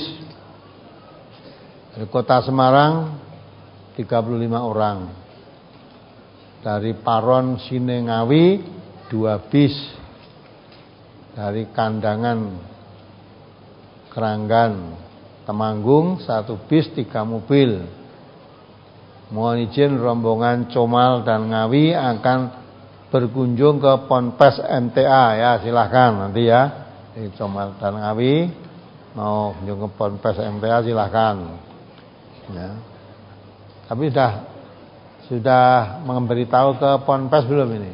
Dari Kota Semarang tiga puluh lima orang. Dari Paron Sinengawi dua bis. Dari Kandangan Keranggan Temanggung satu bis tiga mobil. Mohon izin rombongan Comal dan Ngawi akan berkunjung ke Ponpes M T A ya, silahkan nanti ya. Di Comal dan Ngawi mau kunjung ke Ponpes M T A silahkan. Ya. Tapi sudah sudah memberitahu ke Ponpes belum ini?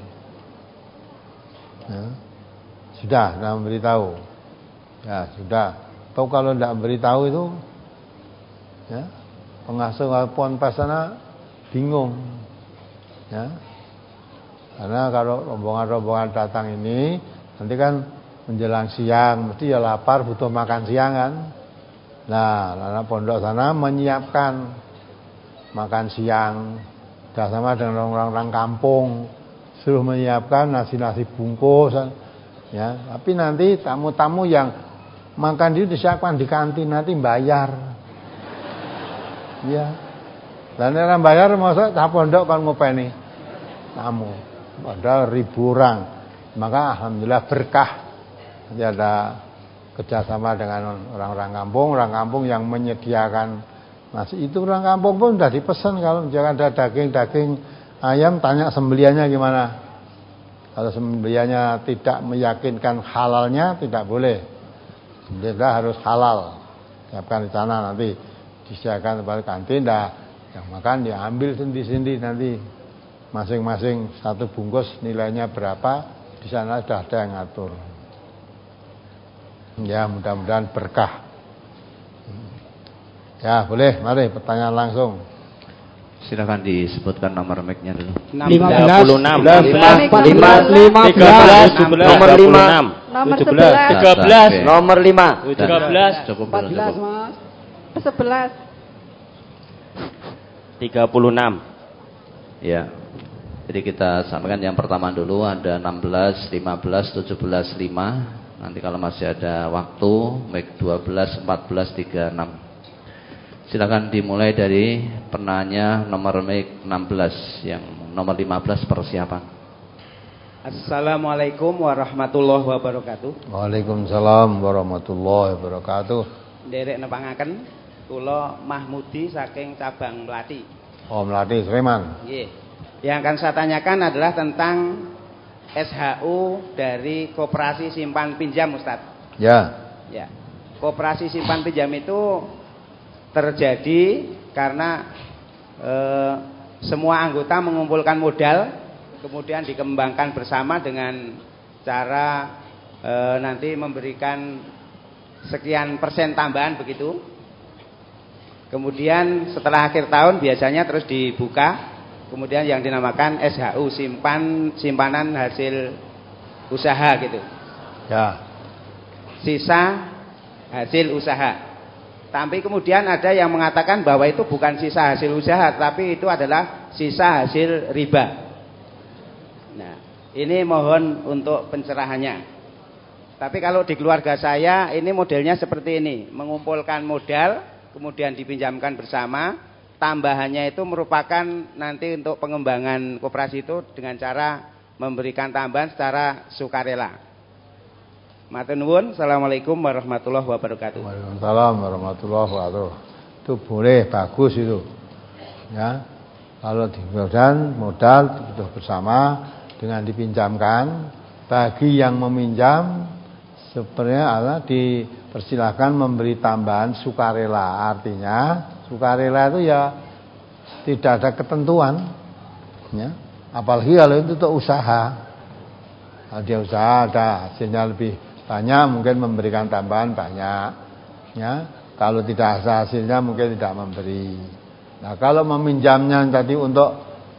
Ya. Sudah, sudah memberitahu. Ya, sudah. Atau kalau tidak memberitahu itu ya, pengasuh Ponpes sana bingung. Ya. Karena kalau rombongan-rombongan datang ini nanti kan menjelang siang mesti ya lapar, butuh makan siang kan. Nah, anak pondok sana menyiapkan makan siang kerjasama dengan orang-orang kampung, suruh menyiapkan nasi-nasi bungkus, ya. Tapi nanti tamu-tamu yang makan itu disiapkan di kantin, nanti bayar, ya. Dan orang bayar masa tak pondok kan ngopeni tamu, padahal ribu orang, maka alhamdulillah berkah. Nanti ada kerjasama dengan orang-orang kampung, orang kampung yang menyediakan nasi itu. Orang kampung pun sudah dipesan kalau jangan ada daging-daging ayam, tanya sembeliannya gimana. Kalau sembeliannya tidak meyakinkan halalnya, tidak boleh. Sembelihnya harus halal. Siapkan di sana, nanti disediakan kepada kantin, dah yang makan diambil sendiri-sendiri, nanti masing-masing satu bungkus nilainya berapa, di sana sudah ada yang ngatur. Ya, mudah-mudahan berkah. Ya, boleh, mari pertanyaan langsung. Silakan disebutkan nomor mic-nya dulu. lima belas, empat belas, lima belas, nomor lima, nomor sebelas, tiga belas, nomor lima, tiga belas, cukup empat belas, Mas. sebelas, tiga puluh enam. Ya. Jadi kita sampaikan yang pertama dulu, ada enam belas, lima belas, tujuh belas, lima. Nanti kalau masih ada waktu, mic dua belas, empat belas, tiga puluh enam. Silakan dimulai dari penanya nomor mic enam belas, yang nomor lima belas persiapan. Assalamualaikum warahmatullahi wabarakatuh. Waalaikumsalam warahmatullahi wabarakatuh. Nderek nepangaken, kula Mahmudi saking cabang Melati. Oh, Melati, Sleman. Nggih. Yang akan saya tanyakan adalah tentang S H U dari Koperasi Simpan Pinjam, Ustadz. Ya. Ya. Koperasi Simpan Pinjam itu terjadi karena e, semua anggota mengumpulkan modal, kemudian dikembangkan bersama dengan cara e, nanti memberikan sekian persen tambahan begitu. Kemudian setelah akhir tahun biasanya terus dibuka, kemudian yang dinamakan S H U, simpan simpanan hasil usaha gitu. Ya. Sisa hasil usaha. Tapi kemudian ada yang mengatakan bahwa itu bukan sisa hasil usaha, tapi itu adalah sisa hasil riba. Nah, ini mohon untuk pencerahannya. Tapi kalau di keluarga saya ini modelnya seperti ini, mengumpulkan modal, kemudian dipinjamkan bersama, tambahannya itu merupakan nanti untuk pengembangan koperasi itu dengan cara memberikan tambahan secara sukarela. Matur nuwun. Assalamualaikum warahmatullahi wabarakatuh. Waalaikumsalam warahmatullahi wabarakatuh. Itu boleh, bagus itu. Ya. Kalau diberikan modal itu bersama dengan dipinjamkan, bagi yang meminjam sebenarnya adalah dipersilakan memberi tambahan sukarela. Artinya sukarela itu ya tidak ada ketentuan, ya. Apalagi kalau itu untuk usaha. Kalau dia usaha ada hasilnya lebih banyak, mungkin memberikan tambahan banyak, ya. Kalau tidak ada hasilnya mungkin tidak memberi. Nah, kalau meminjamnya tadi untuk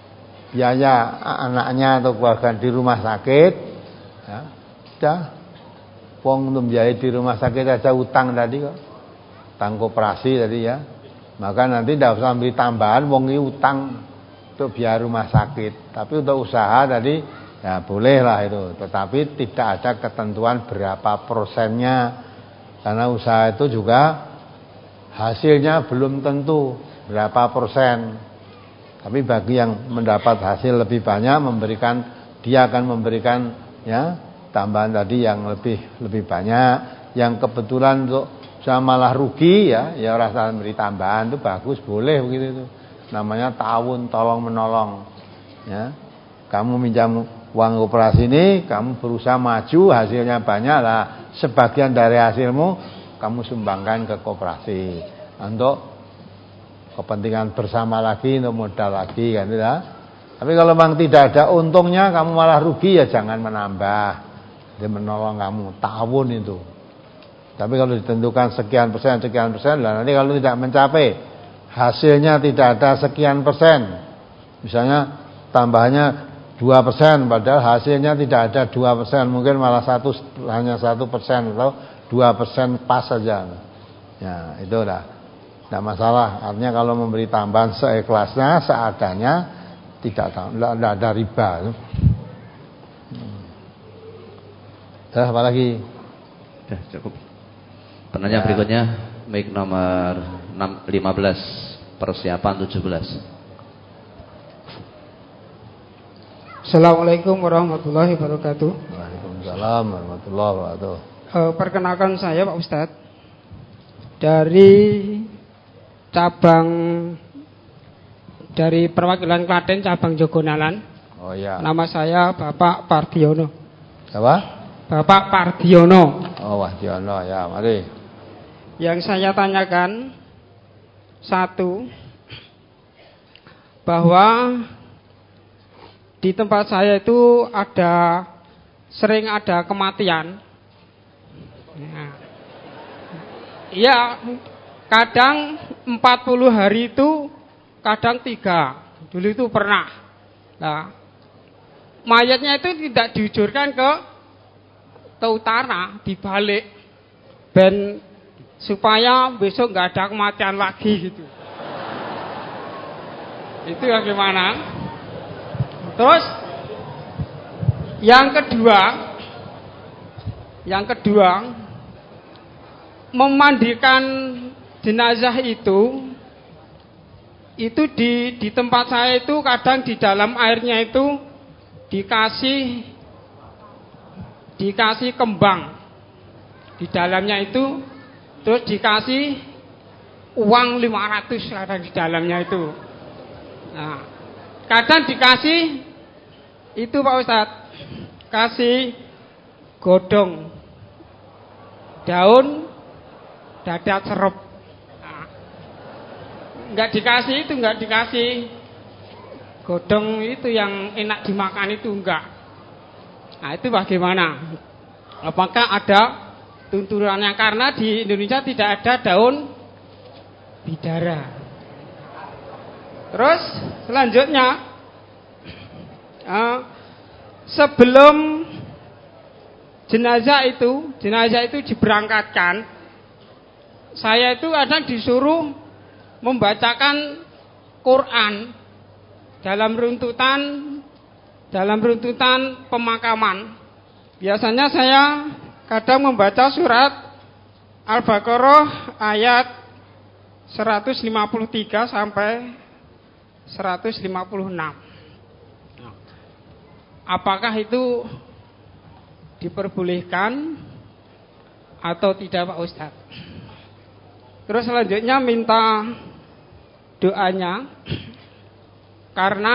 biaya anaknya atau keluarga di rumah sakit, ya, sudah. Wong untuk biaya di rumah sakit aja utang tadi kok, utang koperasi tadi ya. Maka nanti tidak usah beri tambahan, wong ini utang untuk biaya rumah sakit. Tapi untuk usaha tadi ya bolehlah itu, tetapi tidak ada ketentuan berapa persennya, karena usaha itu juga hasilnya belum tentu berapa persen. Tapi bagi yang mendapat hasil lebih banyak, memberikan dia akan memberikan ya tambahan tadi yang lebih lebih banyak. Yang kebetulan untuk saya malah rugi ya, ya rasa beri tambahan itu bagus, boleh begitu itu. Namanya ta'awun, tolong menolong. Ya, kamu minjam uang koperasi ini, kamu berusaha maju, hasilnya banyak lah, sebagian dari hasilmu kamu sumbangkan ke koperasi untuk kepentingan bersama lagi, untuk modal lagi kan ya. Tapi kalau memang tidak ada untungnya, kamu malah rugi ya jangan menambah. Dia menolong kamu, ta'awun itu. Tapi kalau ditentukan sekian persen, sekian persen lah, nanti kalau tidak mencapai hasilnya tidak ada sekian persen, misalnya tambahannya dua persen, padahal hasilnya tidak ada dua persen, mungkin malah satu hanya satu persen atau dua persen pas saja. Ya, itu lah. Tidak masalah. Artinya kalau memberi tambahan seikhlasnya, seadanya, tidak tahu, tidak ada riba. Terus apa lagi? Sudah cukup. Penanya ya. Berikutnya mic nomor lima belas, persiapan tujuh belas. Assalamualaikum warahmatullahi wabarakatuh. Waalaikumsalam warahmatullahi wabarakatuh. Uh, perkenalkan saya Pak Ustadz dari cabang dari perwakilan Klaten cabang Jogonalan. Oh ya. Nama saya Bapak Pardiono. Apa? Bapak Pardiono. Oh Pardiono ya, mari. Yang saya tanyakan satu, bahwa di tempat saya itu ada sering ada kematian. Iya, kadang empat puluh hari itu, kadang tiga. Dulu itu pernah. Nah, mayatnya itu tidak diujurkan ke ke utara, dibalik, ben supaya besok nggak ada kematian lagi gitu. Itu bagaimana? Terus yang kedua, yang kedua memandikan jenazah itu, itu di di tempat saya itu kadang di dalam airnya itu dikasih dikasih kembang di dalamnya itu, terus dikasih uang lima ratus kadang di dalamnya itu. Nah, kadang dikasih itu Pak Ustadz, kasih godong daun dadat serep. Nah, nggak dikasih itu, nggak dikasih godong itu yang enak dimakan itu, enggak. Nah, itu bagaimana? Apakah ada tuntunannya? Karena di Indonesia tidak ada daun bidara. Terus selanjutnya, uh, sebelum jenazah itu, jenazah itu diberangkatkan, saya itu kadang disuruh membacakan Quran dalam runtutan dalam runtutan pemakaman. Biasanya saya kadang membaca surat Al-Baqarah ayat seratus lima puluh tiga sampai seratus lima puluh enam. Apakah itu diperbolehkan atau tidak Pak Ustadz? Terus selanjutnya minta doanya, karena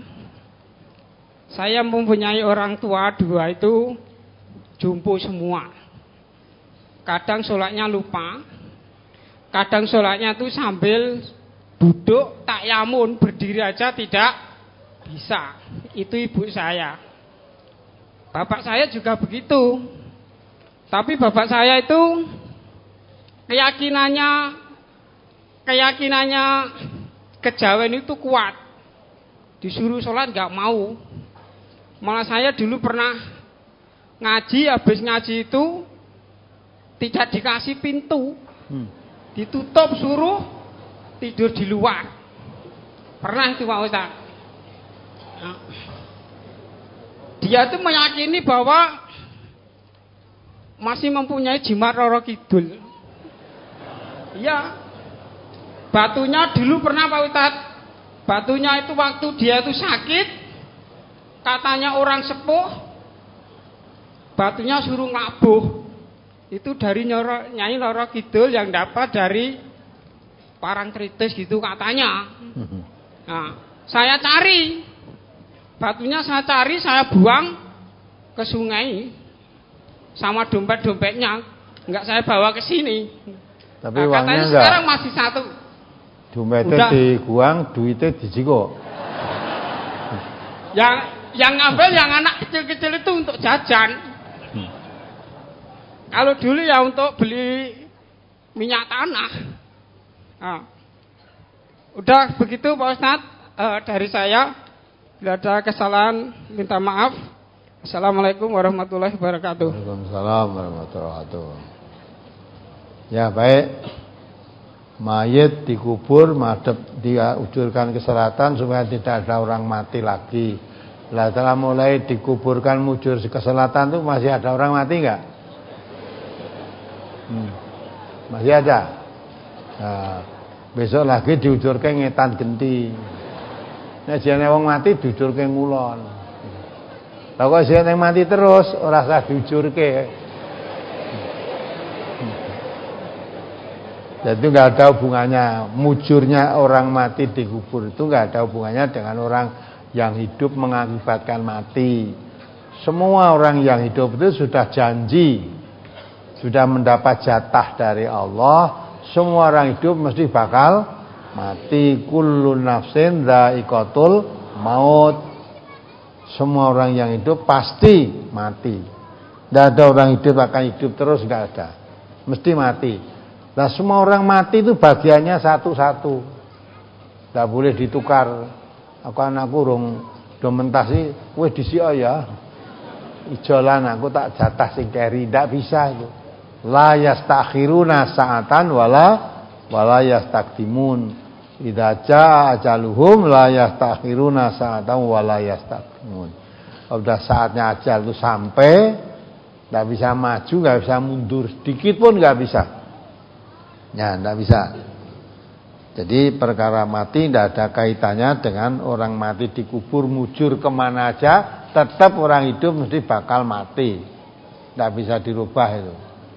saya mempunyai orang tua dua itu jumbo semua. Kadang sholatnya lupa, kadang sholatnya itu sambil duduk takyamun, berdiri aja tidak bisa. Itu ibu saya. Bapak saya juga begitu. Tapi bapak saya itu keyakinannya keyakinannya kejawen itu kuat. Disuruh sholat nggak mau. Malah saya dulu pernah ngaji, habis ngaji itu tidak dikasih pintu, ditutup, suruh tidur di luar. Pernah itu Pak Ustaz. Nah, dia itu meyakini bahwa masih mempunyai jimat Roro Kidul. Iya, batunya dulu pernah Pak Ustaz. Batunya itu waktu dia itu sakit, katanya orang sepuh, batunya suruh ngabuh. Itu dari Nyoro, Nyai Roro Kidul yang dapat dari Parangtritis gitu katanya. Nah, saya cari batunya, saya cari, saya buang ke sungai sama dompet-dompetnya, enggak saya bawa ke sini. Tapi nah, katanya enggak. Sekarang masih satu. Dompetnya dibuang, duitnya dijiko. Yang yang ngambil yang anak kecil-kecil itu untuk jajan. Hmm. Kalau dulu ya untuk beli minyak tanah. Nah, udah begitu Pak Ustadz, uh, dari saya. Bila ada kesalahan minta maaf. Assalamualaikum warahmatullahi wabarakatuh. Waalaikumsalam warahmatullahi wabarakatuh. Ya baik. mayit dikubur madhep diujurkan ke selatan supaya tidak ada orang mati lagi. Lah setelah mulai dikuburkan mujur ke selatan tuh masih ada orang mati enggak? Hmm. Masih ada. Nah, besok lagi diujurke ngetan genti. Nek jane wong mati diujurke ngulon. Lah kok jane mati terus ora usah diujurke. Jadi enggak ada hubungannya mujurnya orang mati dikubur itu enggak ada hubungannya dengan orang yang hidup mengakibatkan mati. Semua orang yang hidup itu sudah janji, sudah mendapat jatah dari Allah. Semua orang hidup mesti bakal mati. Kullu nafsin dha'iqatul maut. Semua orang yang hidup pasti mati. Tidak ada orang hidup akan hidup terus, tidak ada. Mesti mati. Nah semua orang mati itu bagiannya satu-satu. Tidak boleh ditukar. Aku anakku rong do mentasi, kowe disik ya. Ijolan aku tak jatah sing keri, ndak bisa itu. La yastakhiruna sa'atan wala wala yastaqdimun. Idza jaa ajaluhum la yastakhiruna sa'atan wala yastaqdimun. Udah saatnya ajal itu sampai, ndak bisa maju, nggak bisa mundur sedikit pun nggak bisa. Ya, ndak bisa. Jadi perkara mati tidak ada kaitannya dengan orang mati dikubur mujur kemana aja, tetap orang hidup mesti bakal mati. Tidak bisa dirubah itu.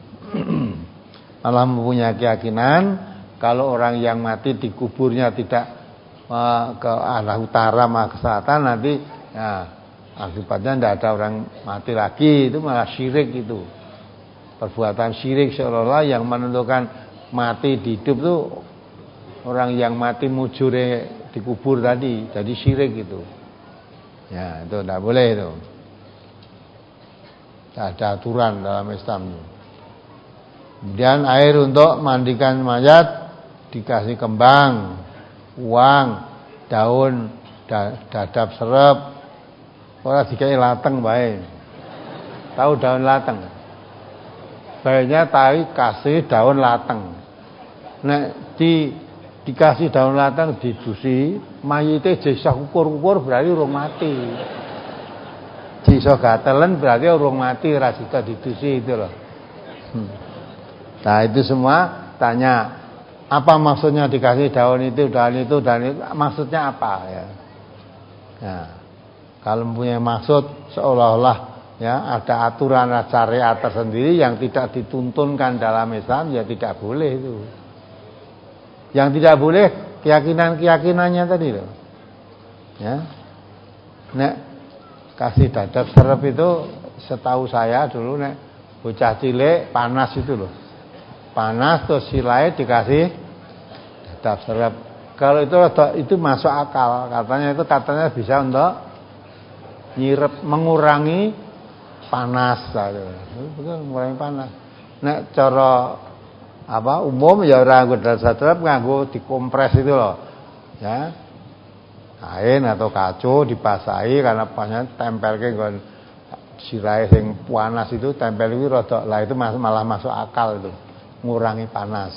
Malah mempunyai keyakinan kalau orang yang mati dikuburnya tidak uh, ke arah utara malah ke selatan, nanti ya, akibatnya tidak ada orang mati lagi. Itu malah syirik itu. Perbuatan syirik seolah-olah yang menentukan mati di hidup itu orang yang mati mujure dikubur tadi, jadi syirik itu. Ya, itu tidak boleh itu. Tidak ada aturan dalam Islam. Kemudian air untuk mandikan mayat dikasih kembang, uang, daun, dadap serep. Ora dikai lateng bae. Tahu daun lateng? Baiknya tahu kasih daun lateng. Nek di dikasih daun latang didusi, mayite jisa ukur-ukur berarti urung mati. Jisa gatelen berarti urung mati, ora sida didusi itu loh. Hmm. Nah, itu semua tanya apa maksudnya dikasih daun itu, daun itu, daun itu, maksudnya apa ya? Nah, kalau mempunyai maksud seolah-olah ya ada aturan syariat tersendiri yang tidak dituntunkan dalam Islam, ya tidak boleh itu. Yang tidak boleh keyakinan-keyakinannya tadi loh. Ya. Nek kasih dadap serep itu setahu saya dulu nek bocah cilik panas itu loh. Panas terus silai dikasih dadap serep. Kalau itu itu masuk akal, katanya itu katanya bisa untuk nyirep mengurangi panas gitu. Itu mengurangi panas. Nek cara apa umum ya ora nganggo dadap nganggo dikompres itu loh ya, kain atau kacu dibasahi karena pasnya tempelke nggon sirahe sing panas itu tempel iki rada lah itu malah masuk akal itu ngurangi panas.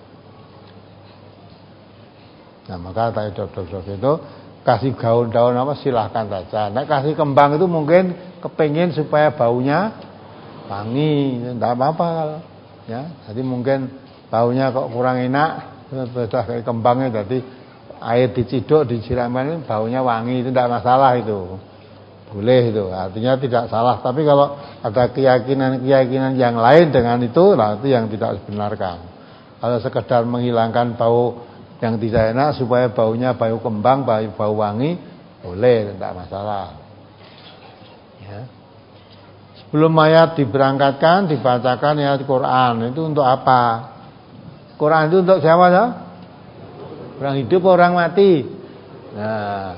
Nah maka tadi dokter-dokter itu kasih daun-daun apa silahkan saja. Nah kasih kembang itu mungkin kepengin supaya baunya wangi, tidak apa-apa kalau ya. Jadi mungkin baunya kok kurang enak, sudah kayak kembangnya, jadi air diciduk disiramkan baunya wangi, itu tidak masalah itu, boleh itu, artinya tidak salah. Tapi kalau ada keyakinan-keyakinan yang lain dengan itu, nah itu yang tidak dibenarkan. Kalau sekedar menghilangkan bau yang tidak enak supaya baunya bau kembang, bau, bau wangi, boleh, tidak masalah. Ya. Sebelum mayat diberangkatkan dibacakan ayat Quran. Itu untuk apa? Quran itu untuk siapa ya? Orang hidup, orang mati. Nah,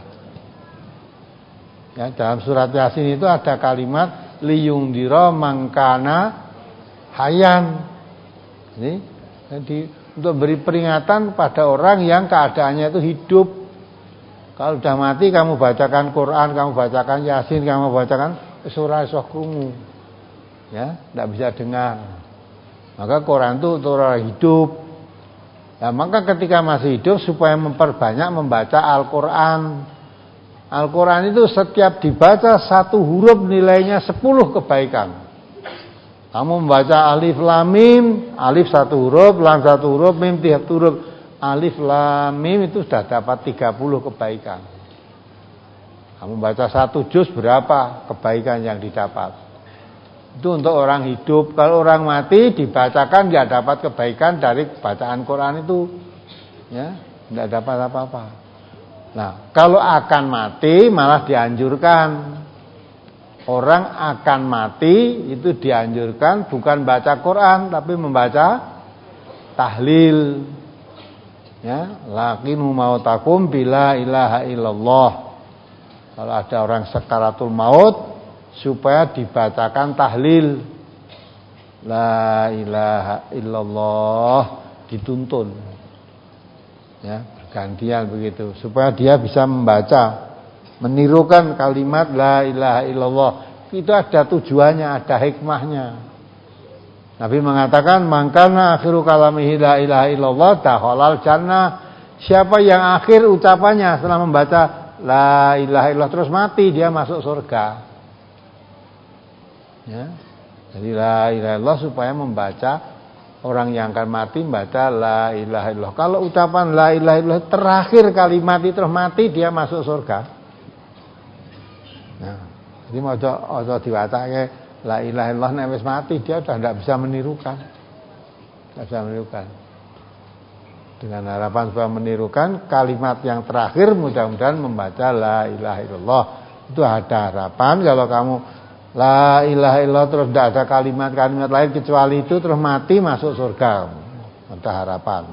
ya, dalam surat Yasin itu ada kalimat liyungdira mangkana hayan. Ini jadi untuk beri peringatan pada orang yang keadaannya itu hidup. Kalau sudah mati kamu bacakan Quran, kamu bacakan Yasin, kamu bacakan surah iso krungu. Ya, tidak bisa dengar. Maka Quran itu untuk orang hidup. Nah, maka ketika masih hidup supaya memperbanyak membaca Al-Quran. Al-Quran itu setiap dibaca satu huruf nilainya sepuluh kebaikan. Kamu membaca alif lam mim, alif satu huruf, lam satu huruf, mim tiga huruf. Alif lam mim itu sudah dapat tiga puluh kebaikan. Kamu baca satu juz berapa kebaikan yang didapat? Itu untuk orang hidup. Kalau orang mati dibacakan nggak dapat kebaikan dari bacaan Quran itu, ya, nggak dapat apa-apa. Nah, kalau akan mati malah dianjurkan. Orang akan mati itu dianjurkan bukan baca Quran tapi membaca tahlil. Ya, laqinu mautakum bila ilaha illallah. Kalau ada orang sakaratul maut supaya dibacakan tahlil. La ilaha illallah dituntun. Ya, gantian begitu supaya dia bisa membaca, menirukan kalimat la ilaha illallah. Itu ada tujuannya, ada hikmahnya. Nabi mengatakan mangkana akhiru kalamihi la ilaha illallah dakhalal jannah. Siapa yang akhir ucapannya setelah membaca la ilaha illallah terus mati, dia masuk surga. Ya. Jadi la ilaha illallah supaya membaca, orang yang akan mati membaca la ilaha illallah. Kalau ucapan la ilaha illallah terakhir kalimat itu terus mati, dia masuk surga. Nah, jadi ojo ojo diwacake la ilaha illallah nek wis mati, dia sudah tidak bisa menirukan. Tidak bisa menirukan. Dengan harapan supaya menirukan kalimat yang terakhir, mudah-mudahan membaca la ilaha illallah. Itu ada harapan. Kalau kamu la ilaha illallah terus tidak ada kalimat-kalimat lain kecuali itu terus mati, masuk surga. Ada harapan.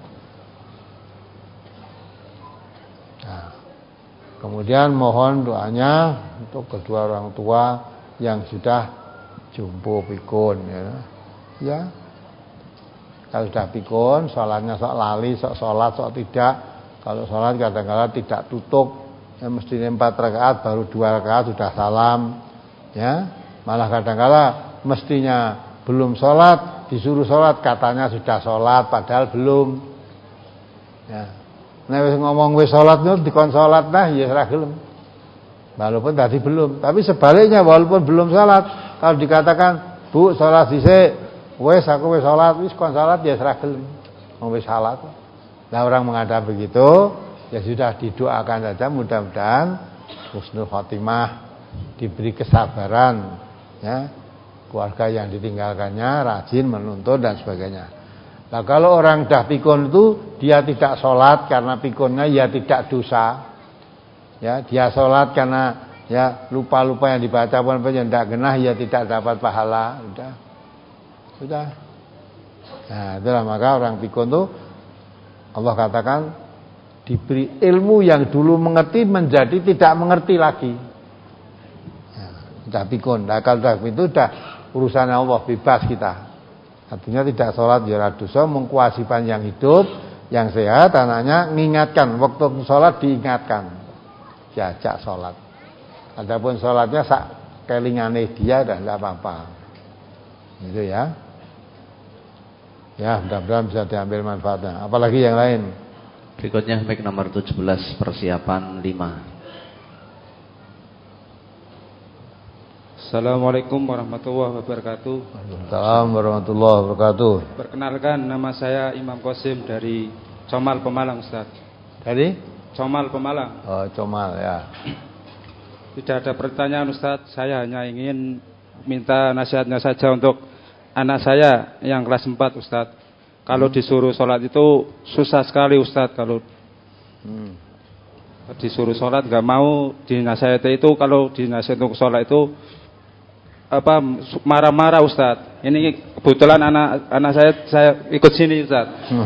Nah, kemudian mohon doanya untuk kedua orang tua yang sudah jumbo pikun, ya. Ya. Kalau sudah pikun, sholatnya sok lali, sok sholat, sok tidak. Kalau sholat kadang-kadang tidak tutup, ya mestinya empat rakaat baru dua rakaat sudah salam. Ya, malah kadang-kadang mestinya belum sholat, disuruh sholat katanya sudah sholat, padahal belum. Ya, nek wis ngomong wis sholat nur dikon sholat nah, ya ora gelem. Walaupun tadi belum, tapi sebaliknya walaupun belum sholat, kalau dikatakan bu sholat dhisik, wis aku wis sholat, wis kon sholat ya ora gelem. Wong wis sholat. Nah, orang menghadap begitu, ya sudah didoakan saja mudah-mudahan husnul khotimah, diberi kesabaran, ya, keluarga yang ditinggalkannya rajin menuntut dan sebagainya. Nah, kalau orang dah pikun itu dia tidak sholat karena pikunnya, ya tidak dosa. Ya, dia sholat karena ya lupa-lupa yang dibaca pun yang tidak genah, ya tidak dapat pahala. Sudah, sudah. Nah, itulah maka orang pikun itu Allah katakan diberi ilmu yang dulu mengerti menjadi tidak mengerti lagi. Sudah pikun. Nah, kalau sudah itu sudah urusan Allah, bebas kita. Artinya tidak sholat ya dosa, mengkewajiban yang hidup, yang sehat, anaknya mengingatkan waktu sholat, diingatkan, diajak sholat. Adapun sholatnya sak kelingane dia dan tidak apa-apa. Itu ya. Ya, mudah-mudahan bisa diambil manfaatnya. Apalagi yang lain. Berikutnya mic nomor tujuh belas, persiapan lima. Assalamualaikum warahmatullahi wabarakatuh. Assalamualaikum warahmatullahi wabarakatuh. Perkenalkan, nama saya Imam Qasim dari Comal Pemalang, Ustaz. Dari? Comal Pemalang. Oh, Comal ya. Tidak ada pertanyaan, Ustaz. Saya hanya ingin minta nasihatnya saja untuk anak saya yang kelas empat, Ustaz. Kalau hmm. disuruh sholat itu susah sekali, Ustaz. Kalau hmm. disuruh sholat gak mau, dinasihati itu kalau dinasihati untuk sholat itu apa marah-marah, Ustaz. Ini kebetulan anak anak saya saya ikut sini, Ustaz.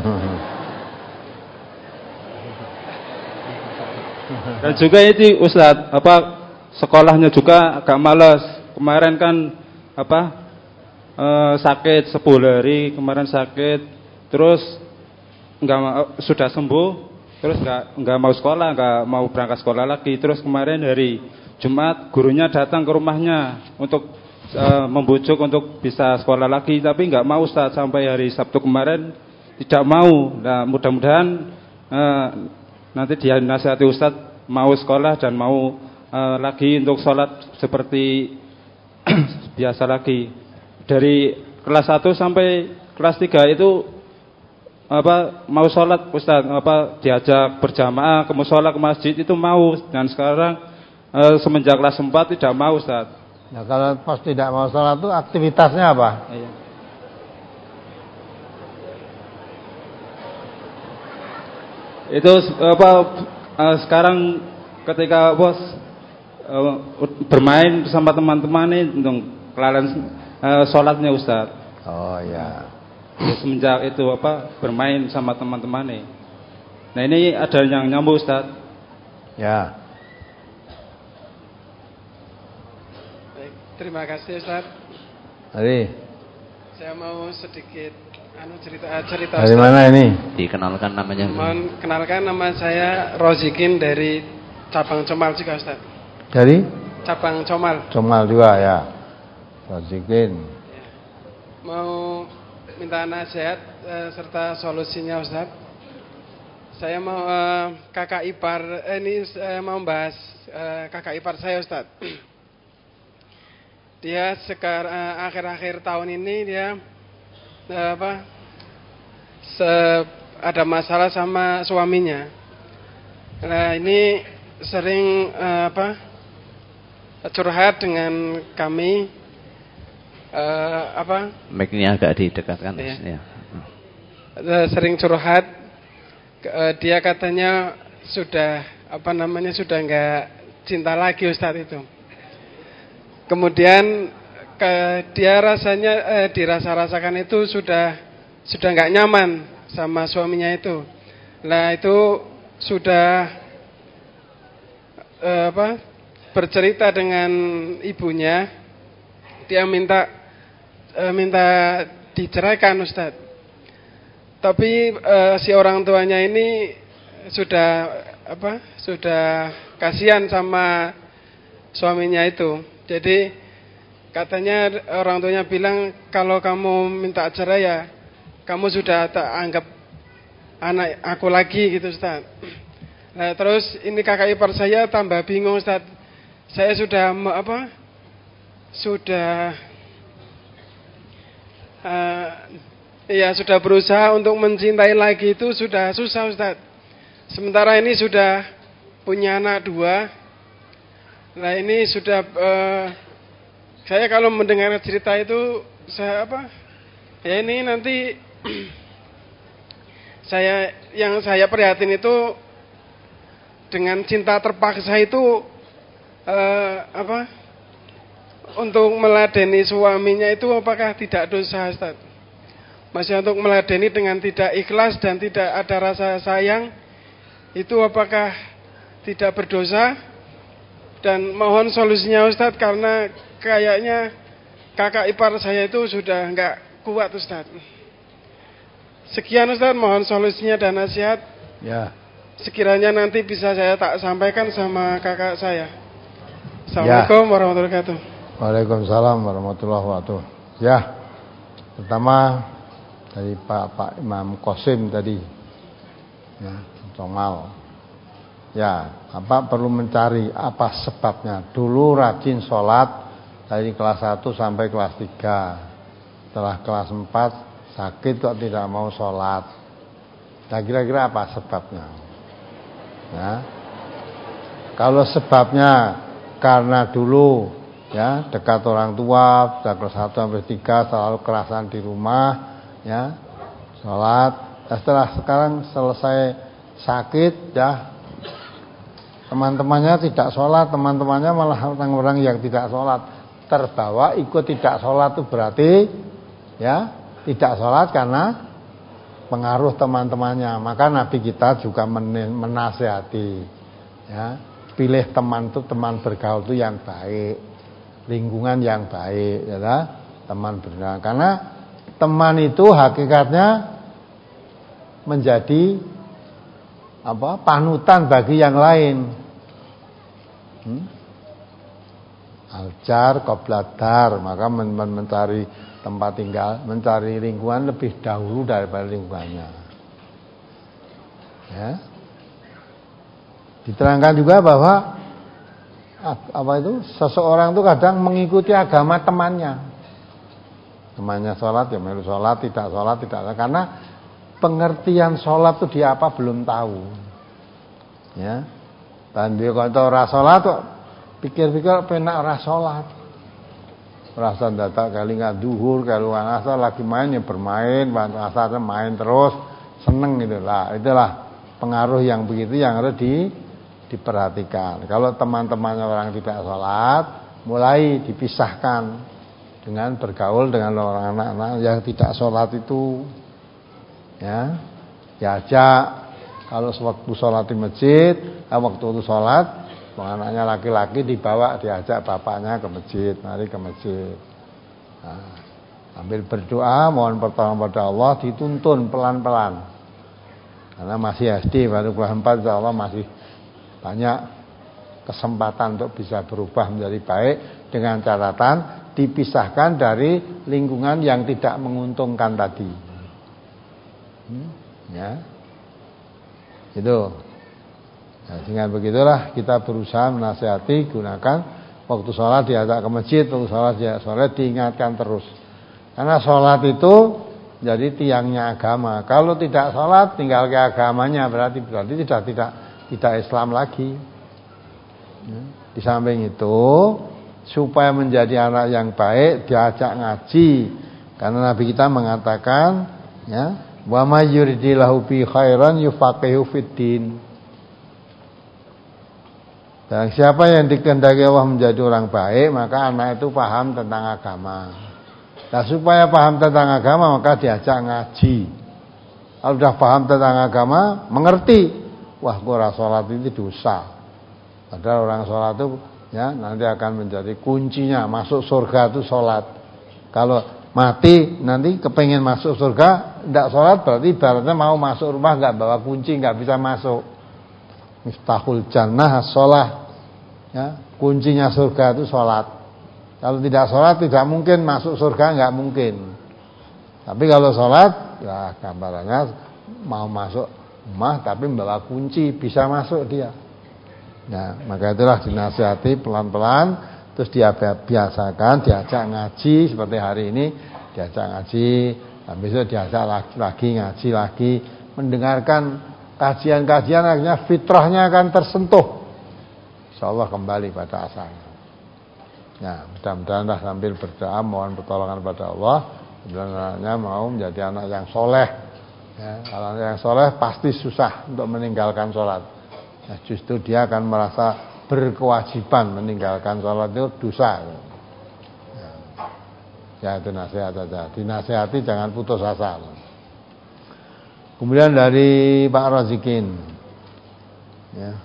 Dan juga itu, Ustaz, apa sekolahnya juga agak malas. Kemarin kan apa e, sakit sepuluh hari, kemarin sakit, terus enggak sudah sembuh, terus enggak enggak mau sekolah, enggak mau berangkat sekolah lagi. Terus kemarin hari Jumat gurunya datang ke rumahnya untuk Uh, membujuk untuk bisa sekolah lagi, tapi nggak mau, Ustaz. Sampai hari Sabtu kemarin tidak mau. Nah, mudah-mudahan eh, nanti dia nasihati Ustadz mau sekolah dan mau eh, lagi untuk sholat seperti biasa lagi. Dari kelas satu sampai kelas tiga itu apa mau sholat Ustadz, apa diajak berjamaah ke musola ke masjid itu mau, dan sekarang eh, semenjak kelas empat tidak mau Ustadz. Nah, kalau pas tidak mau sholat itu aktivitasnya apa? Iya. Itu apa uh, sekarang ketika bos uh, bermain bersama teman-teman ini untuk kelalaian uh, sholatnya Ustaz. Oh ya. Ya, semenjak itu apa bermain sama teman-teman ini. Nah ini ada yang nyambung Ustaz. Ya. Baik, terima kasih Ustaz. Hari. Saya mau sedikit anu cerita cerita Dari mana ini? Dikenalkan namanya. Mohon kenalkan, nama saya Rozikin dari cabang Comal juga Ustaz. Dari? Cabang Comal. Comal juga ya. Rozikin. Ya. Mau minta nasihat eh, serta solusinya Ustaz. Saya mau eh, kakak ipar eh, ini saya mau bahas eh, kakak ipar saya Ustaz. Dia sekarang eh, akhir-akhir tahun ini dia eh, apa? Se, ada masalah sama suaminya. Nah, ini sering eh, apa? curhat dengan kami eh, apa? Mic-nya agak didekatkan. Ya. Ya. Eh, sering curhat. Eh, dia katanya sudah apa namanya sudah enggak cinta lagi Ustadz itu. Kemudian ke, dia rasanya eh, dirasa-rasakan itu sudah sudah nggak nyaman sama suaminya itu. Nah itu sudah eh, apa bercerita dengan ibunya, dia minta eh, minta diceraikan Ustadz. Tapi eh, si orang tuanya ini sudah apa sudah kasihan sama suaminya itu. Jadi katanya orang tuanya bilang kalau kamu minta cerai ya kamu sudah tak anggap anak aku lagi gitu Ustaz. Nah terus ini kakak ipar saya tambah bingung Ustaz. Saya sudah apa? Sudah uh, ya sudah berusaha untuk mencintai lagi itu sudah susah Ustaz. Sementara ini sudah punya anak dua. Nah ini sudah uh, saya kalau mendengar cerita itu saya apa? Ya ini nanti saya yang saya prihatin itu dengan cinta terpaksa itu eh, apa untuk meladeni suaminya itu apakah tidak dosa Ustaz? Masih untuk meladeni dengan tidak ikhlas dan tidak ada rasa sayang itu apakah tidak berdosa? Dan mohon solusinya Ustaz karena kayaknya kakak ipar saya itu sudah enggak kuat Ustaz. Sekian Ustaz, mohon solusinya dan nasihat. Ya. Sekiranya nanti bisa saya tak sampaikan sama kakak saya. Assalamualaikum ya. warahmatullahi wabarakatuh. Waalaikumsalam warahmatullahi wabarakatuh. Ya. Pertama dari Pak Pak Imam Qasim tadi. Ya, Comal. Ya, apa perlu mencari apa sebabnya. Dulu rajin sholat dari kelas satu sampai kelas tiga. Setelah kelas empat sakit kok tidak mau sholat. Nah kira-kira apa sebabnya? Ya. Kalau sebabnya karena dulu ya dekat orang tua, sudah kelas satu sampai tiga selalu kerasan di rumah, ya sholat. Nah, setelah sekarang selesai sakit, ya teman-temannya tidak sholat, teman-temannya malah orang-orang yang tidak sholat terbawa ikut tidak sholat itu berarti ya tidak sholat karena pengaruh teman-temannya. Maka Nabi kita juga menasihati ya, pilih teman itu teman bergaul itu yang baik, lingkungan yang baik ya, teman bergaul. Karena teman itu hakikatnya menjadi apa panutan bagi yang lain. hmm? Aljar qobladar, maka men men mencari tempat tinggal, mencari lingkungan lebih dahulu daripada lingkungannya. Ya. Diterangkan juga bahwa apa itu seseorang itu kadang mengikuti agama temannya. Temannya sholat ya melu sholat, tidak sholat tidak, karena pengertian sholat itu dia apa belum tahu. Ya. Dan dia kalau ora sholat kok pikir-pikir penak ora sholat. Rasa datak kali nggak duhur, kalau asar lagi main ya bermain, asarnya main terus, seneng gitu lah. Itulah pengaruh yang begitu yang harus di, diperhatikan. Kalau teman-temannya orang tidak sholat, mulai dipisahkan dengan bergaul dengan orang anak-anak yang tidak sholat itu. Ya, diajak kalau waktu sholat di masjid, waktu itu sholat. Anaknya laki-laki dibawa, diajak bapaknya ke masjid, mari ke masjid. Nah, sambil berdoa, mohon pertolongan pada Allah, dituntun pelan-pelan. Karena masih S D, baru kelas empat, insya Allah masih banyak kesempatan untuk bisa berubah menjadi baik, dengan catatan dipisahkan dari lingkungan yang tidak menguntungkan tadi. Hmm, ya, itu. Nah, sehingga begitulah kita berusaha menasihati, gunakan waktu sholat diajak ke masjid, waktu sholat diajak sholat diingatkan terus. Karena sholat itu jadi tiangnya agama. Kalau tidak sholat tinggal ke agamanya, berarti berarti tidak tidak tidak Islam lagi. Di samping itu supaya menjadi anak yang baik diajak ngaji. Karena Nabi kita mengatakan, ya, wa may yuridillahu bi khairan yufaqihu fiddin. Dan siapa yang dikehendaki Allah menjadi orang baik, maka anak itu paham tentang agama. Nah, supaya paham tentang agama, maka diajak ngaji. Kalau sudah paham tentang agama, mengerti, wah, gua sholat itu dosa. Padahal orang sholat itu ya nanti akan menjadi kuncinya masuk surga itu sholat. Kalau mati nanti kepengen masuk surga, tidak sholat berarti ibaratnya mau masuk rumah nggak bawa kunci, nggak bisa masuk. Miftahul jannah sholat. Ya, kuncinya surga itu sholat. Kalau tidak sholat tidak mungkin masuk surga, nggak mungkin. Tapi kalau sholat, ya gambarannya mau masuk rumah tapi membawa kunci, bisa masuk dia. Nah, maka itulah dinasihati pelan-pelan, terus dia biasakan, diajak ngaji seperti hari ini, diajak ngaji, dan besok diajak lagi, lagi ngaji lagi, mendengarkan kajian-kajian, akhirnya fitrahnya akan tersentuh. Insyaallah kembali pada asalnya. Ya, mudah-mudahan lah sambil berdoa mohon pertolongan pada Allah, anaknya mau menjadi anak yang soleh. Ya, kalau anak yang soleh pasti susah untuk meninggalkan sholat. Ya, justru dia akan merasa berkewajiban meninggalkan sholat itu dosa. Ya, ya itu nasihat saja. Dinasihati jangan putus asa. Kemudian dari Pak Razikin, ya,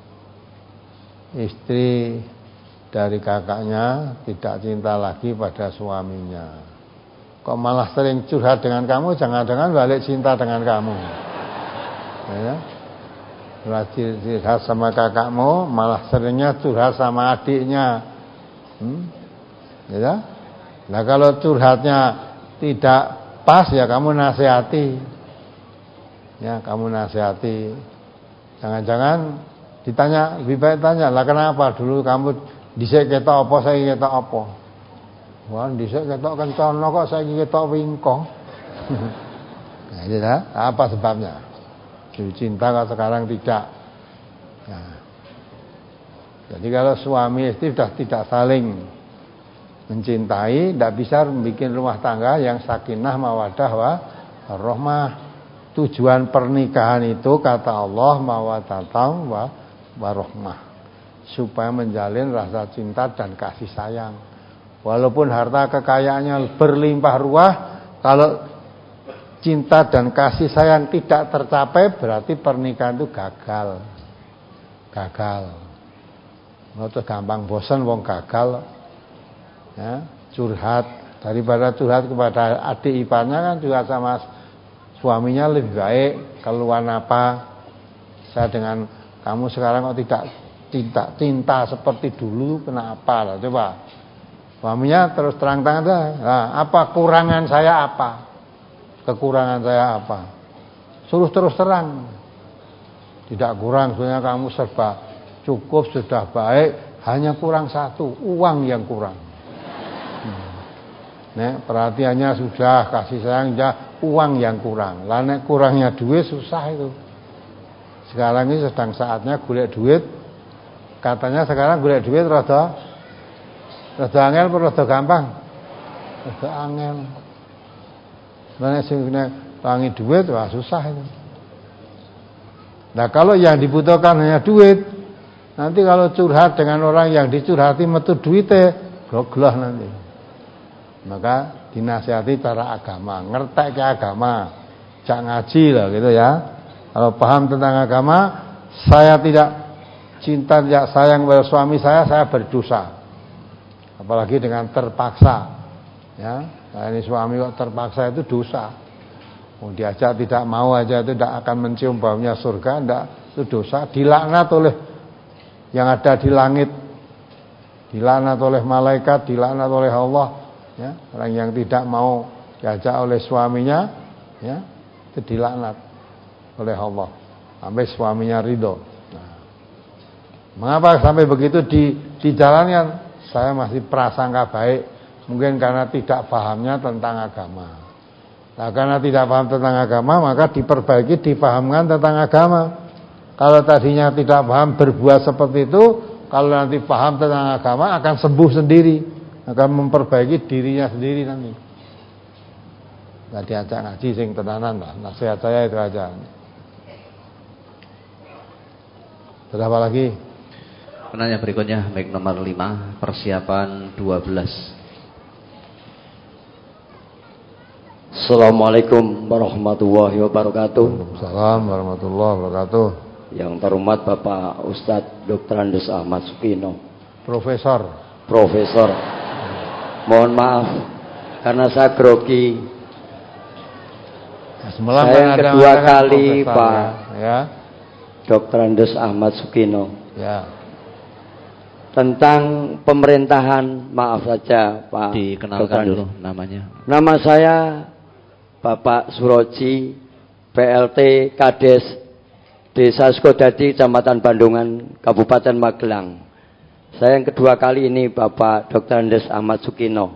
istri dari kakaknya tidak cinta lagi pada suaminya. Kok malah sering curhat dengan kamu, jangan-jangan balik cinta dengan kamu. Ya, curhat sama kakakmu, malah seringnya curhat sama adiknya. Hmm? Ya, nah kalau curhatnya tidak pas ya kamu nasihati. Ya, kamu nasihati. Jangan-jangan ditanya, lebih baik tanya, lah kenapa dulu kamu dhisik ketok apa, saiki ketok apa? Wah, dhisik ketok kencono kok saiki ketok wingkong. Nah, itu dah, apa sebabnya? Dulu cinta kok sekarang tidak. Nah, jadi kalau suami istri sudah tidak saling mencintai, tidak bisa membuat rumah tangga yang sakinah mawaddah warahmah. Tujuan pernikahan itu kata Allah mawaddatan wa warahmah, supaya menjalin rasa cinta dan kasih sayang. Walaupun harta kekayaannya berlimpah ruah, kalau cinta dan kasih sayang tidak tercapai, berarti pernikahan itu gagal. Gagal. Itu gampang bosan wong gagal. Ya, curhat, daripada curhat kepada adik iparnya kan juga sama suaminya lebih baik. Keluhan apa? Saya dengan kamu sekarang kok tidak cinta cinta seperti dulu, kenapa lah coba. Suaminya terus terang-terangan, nah, apa kurangan saya apa? Kekurangan saya apa? Suruh terus terang. Tidak kurang, sebenarnya kamu serba cukup, sudah baik, hanya kurang satu, uang yang kurang. Hmm. Nek perhatiannya sudah, kasih sayang sudah, uang yang kurang. Lah nek kurangnya duit susah itu. Sekarang ini sedang saatnya golek duit. Katanya sekarang golek duit rada rada angel apa rada gampang? Rada angel. Lah sing tangi duit wah susah itu. Nah, kalau yang dibutuhkan hanya duit, nanti kalau curhat dengan orang yang dicurhati metu duitnya, gogloh nanti. Maka dinasihati cara agama, ngertek ke agama, jak ngaji lah gitu ya. Kalau paham tentang agama, saya tidak cinta, tidak sayang pada suami saya, saya berdosa. Apalagi dengan terpaksa. Ya, nah ini suami kok terpaksa itu dosa. Mau diajak tidak mau aja itu tidak akan mencium baunya surga, tidak, itu dosa, dilaknat oleh yang ada di langit, dilaknat oleh malaikat, dilaknat oleh Allah. Ya, orang yang tidak mau diajak oleh suaminya, ya, itu dilaknat oleh Allah sampai suaminya ridho. Nah, mengapa sampai begitu di dijalankan? Saya masih prasangka baik, mungkin karena tidak pahamnya tentang agama. Nah, karena tidak paham tentang agama, maka diperbaiki, dipahamkan tentang agama. Kalau tadinya tidak paham berbuat seperti itu, kalau nanti paham tentang agama akan sembuh sendiri, akan memperbaiki dirinya sendiri nanti. Nah, diajak ngaji sing tenanan lah. Nasihat saya itu aja. Berapa lagi? Penanya berikutnya, baik nomor lima, persiapan dua belas. Assalamualaikum warahmatullahi wabarakatuh. Waalaikumsalam warahmatullahi wabarakatuh. Yang terhormat Bapak Ustadz Doktor Andes Ahmad Sukino, Profesor. Profesor. Mohon maaf karena saya grogi. Semalam saya yang kedua kali Pak ya. Doktor Andes Ahmad Sukino. Ya. Tentang pemerintahan, maaf saja Pak. Dikenalkan dulu namanya. Nama saya Bapak Suroji, P L T Kades Desa Skodadi, Kecamatan Bandungan, Kabupaten Magelang. Saya yang kedua kali ini Bapak Doktor Andes Ahmad Sukino.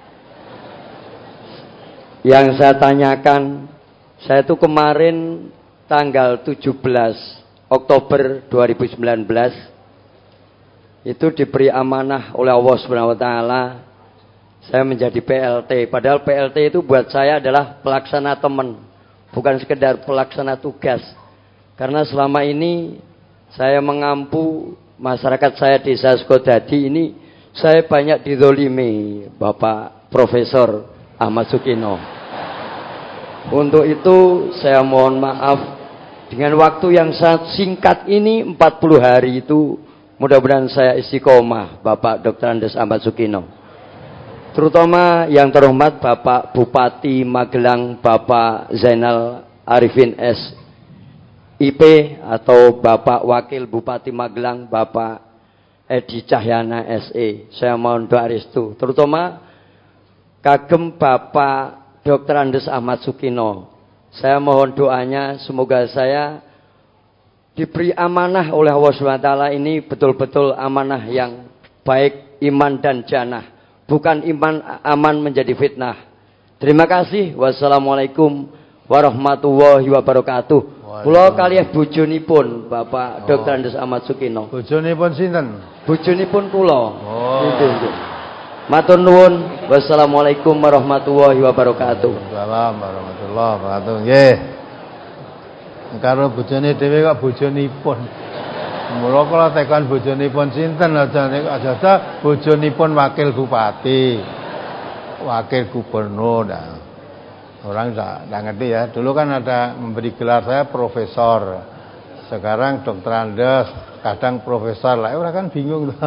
Yang saya tanyakan, saya itu kemarin tanggal tujuh belas Oktober dua ribu sembilan belas itu diberi amanah oleh Allah Subhanahu wa taala. Saya menjadi P L T, padahal P L T itu buat saya adalah pelaksana teman, bukan sekedar pelaksana tugas. Karena selama ini saya mengampu masyarakat saya Desa Skodadi ini, saya banyak dizolimi Bapak Profesor Ahmad Sukino. Untuk itu saya mohon maaf, dengan waktu yang sangat singkat ini, empat puluh hari itu, mudah-mudahan saya istiqomah Bapak Doktor Andes Ahmad Sukino. Terutama yang terhormat Bapak Bupati Magelang, Bapak Zainal Arifin S I P, atau Bapak Wakil Bupati Magelang, Bapak Edi Cahyana S E. Saya mohon doa restu, terutama kagem Bapak Doktor Andes Ahmad Sukino. Saya mohon doanya, semoga saya diberi amanah oleh Allah subhanahu wa taala ini betul-betul amanah yang baik, iman dan jannah. Bukan iman aman menjadi fitnah. Terima kasih. Wassalamualaikum warahmatullahi wabarakatuh. Kula kalih bojonipun Bapak Doktor oh. Andes Ahmad Sukino. Bojonipun sinten? Bojonipun kula. Oh. Nggih. Matur nuwun. Wassalamualaikum warahmatullahi wabarakatuh. Waalaikumsalam warahmatullahi wabarakatuh. Nggih. Karo bojone dhewe kok bojonipun. Mula kula tekan bojonipun sinten aja aja bojonipun wakil bupati, wakil gubernur. Nah, orang enggak ngerti ya. Dulu kan ada memberi gelar saya profesor. Sekarang Doktor Andes, kadang profesor lah. Orang kan bingung tuh.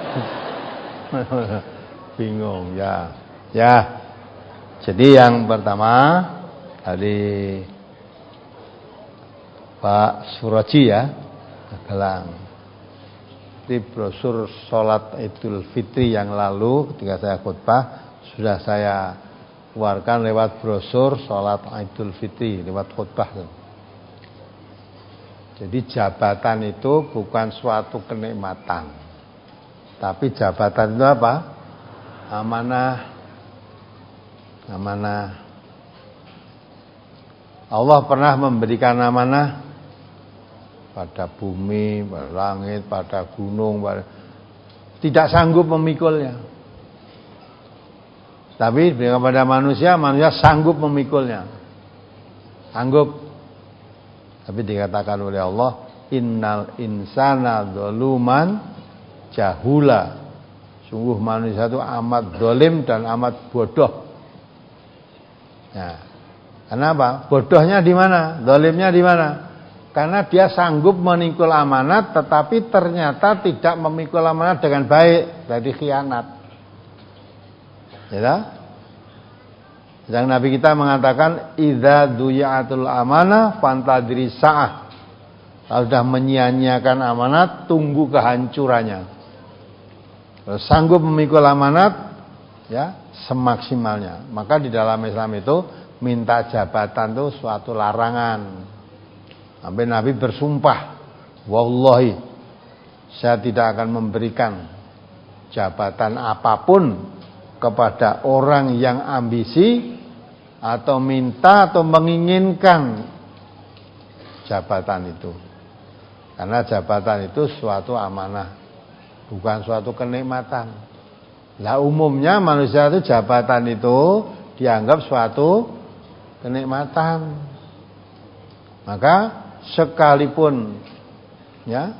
Bingung ya. Ya. Jadi yang pertama dari Pak Suroji ya, Magelang. seperti brosur sholat Idul Fitri yang lalu ketika saya khutbah sudah saya keluarkan lewat brosur sholat Idul Fitri lewat khutbah. Jadi jabatan itu bukan suatu kenikmatan, tapi jabatan itu apa? Amanah. Amanah. Allah pernah memberikan amanah pada bumi, pada langit, pada gunung, pada... tidak sanggup memikulnya. Tapi kepada manusia, manusia sanggup memikulnya. Sanggup. Tapi dikatakan oleh Allah, innal insana zaluman jahula. Sungguh manusia itu amat zalim dan amat bodoh. Nah, kenapa? Bodohnya di mana? Zalimnya di mana? Karena dia sanggup memikul amanat, tetapi ternyata tidak memikul amanat dengan baik, jadi khianat. Ya. Yang Nabi kita mengatakan, idza duyatul amanah fantadri sa'ah. Kalau sudah menyia-nyiakan amanat, tunggu kehancurannya. Kalau sanggup memikul amanat, ya semaksimalnya. Maka di dalam Islam itu minta jabatan itu suatu larangan. Sampai Nabi bersumpah, wallahi saya tidak akan memberikan jabatan apapun kepada orang yang ambisi atau minta atau menginginkan jabatan itu. Karena jabatan itu suatu amanah, bukan suatu kenikmatan. Lah umumnya manusia itu jabatan itu dianggap suatu kenikmatan. Maka sekalipun ya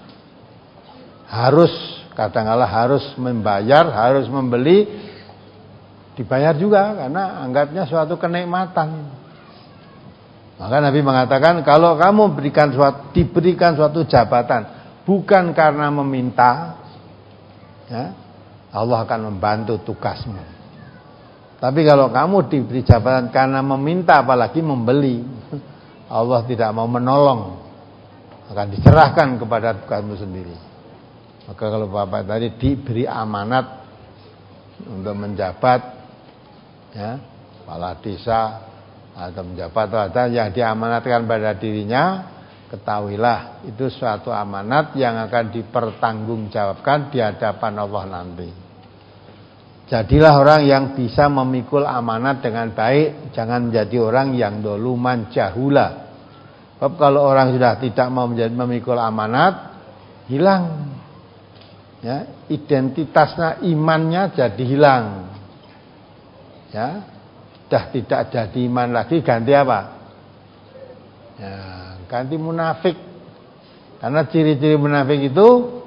harus kadang-kala harus membayar, harus membeli, dibayar juga karena anggapnya suatu kenikmatan. Maka Nabi mengatakan kalau kamu berikan suatu, diberikan suatu jabatan bukan karena meminta, ya, Allah akan membantu tugasmu. Tapi kalau kamu diberi jabatan karena meminta, apalagi membeli, Allah tidak mau menolong, akan diserahkan kepada tugasmu sendiri. Maka kalau Bapak tadi diberi amanat untuk menjabat, ya, kepala desa atau menjabat atau yang diamanatkan pada dirinya, ketahuilah itu suatu amanat yang akan dipertanggungjawabkan di hadapan Allah nanti. Jadilah orang yang bisa memikul amanat dengan baik, jangan menjadi orang yang doluman jahula. Sebab kalau orang sudah tidak mau menjadi memikul amanat, hilang, ya, identitasnya, imannya jadi hilang, ya, sudah tidak jadi iman lagi, ganti apa? Ya, ganti munafik. Karena ciri-ciri munafik itu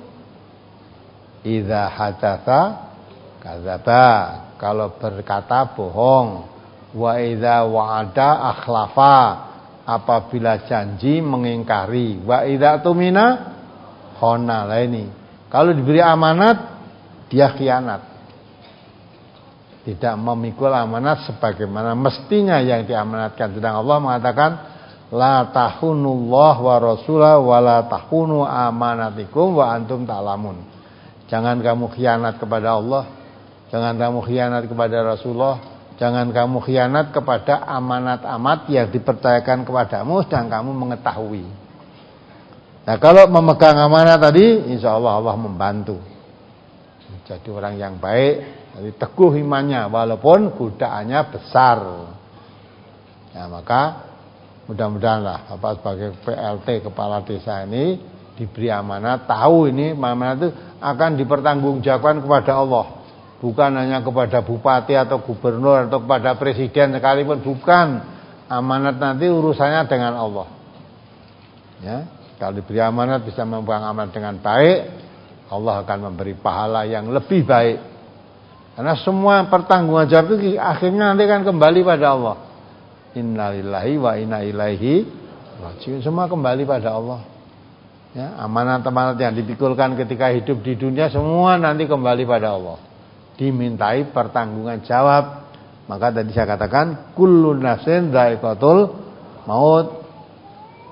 idza hadatsa kadzaba, kalau berkata bohong, wa idza wa'ada akhlafa, apabila janji mengingkari, wa idza tumina khana. Lah ini kalau diberi amanat dia khianat, tidak memikul amanat sebagaimana mestinya yang diamanatkan. Sedang Allah mengatakan la tahunullah wa rasulah wa la tahunu amanatikum wa antum ta'lamun. Jangan kamu khianat kepada Allah, jangan kamu khianat kepada Rasulullah, jangan kamu khianat kepada amanat-amanat yang dipercayakan kepadamu dan kamu mengetahui. Nah, kalau memegang amanat tadi, insya Allah Allah membantu. Jadi orang yang baik, jadi teguh imannya walaupun godaannya besar. Ya, maka mudah-mudahanlah Bapak sebagai P L T kepala desa ini diberi amanat, tahu ini amanat itu akan dipertanggungjawabkan kepada Allah. Bukan hanya kepada bupati atau gubernur atau kepada presiden sekalipun, bukan. Amanat nanti urusannya dengan Allah. Ya, kalau diberi amanat bisa memegang amanat dengan baik, Allah akan memberi pahala yang lebih baik. Karena semua pertanggungan jawab itu akhirnya nanti akan kembali pada Allah. Innalillahi wa inna ilaihi rajiun. Semua kembali pada Allah. Ya, amanat-amanat yang dipikulkan ketika hidup di dunia semua nanti kembali pada Allah. Dimintai pertanggungan jawab. Maka tadi saya katakan kullu nafsin dha'iqatul maut.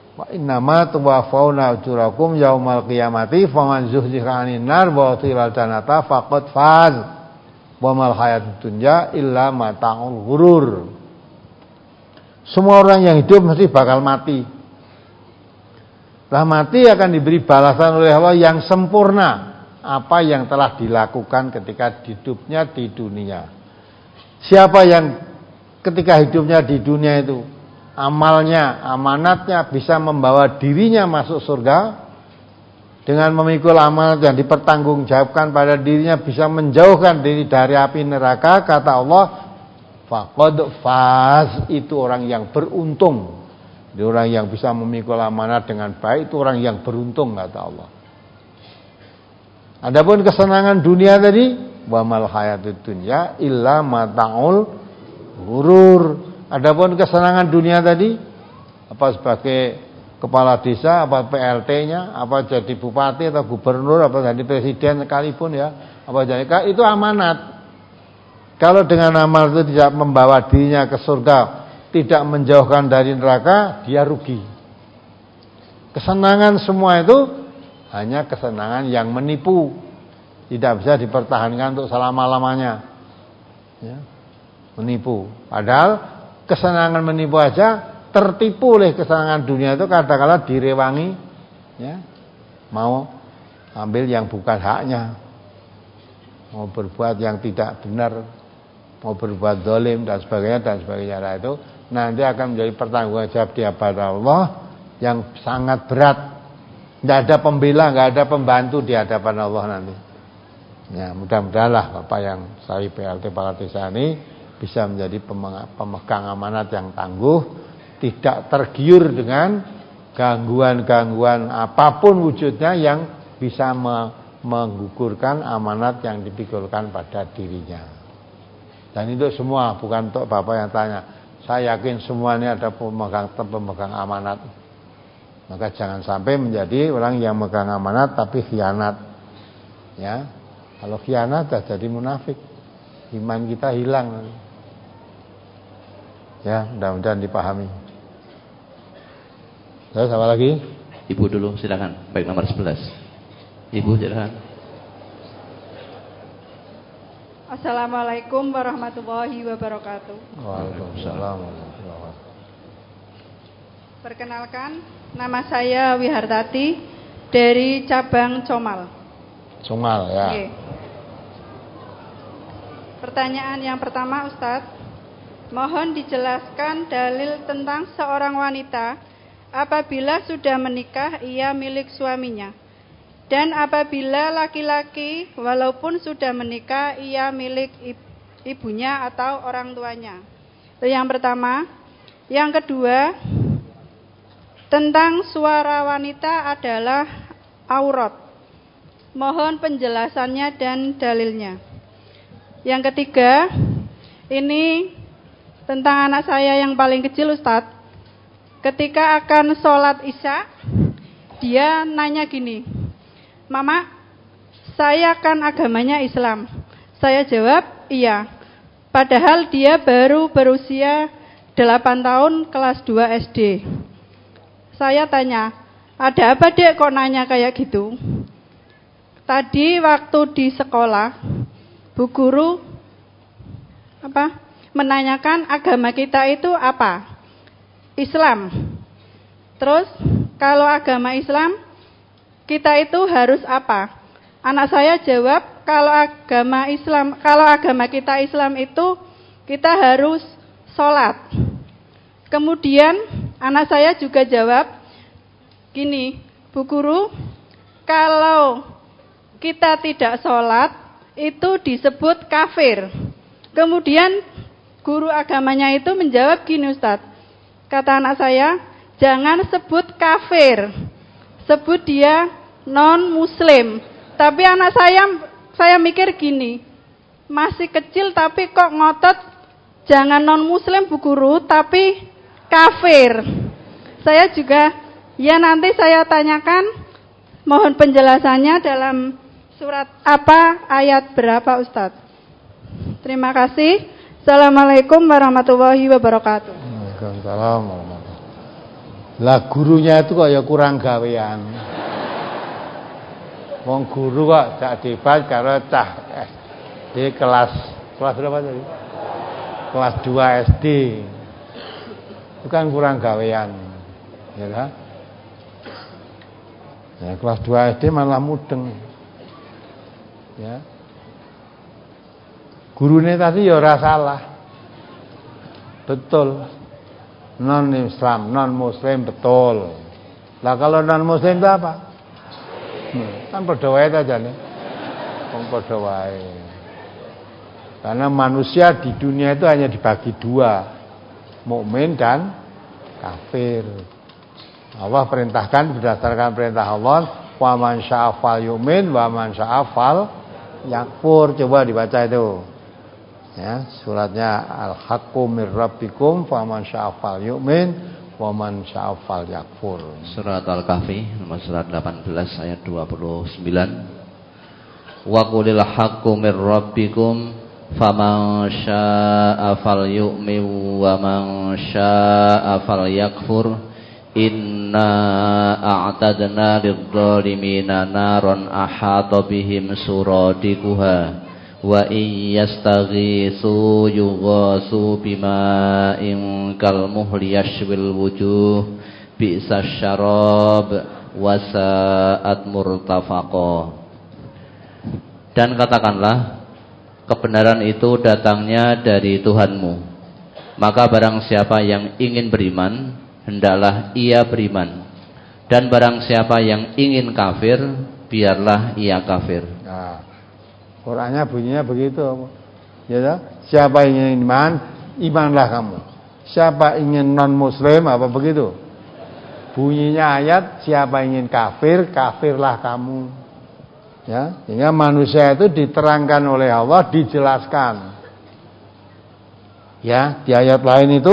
Wa innama tuwaffawna ujurakum yaumal qiyamati faman zuhziha 'anil nar wa udkhilal jannata faqad faz. Wa mal hayatud dunya illa mata'ul ghurur. Semua orang yang hidup mesti bakal mati. Lah mati akan diberi balasan oleh Allah yang sempurna apa yang telah dilakukan ketika hidupnya di dunia. Siapa yang ketika hidupnya di dunia itu amalnya, amanatnya bisa membawa dirinya masuk surga, dengan memikul amanat yang dipertanggungjawabkan pada dirinya bisa menjauhkan diri dari api neraka, kata Allah, faqad faz, itu orang yang beruntung. Itu orang yang bisa memikul amanat dengan baik, itu orang yang beruntung, kata Allah. Adapun kesenangan dunia tadi, wa mal hayatud dunya illa mata'ul ghurur. Adapun kesenangan dunia tadi, apa sebagai kepala desa, apa P L T-nya, apa jadi bupati atau gubernur, apa jadi presiden sekalipun ya, apa jadi, itu amanat. Kalau dengan amal itu tidak membawa dirinya ke surga, tidak menjauhkan dari neraka, dia rugi. Kesenangan semua itu hanya kesenangan yang menipu, tidak bisa dipertahankan untuk selama-lamanya, ya, menipu. Padahal kesenangan menipu aja tertipu oleh kesenangan dunia itu, kadang-kadang direwangi, ya, mau ambil yang bukan haknya, mau berbuat yang tidak benar, mau berbuat zalim dan sebagainya dan sebagainya. Nah, itu nanti akan menjadi pertanggungjawab di hadapan Allah yang sangat berat. Tidak ada pembela, tidak ada pembantu di hadapan Allah nanti. Ya, mudah-mudahanlah Bapak yang saya P L T Kepala Desa ini bisa menjadi pemegang amanat yang tangguh, tidak tergiur dengan gangguan-gangguan apapun wujudnya yang bisa menggugurkan amanat yang dipikulkan pada dirinya. Dan itu semua bukan untuk Bapak yang tanya. Saya yakin semuanya ada pemegang pemegang amanat. Maka jangan sampai menjadi orang yang megang amanat tapi khianat. Ya. Kalau khianat sudah jadi munafik. Iman kita hilang. Ya, mudah-mudahan dipahami. Terus apa lagi? Ibu dulu silakan. Baik, nomor sebelas. Ibu silakan. Assalamualaikum warahmatullahi wabarakatuh. Waalaikumsalam warahmatullahi wabarakatuh. Perkenalkan, nama saya Wihartati dari cabang Comal. Comal ya. Oke. Pertanyaan yang pertama, Ustadz, mohon dijelaskan dalil tentang seorang wanita apabila sudah menikah ia milik suaminya, dan apabila laki-laki walaupun sudah menikah ia milik ibunya atau orang tuanya. Itu yang pertama. Yang kedua, tentang suara wanita adalah aurat. Mohon penjelasannya dan dalilnya. Yang ketiga, ini tentang anak saya yang paling kecil, Ustadz. Ketika akan sholat isya, dia nanya gini, Mama, saya kan agamanya Islam. Saya jawab, iya. Padahal dia baru berusia delapan tahun, kelas dua S D. Saya tanya, ada apa dek kok nanya kayak gitu? Tadi waktu di sekolah, Bu Guru apa menanyakan agama kita itu apa? Islam. Terus kalau agama Islam kita itu harus apa? Anak saya jawab, kalau agama Islam, kalau agama kita Islam itu kita harus sholat. Kemudian anak saya juga jawab gini, Bu Guru, kalau kita tidak sholat itu disebut kafir. Kemudian guru agamanya itu menjawab gini, Ustadz, kata anak saya, jangan sebut kafir, sebut dia non muslim. Tapi anak saya, saya mikir gini, masih kecil tapi kok ngotot jangan non muslim Bu Guru, tapi kafir. Saya juga, ya nanti saya tanyakan, mohon penjelasannya dalam surat apa, ayat berapa Ustadz. Terima kasih. Assalamualaikum warahmatullahi wabarakatuh. Waalaikumsalam warahmatullahi wabarakatuh. Lah gurunya itu kok ya kurang gawean. Wong guru kok cak debat karo cah di kelas kelas berapa tadi? Kelas dua S D. Itu kan kurang gawean. Ya kan? Ya, kelas dua S D malah mudeng. Ya. Gurunya tadi ya ora salah. Betul. Non Islam, non Muslim betul. Lah kalau non Muslim itu apa? Hmm, kan padha wae aja nih. Wong padha wae. Karena manusia di dunia itu hanya dibagi dua, mukmin dan kafir. Allah perintahkan berdasarkan perintah Allah, wa man syaa'a fal yu'min wa man syaa'a fal yakfur. Coba dibaca itu. Ya, suratnya Al-Haqqu mir rabbikum fa man syaa'a fal yu'min wa man syaa'a fal yakfur. Surat Al-Kahfi nomor surat delapan belas ayat dua puluh sembilan. Wa qulil haqqu mir rabbikum faman syaa'a fal yu'min wa man syaa'a fal yakfur. Inna a'tadna lidh-dhalimina naran ahata bihim suradikuha wa in yastaghitsu yughasu bima'in kalmuhli yashwil wujuh bi'sasy syarab wa sa'at murtafaqa. Dan katakanlah, kebenaran itu datangnya dari Tuhanmu, maka barang siapa yang ingin beriman hendaklah ia beriman, dan barang siapa yang ingin kafir biarlah ia kafir. Nah, Qur'annya bunyinya begitu. Ya, siapa ingin iman, imanlah kamu. Siapa ingin non muslim, apa begitu? Bunyinya ayat, siapa ingin kafir, kafirlah kamu. Ya, sehingga manusia itu diterangkan oleh Allah, dijelaskan. Ya, di ayat lain itu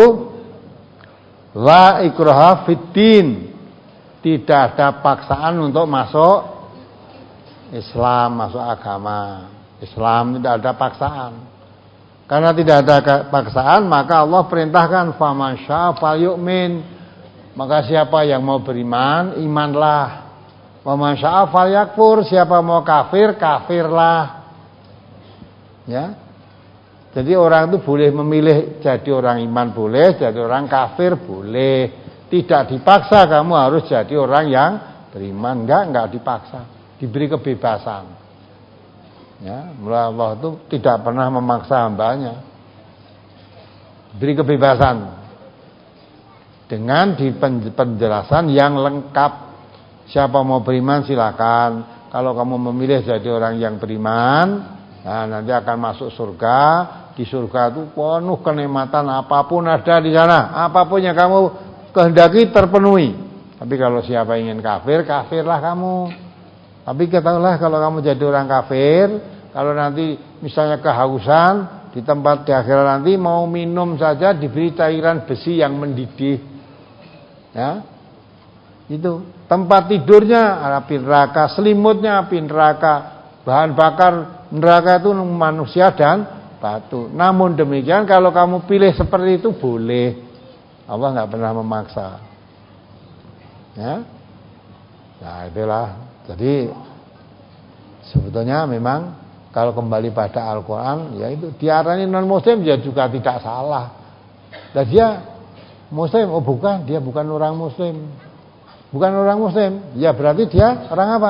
la ikraha fiddin, tidak ada paksaan untuk masuk Islam, masuk agama Islam, tidak ada paksaan. Karena tidak ada paksaan, maka Allah perintahkan faman syaa'a falyu'min, maka siapa yang mau beriman, imanlah. Faman syaa'a falyakfur, siapa mau kafir, kafirlah. Ya. Jadi orang itu boleh memilih jadi orang iman boleh, jadi orang kafir boleh. Tidak dipaksa kamu harus jadi orang yang beriman, enggak, enggak dipaksa. Diberi kebebasan. Ya, mulai Allah itu tidak pernah memaksa hambanya. Diberi kebebasan. Dengan di penjelasan yang lengkap. Siapa mau beriman silakan. Kalau kamu memilih jadi orang yang beriman, nah nanti akan masuk surga. Di surga itu penuh kenikmatan, apapun ada di sana, apapun yang kamu kehendaki terpenuhi. Tapi kalau siapa ingin kafir, kafirlah kamu. Tapi ketahuilah kalau kamu jadi orang kafir, kalau nanti misalnya kehausan di tempat di akhirat nanti mau minum saja diberi cairan besi yang mendidih. Ya. Itu tempat tidurnya api neraka, selimutnya api neraka, bahan bakar neraka itu manusia dan batu. Namun demikian kalau kamu pilih seperti itu boleh. Allah nggak pernah memaksa. Ya. Nah, itulah. Jadi sebetulnya memang kalau kembali pada Al-Qur'an, ya itu diarani non muslim ya juga tidak salah. Dan dia muslim, oh bukan, dia bukan orang muslim. Bukan orang muslim, ya berarti dia orang apa?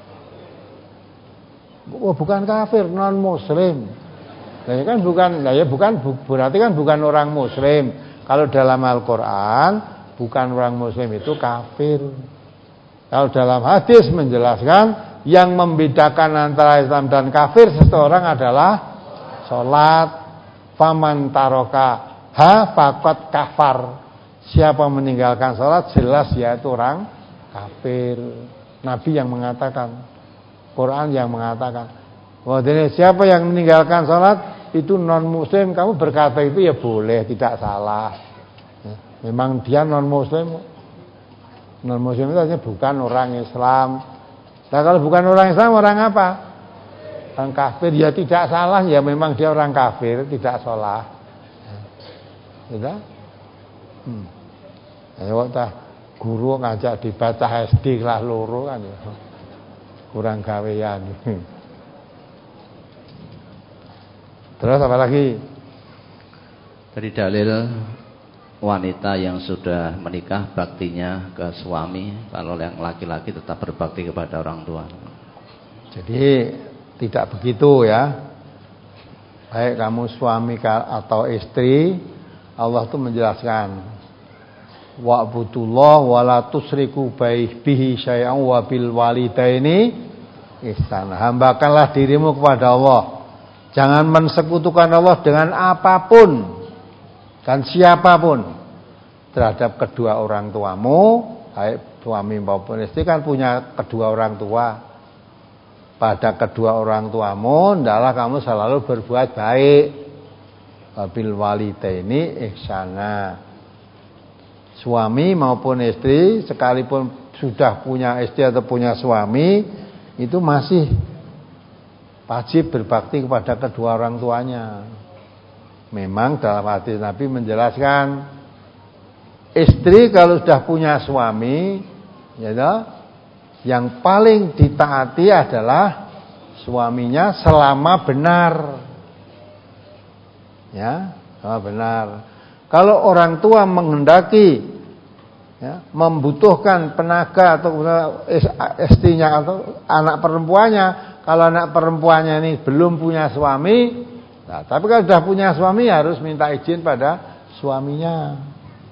Oh bukan kafir, non muslim. Nah, ya kan bukan, nah ya bukan berarti kan bukan orang muslim. Kalau dalam Al-Qur'an bukan orang muslim itu kafir. Kalau dalam hadis menjelaskan yang membedakan antara Islam dan kafir seseorang adalah salat. Faman taroka ha faqad kafar. Siapa meninggalkan salat jelas ya itu orang kafir. Nabi yang mengatakan, Quran yang mengatakan. Wah, jadi siapa yang meninggalkan salat itu non muslim, kamu berkata itu ya boleh, tidak salah. Memang dia non muslim. Non muslim itu artinya bukan orang Islam. Nah kalau bukan orang Islam, orang apa? Orang kafir, ya tidak salah, ya memang dia orang kafir, tidak salah. Tidak? Hmm. Ayo tak guru ngajak dibaca S D kelas loro kan ya. Kurang gawean. Terus apa lagi? Dari dalil wanita yang sudah menikah baktinya ke suami, kalau yang laki-laki tetap berbakti kepada orang tua. Jadi tidak begitu ya. Baik kamu suami atau istri, Allah tuh menjelaskan wa'budullah wa la tusriku bihi syai'an wa bil walidaini ihsana. Hambakanlah dirimu kepada Allah. Jangan mensekutukan Allah dengan apapun dan siapapun terhadap kedua orang tuamu, baik suami maupun istri kan punya kedua orang tua. Pada kedua orang tuamu, hendaklah kamu selalu berbuat baik. Wabil walidaini ihsana. Suami maupun istri, sekalipun sudah punya istri atau punya suami, itu masih wajib berbakti kepada kedua orang tuanya. Memang dalam hadis Nabi menjelaskan, istri kalau sudah punya suami, ya toh, yang paling ditaati adalah suaminya selama benar. Ya, selama benar. Kalau orang tua menghendaki ya, membutuhkan tenaga atau istrinya atau anak perempuannya, kalau anak perempuannya ini belum punya suami, nah, tapi kalau sudah punya suami harus minta izin pada suaminya.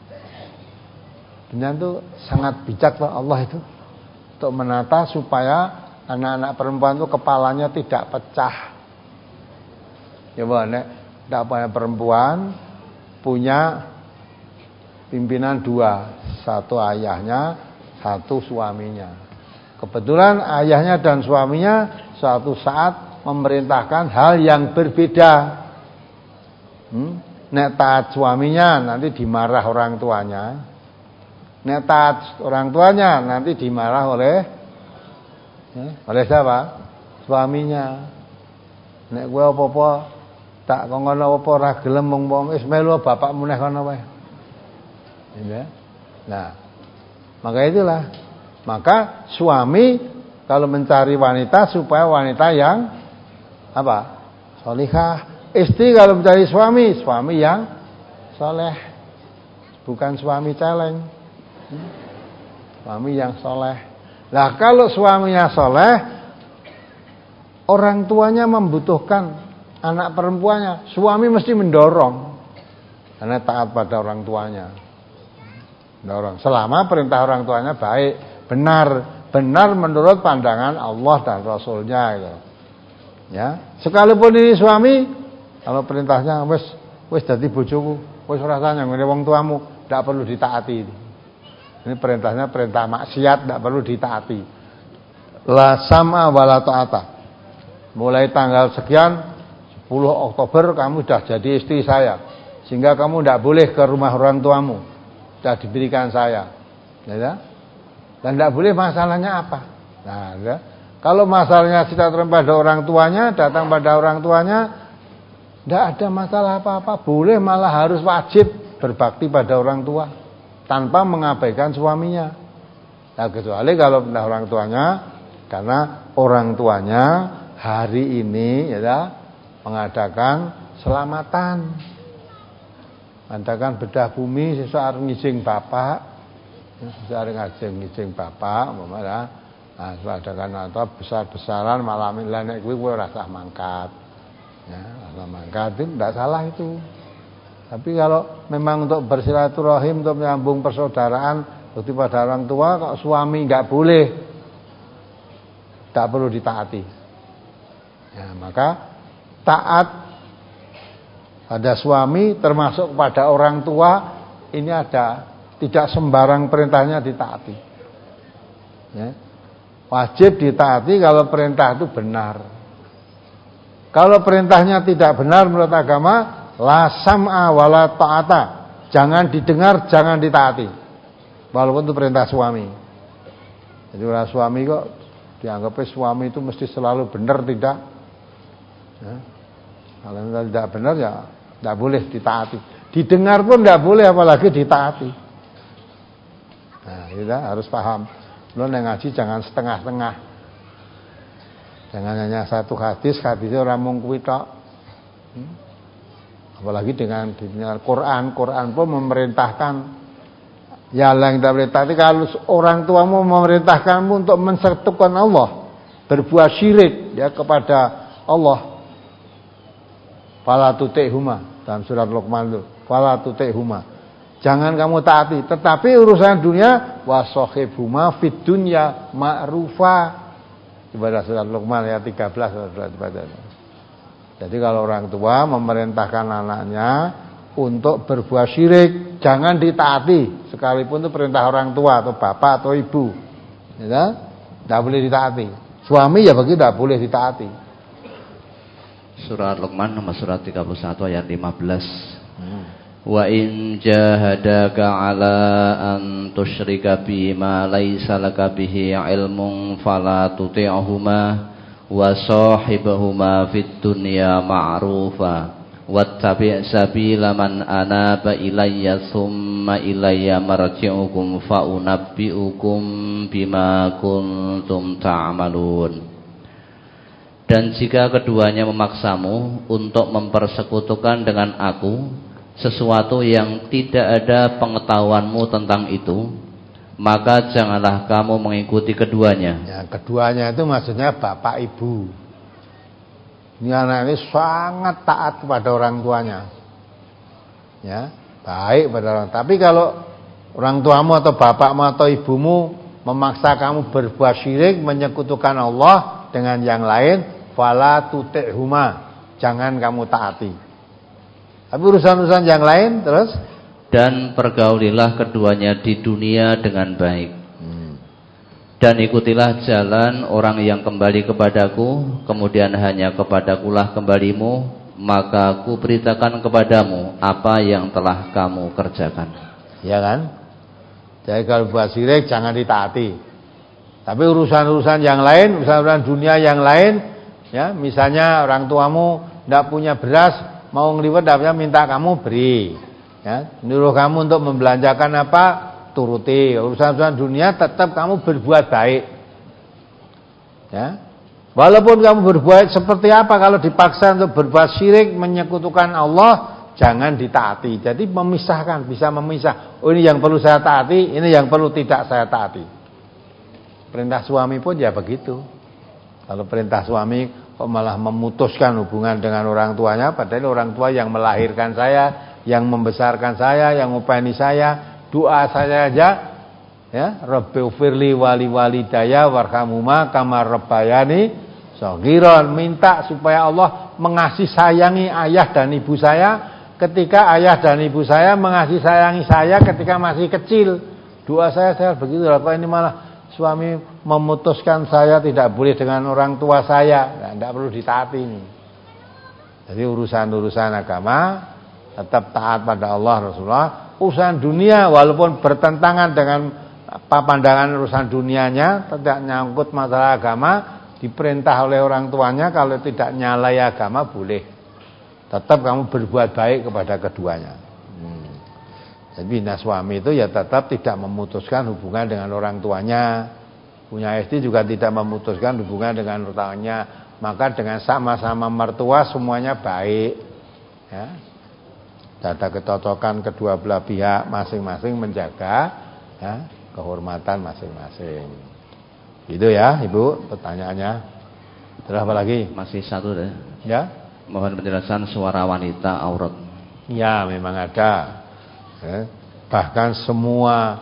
Benar itu sangat bijak Allah itu. Untuk menata supaya anak-anak perempuan itu kepalanya tidak pecah. Ya nek tidak punya perempuan punya pimpinan dua, satu ayahnya, satu suaminya. Kebetulan ayahnya dan suaminya suatu saat memerintahkan hal yang berbeda. Hmm? Nek taat suaminya nanti dimarah orang tuanya. Nek taat orang tuanya nanti dimarah oleh ya, oleh siapa? Suaminya. Nek kowe apa-apa tak kongkon apa ora gelem mung wis melu bapakmu neh kono wae. Ya. Nah, maka itulah. Maka suami kalau mencari wanita supaya wanita yang apa? Salihah. Istri kalau mencari suami, suami yang saleh. Bukan suami celeng. Suami yang soleh. Nah kalau suaminya soleh, orang tuanya membutuhkan anak perempuannya, suami mesti mendorong karena taat pada orang tuanya. Mendorong selama perintah orang tuanya baik, benar, benar menurut pandangan Allah dan Rasulnya. Gitu. Ya, sekalipun ini suami, kalau perintahnya wes wes dadi bojoku, wes rasanya ngene wong tuamu, tidak perlu ditaati. Ini perintahnya perintah maksiat, tidak perlu ditaati. La sam'a wala ta'ata. Mulai tanggal sekian sepuluh Oktober kamu sudah jadi istri saya, sehingga kamu tidak boleh ke rumah orang tuamu. Sudah diberikan saya. Ya? Dan tidak boleh masalahnya apa? Nah, ya? Kalau masalahnya tidak pada orang tuanya, datang pada orang tuanya, tidak ada masalah apa-apa. Boleh, malah harus wajib berbakti pada orang tua tanpa mengabaikan suaminya. Nah, kecuali kalau pindah orang tuanya, karena orang tuanya hari ini ya mengadakan selamatan, mengadakan bedah bumi sesaat ngijing bapak, sesaat ngajeng ngijing bapak, umpamanya, nah mengadakan atau besar-besaran malam ini nek kuwi kowe ora sah mangkat, ya ora mangkat itu tidak salah itu. Tapi kalau memang untuk bersilaturahim, untuk menyambung persaudaraan bukti pada orang tua, kok suami nggak boleh, tak perlu ditaati. Ya, maka taat pada suami termasuk pada orang tua ini ada, tidak sembarang perintahnya ditaati. Ya. Wajib ditaati kalau perintah itu benar. Kalau perintahnya tidak benar menurut agama, la sam'a wala ta'ata. Jangan didengar, jangan ditaati. Walaupun itu perintah suami. Jadi orang suami kok dianggapnya suami itu mesti selalu benar, tidak. Ya. Kalau tidak benar ya tidak boleh ditaati. Didengar pun tidak boleh, apalagi ditaati. Nah, kita harus paham. Lo ngaji jangan setengah-setengah. Jangan hanya satu hadis, hadisnya orang mung kuwi tok. Hmm? Apalagi dengan dengan Quran, Quran pun memerintahkan ya yang kita perintahkan kalau orang tuamu memerintahkanmu untuk mensekutukan Allah, berbuat syirik ya kepada Allah. Fala tuti'huma dalam surat Luqman itu. Fala tuti'huma. Jangan kamu taati, tetapi urusan dunia wasahibhuma fid dunya ma'rufa. Ibadah surat Luqman ayat tiga belas dibaca. Jadi kalau orang tua memerintahkan anaknya untuk berbuat syirik, jangan ditaati sekalipun itu perintah orang tua atau bapak atau ibu. Ya, tidak boleh ditaati. Suami ya begitu tidak boleh ditaati. Surat Luqman nomor surat tiga puluh satu ayat lima belas. Hmm. Wa in jahadaka ala an tusyrika bima laisa laka bihi ilmun fala tuti'huma wa sahibhuma fid dunya ma'rufa wattabi' sabila man anaba ilayya thumma ilayya marji'ukum fa unabbi'ukum bima kuntum ta'malun. Dan jika keduanya memaksamu untuk mempersekutukan dengan aku sesuatu yang tidak ada pengetahuanmu tentang itu, maka janganlah kamu mengikuti keduanya. Ya, keduanya itu maksudnya bapak ibu. Ini anak ini sangat taat kepada orang tuanya. Ya, baik pada orang. Tapi kalau orang tuamu atau bapakmu atau ibumu memaksa kamu berbuat syirik, menyekutukan Allah dengan yang lain, fala tuti'huma, jangan kamu taati. Tapi urusan-urusan yang lain terus, dan pergaulilah keduanya di dunia dengan baik. Hmm. Dan ikutilah jalan orang yang kembali kepadaku, kemudian hanya kepadakulah kembalimu, maka aku beritakan kepadamu apa yang telah kamu kerjakan. Ya kan? Jadi kalau buat syirik jangan ditaati. Tapi urusan-urusan yang lain, urusan-urusan dunia yang lain, ya, misalnya orang tuamu tidak punya beras, mau ngeliwat dapatnya minta kamu beri, ya, nyuruh kamu untuk membelanjakan apa, turuti. Urusan-urusan dunia tetap kamu berbuat baik, ya, walaupun kamu berbuat seperti apa, kalau dipaksa untuk berbuat syirik, menyekutukan Allah, jangan ditaati. Jadi memisahkan, bisa memisah. Oh, ini yang perlu saya taati, ini yang perlu tidak saya taati. Perintah suami pun ya begitu. Kalau perintah suami kok malah memutuskan hubungan dengan orang tuanya, padahal orang tua yang melahirkan saya, yang membesarkan saya, yang upani saya, doa saya aja, ya, Rabbighfirli wali walidayya warhamhuma kama rabbayani shaghiran, minta supaya Allah mengasih sayangi ayah dan ibu saya ketika ayah dan ibu saya mengasih sayangi saya ketika masih kecil. Doa saya saya begitu. Apa ini malah suami memutuskan saya tidak boleh dengan orang tua saya, nah, tidak perlu ditaati ini. Jadi urusan-urusan agama tetap taat pada Allah Rasulullah. Urusan dunia walaupun bertentangan dengan apa pandangan urusan dunianya, tidak nyangkut masalah agama, diperintah oleh orang tuanya, kalau tidak nyalai agama boleh. Tetap kamu berbuat baik kepada keduanya. Hmm. Jadi nah, suami itu ya tetap tidak memutuskan hubungan dengan orang tuanya. Punya istri juga tidak memutuskan hubungan dengan orang tuanya. Maka dengan sama-sama mertua semuanya baik, ya. Ada kecocokan kedua belah pihak, masing-masing menjaga, ya, kehormatan masing-masing. Gitu ya, Ibu, pertanyaannya. Terus apa lagi? Masih satu deh. Ya. Mohon penjelasan suara wanita aurat. Ya, memang ada. Ya. Bahkan semua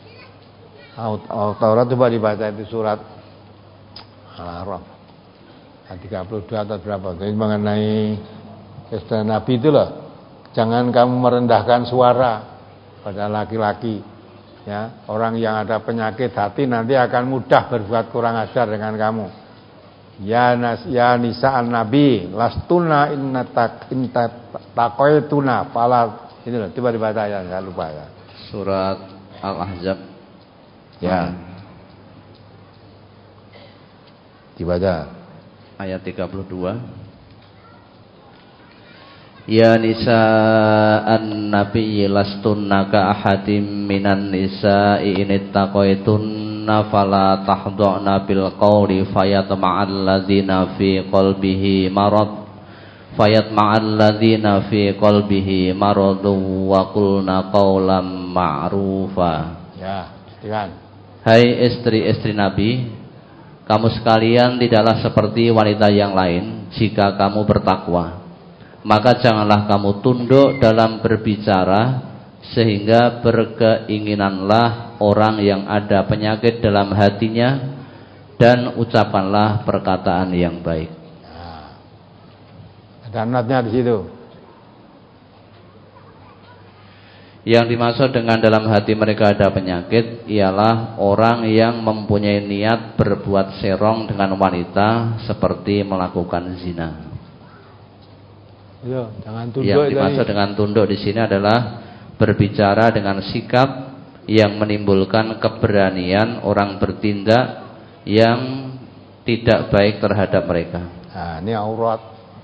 Taurat coba dibaca itu surat Al-A'raf tiga puluh dua atau berapa, jadi mengenai istilah Nabi itu loh, jangan kamu merendahkan suara pada laki-laki, ya, orang yang ada penyakit hati nanti akan mudah berbuat kurang ajar dengan kamu. Ya nas ya nisa'an nabi lastuna inna tak inta taqaituna fala, ini loh, coba dibaca ya, enggak lupa ya. Surat Al-Ahzab. Ya. Dibaca ayat tiga puluh dua. Ya nisa'an nabiyyi lastunna ka ahadim minan nisa'i in ittaqaitunna fala tahdha'na bil qawli fayatma'al ladzina fi qalbihi marad fayatma'al ladzina fi qalbihi maradun wa qulna qawlan ma'rufa. Ya, dengan hai istri-istri Nabi, kamu sekalian tidaklah seperti wanita yang lain jika kamu bertakwa. Maka janganlah kamu tunduk dalam berbicara sehingga berkeinginanlah orang yang ada penyakit dalam hatinya, dan ucapkanlah perkataan yang baik. Nah, ada natnya di situ. Yang dimaksud dengan dalam hati mereka ada penyakit ialah orang yang mempunyai niat berbuat serong dengan wanita seperti melakukan zina. Yo, jangan tunduk. Yang dimaksud tadi dengan tunduk di sini adalah berbicara dengan sikap yang menimbulkan keberanian orang bertindak yang tidak baik terhadap mereka. Nah, ini aurat.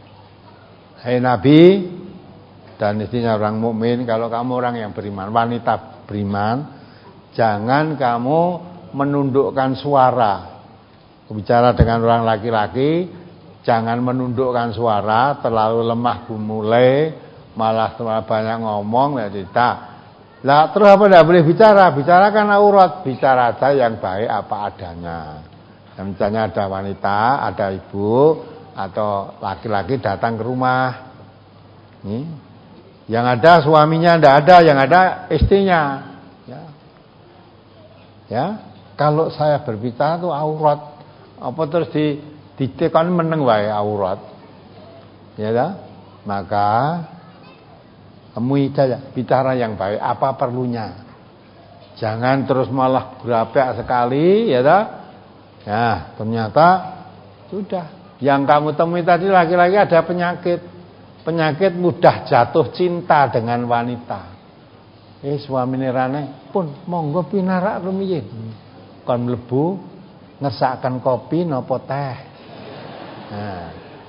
Hai Nabi dan istrinya orang mukmin, kalau kamu orang yang beriman, wanita beriman, jangan kamu menundukkan suara. Bicara dengan orang laki-laki, jangan menundukkan suara, terlalu lemah mulai, malah terlalu banyak ngomong, ya tidak. Lah terus apa tidak boleh bicara? Bicarakan aurat, bicara aja yang baik apa adanya. Dan misalnya ada wanita, ada ibu atau laki-laki datang ke rumah, nih, yang ada suaminya tidak ada, yang ada istrinya. Ya, ya. Kalau saya berbicara itu aurat, apa terus di ditekan meneng wae aurat, ya dah. Maka temui saja, bicara yang baik apa perlunya. Jangan terus malah berapek sekali, ya dah. Ya, ternyata sudah yang kamu temui tadi laki-laki ada penyakit, penyakit mudah jatuh cinta dengan wanita. Eh suamine rane pun monggo pinarak rumiyin. Kon mlebu ngersakaken kopi napa teh. Nah,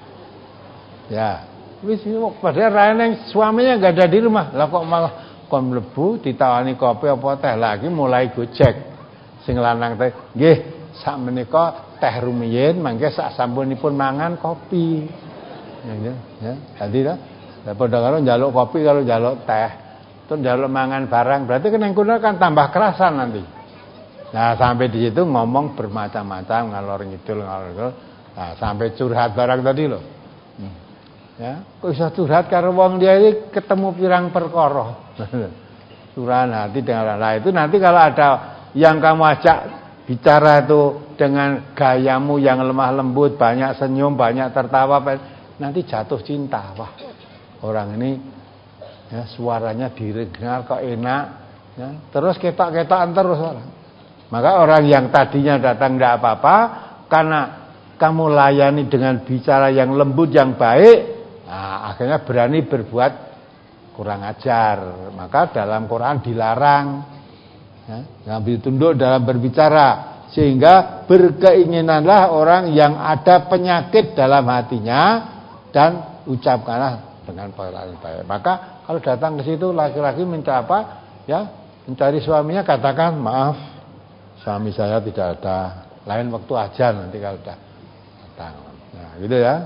ya, wis padahal rane suaminya enggak ada di rumah, lah kok malah kon mlebu ditawani kopi apa teh, lagi mulai gojek. Sing lanang teh, nggih, sak menika teh rumiyin, mangke sak sampunipun mangan kopi. Ya, ya, tadi dah. Lah padha karo njaluk kopi karo njaluk teh, terus njaluk mangan barang, berarti kan yang kuno kan tambah kerasan nanti. Nah, sampai di situ ngomong bermacam-macam, ngalor ngidul ngalor ngidul. Nah, sampai curhat barang tadi loh. Hmm. Ya, kok bisa curhat karo wong dia ini ketemu pirang perkara. Curahan hati dengan nah itu nanti kalau ada yang kamu ajak bicara itu dengan gayamu yang lemah lembut, banyak senyum, banyak tertawa, nanti jatuh cinta. Wah, orang ini ya, suaranya didengar kok enak, ya, terus ketok-ketokan terus orang. Maka orang yang tadinya datang tidak apa-apa, karena kamu layani dengan bicara yang lembut, yang baik, nah, akhirnya berani berbuat kurang ajar. Maka dalam Quran dilarang, ya, ngambil tunduk dalam berbicara, sehingga berkeinginanlah orang yang ada penyakit dalam hatinya dan ucapkanlah dengan perkataan baik. Maka kalau datang ke situ laki-laki minta apa, ya, mencari suaminya, katakan maaf, suami saya tidak ada, lain waktu aja nanti kalau sudah. Nah, gitu ya.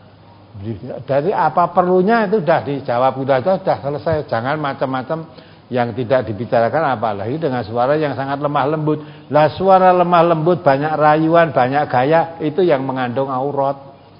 Dari apa perlunya itu sudah dijawab, sudah sudah selesai. Jangan macam-macam yang tidak dibicarakan, apalagi dengan suara yang sangat lemah lembut. Lah suara lemah lembut, banyak rayuan, banyak gaya, itu yang mengandung aurat.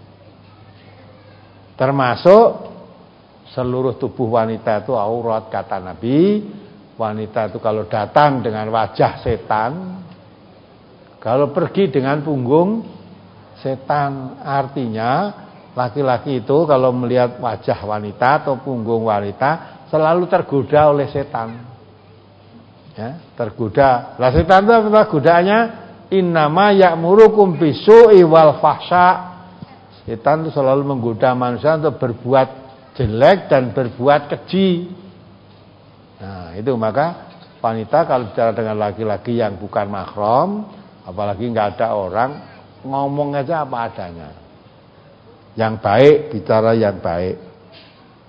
Termasuk seluruh tubuh wanita itu aurat, kata Nabi. Wanita itu kalau datang dengan wajah setan, kalau pergi dengan punggung setan. Artinya laki-laki itu kalau melihat wajah wanita atau punggung wanita selalu tergoda oleh setan, ya, tergoda. Lah setan itu apa godaannya? Innama ya'murukum bisu'i wal fahsya. Setan itu selalu menggoda manusia untuk berbuat jelek dan berbuat keji. Nah, itu maka wanita kalau bicara dengan laki-laki yang bukan mahram, apalagi enggak ada orang, ngomong aja apa adanya. Yang baik, bicara yang baik.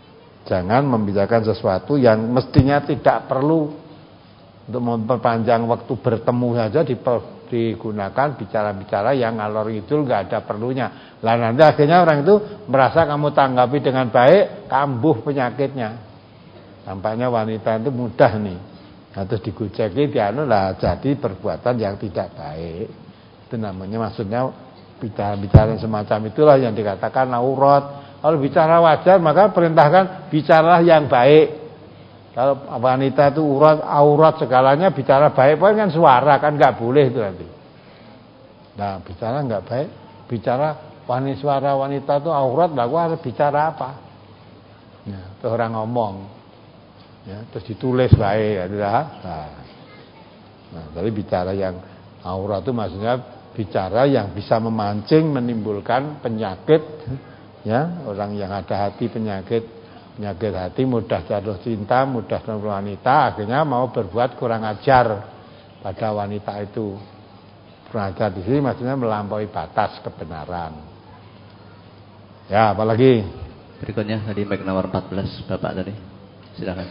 Jangan membicarakan sesuatu yang mestinya tidak perlu untuk memperpanjang waktu bertemu saja digunakan bicara-bicara yang ngalor ngidul nggak ada perlunya. Lah nanti akhirnya orang itu merasa kamu tanggapi dengan baik, kambuh penyakitnya. Tampaknya wanita itu mudah nih. Nah, terus digojeki dianu lah jadi perbuatan yang tidak baik. Itu namanya maksudnya bicara-bicara semacam itulah yang dikatakan aurat. Kalau bicara wajar maka perintahkan bicaralah yang baik. Kalau wanita itu aurat, aurat segalanya bicara baik, pokoknya kan suara kan nggak boleh itu nanti. Nah bicara nggak baik, bicara wanita suara wanita itu aurat, lalu harus bicara apa? Ya, itu orang ngomong, ya, terus ditulis baik, adalah. Nah, nah jadi bicara yang aurat itu maksudnya bicara yang bisa memancing, menimbulkan penyakit. Ya, orang yang ada hati penyakit penyakit hati, mudah jatuh cinta, mudah dengan wanita, akhirnya mau berbuat kurang ajar pada wanita itu. Kurang ajar di sini maksudnya melampaui batas kebenaran. Ya, apalagi berikutnya tadi mic nomor empat belas Bapak tadi. Silakan.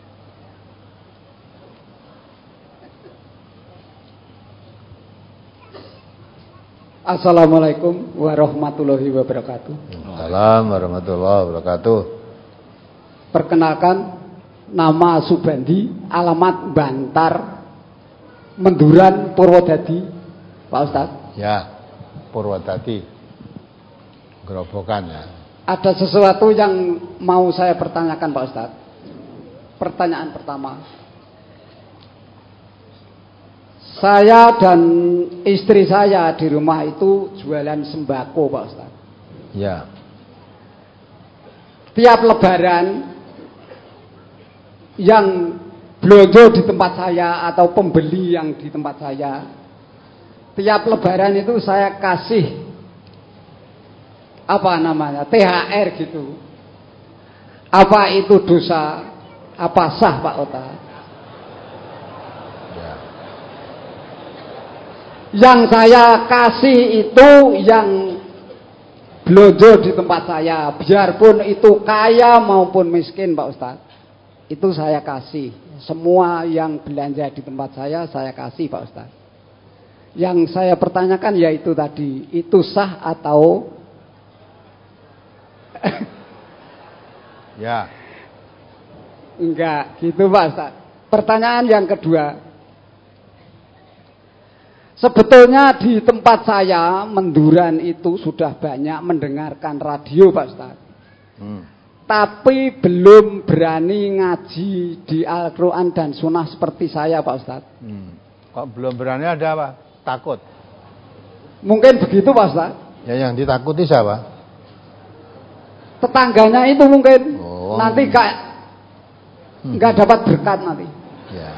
Assalamualaikum warahmatullahi wabarakatuh. Assalamualaikum warahmatullahi wabarakatuh. Perkenalkan, nama Subandi, alamat Bantar, Menduran, Purwodadi, Pak Ustadz. Ya, Purwodadi, Gerobokan ya. Ada sesuatu yang mau saya pertanyakan Pak Ustadz. Pertanyaan pertama. Saya dan istri saya di rumah itu jualan sembako Pak Ustadz. Ya. Tiap lebaran yang belanja di tempat saya atau pembeli yang di tempat saya, tiap lebaran itu saya kasih apa namanya T H R gitu. Apa itu dosa? Apa sah Pak Ustadz? Yang saya kasih itu yang belanja di tempat saya, biarpun itu kaya maupun miskin Pak Ustadz, itu saya kasih. Semua yang belanja di tempat saya, saya kasih Pak Ustadz. Yang saya pertanyakan yaitu tadi, itu sah atau ya enggak gitu Pak Ustadz. Pertanyaan yang kedua, sebetulnya di tempat saya Menduran itu sudah banyak mendengarkan radio Pak Ustadz. Hmm. Tapi belum berani ngaji di Al-Quran dan Sunnah seperti saya Pak Ustadz. Hmm. Kok belum berani ada apa? Takut? Mungkin begitu Pak Ustadz. Ya yang ditakuti siapa? Tetangganya itu mungkin. Oh. Nanti kayak nggak hmm. dapat berkat nanti. Ya.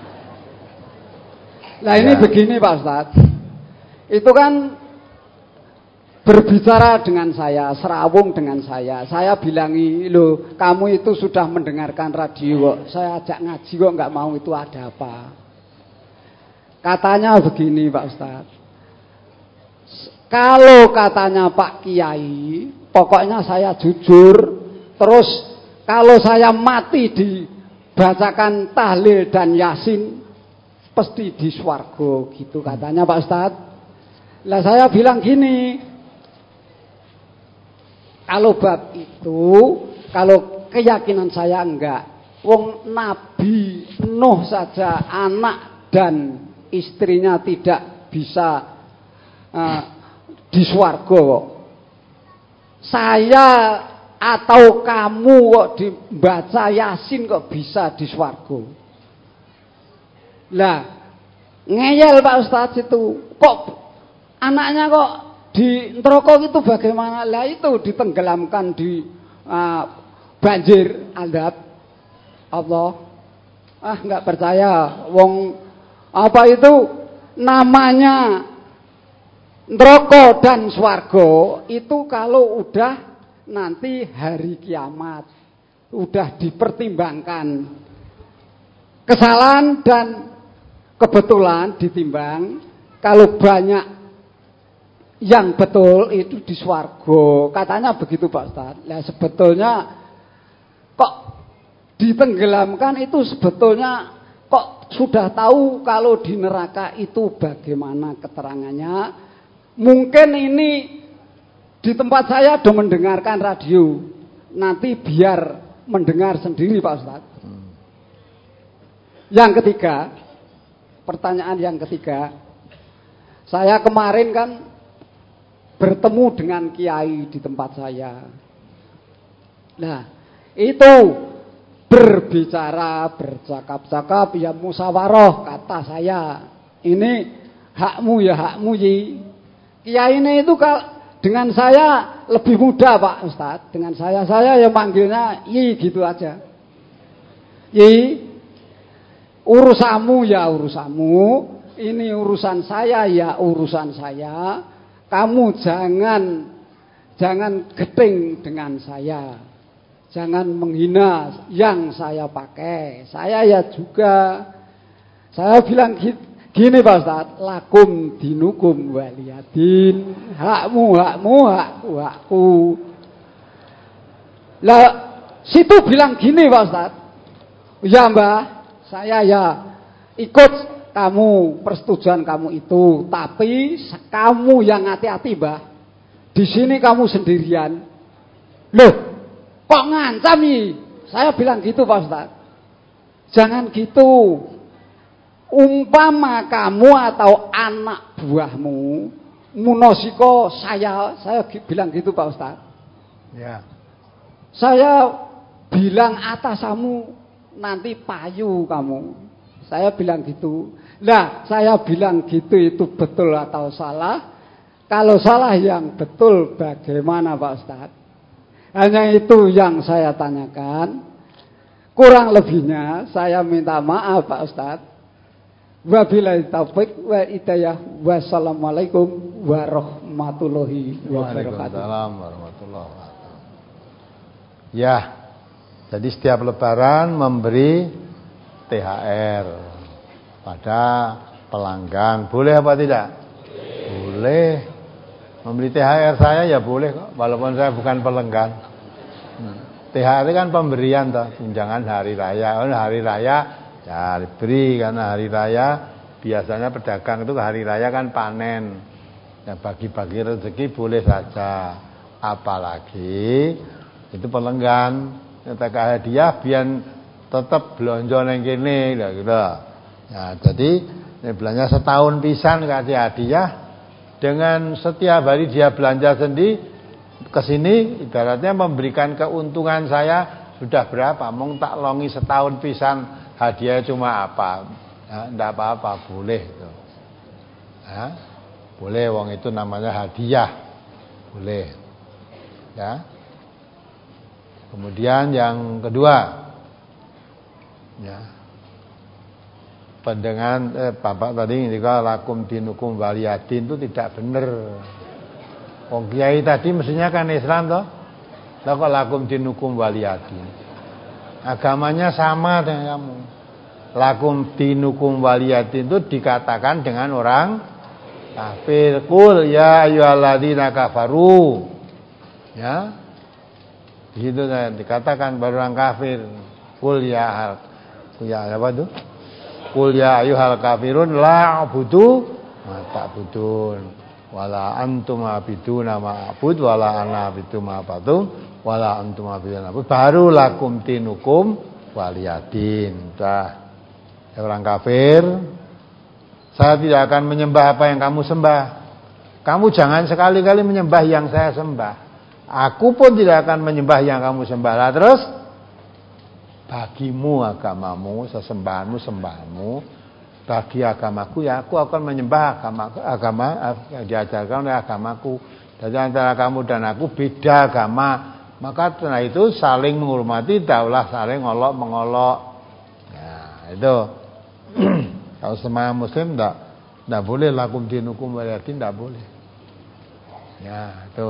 Nah ini ya. Begini Pak Ustadz, itu kan berbicara dengan saya, serawung dengan saya. Saya bilangi, loh kamu itu sudah mendengarkan radio kok. Saya ajak ngaji kok nggak mau, itu ada apa? Katanya begini Pak Ustadz, kalau katanya Pak Kiai, pokoknya saya jujur. Terus kalau saya mati dibacakan tahlil dan yasin, pasti di swargo gitu katanya Pak Ustadz. Lah saya bilang gini, kalau bab itu, kalau keyakinan saya enggak, wong Nabi Nuh saja anak dan istrinya tidak bisa uh, di swargo. Saya atau kamu kok dibaca yasin kok bisa di swargo. Lah ngeyel Pak Ustadz itu, kok anaknya kok di neraka itu bagaimana? Lah itu ditenggelamkan di uh, banjir azab Allah. Ah nggak percaya, wong apa itu namanya neraka dan swarga itu kalau udah nanti hari kiamat udah dipertimbangkan kesalahan dan kebetulan ditimbang, kalau banyak yang betul itu di swarga. Katanya begitu Pak Ustadz. Nah sebetulnya kok ditenggelamkan itu sebetulnya kok sudah tahu kalau di neraka itu bagaimana keterangannya. Mungkin ini di tempat saya ada mendengarkan radio. Nanti biar mendengar sendiri Pak Ustadz. Yang ketiga, pertanyaan yang ketiga, saya kemarin kan bertemu dengan kiai di tempat saya. Nah, itu berbicara, bercakap-cakap, ya musyawarah kata saya. Ini hakmu ya hakmu Yi. Kiai ini itu kalau dengan saya lebih muda Pak Ustadz. Dengan saya, saya yang manggilnya Yi gitu aja. Yi, urusanmu ya urusanmu. Ini urusan saya ya urusan saya. Kamu jangan jangan geting dengan saya. Jangan menghina yang saya pakai. Saya ya juga. Saya bilang gini Pak Ustadz, lakum dinukum waliyadin. Hakmu, hakmu, hakku, hakku. Lah, situ bilang gini Pak Ustadz. Ya Mbah, saya ya ikut kamu, persetujuan kamu itu. Tapi kamu yang hati-hati Mbah. Di sini kamu sendirian. Loh, kok ngancam nih? Saya bilang gitu Pak Ustadz. Jangan gitu. Umpama kamu atau anak buahmu munosiko saya, saya bilang gitu Pak Ustadz. Ya. Saya bilang atasamu nanti payu kamu. Saya bilang gitu. Nah, saya bilang gitu itu betul atau salah? Kalau salah yang betul bagaimana Pak Ustadz? Hanya itu yang saya tanyakan. Kurang lebihnya saya minta maaf Pak Ustadz. Wabillahi taufik wa hidayah. Wassalamualaikum warahmatullahi wabarakatuh. Waalaikumsalam warahmatullahi wabarakatuh. Ya, jadi setiap lebaran memberi T H R pada pelanggan. Boleh apa tidak? Boleh. Memberi T H R saya ya boleh kok, walaupun saya bukan pelanggan. Hmm. T H R kan pemberian toh, tunjangan hari raya. Oh, hari raya ya diberi karena hari raya biasanya pedagang itu hari raya kan panen. Ya bagi-bagi rezeki boleh saja. Apalagi itu pelanggan nyata hadiah biar tetap belanja nang kene lho gitu. Ya jadi belanja setahun pisan kasih hadiah. Dengan setiap hari dia belanja sendiri ke sini ibaratnya memberikan keuntungan saya sudah berapa? Mong tak longi setahun pisan hadiah cuma apa? Ya, enggak apa-apa, boleh itu. Ya, boleh wong itu namanya hadiah. Boleh. Ya. Kemudian yang kedua. Ya. Pendengan eh, Bapak tadi ketika lakum dinukum waliyadin itu tidak benar. Wong kiai tadi mestinya kan Islam toh. Lah kok lakum dinukum waliyadin. Agamanya sama dengan kamu. Lakum dinukum waliyadin itu dikatakan dengan orang kafir. Qul ya ayyuhalladzina kafaru. Ya. Begitu kan dikatakan baru orang kafir. Qul ya ya apa itu? Qul ya ayyuhal kafirun la a'budu ma ta'budun wala antum abiduna ma a'bud wala ana abidu ma abatum wala antum abiduna. Baru lakum tinukum waliyadin. Dah. Orang kafir, saya tidak akan menyembah apa yang kamu sembah. Kamu jangan sekali-kali menyembah yang saya sembah. Aku pun tidak akan menyembah yang kamu sembah. Lah terus bagimu agamamu, sesembahanmu sembahanmu, bagi agamaku ya aku akan menyembah agama agama yang diajarkan oleh agamaku. Jadi antara kamu dan aku beda agama, maka setelah itu saling menghormati, daulah saling ngolok mengolok. Nah itu kalau sama muslim tidak tidak boleh lakum dinukum waliyadin, tidak boleh. Ya itu.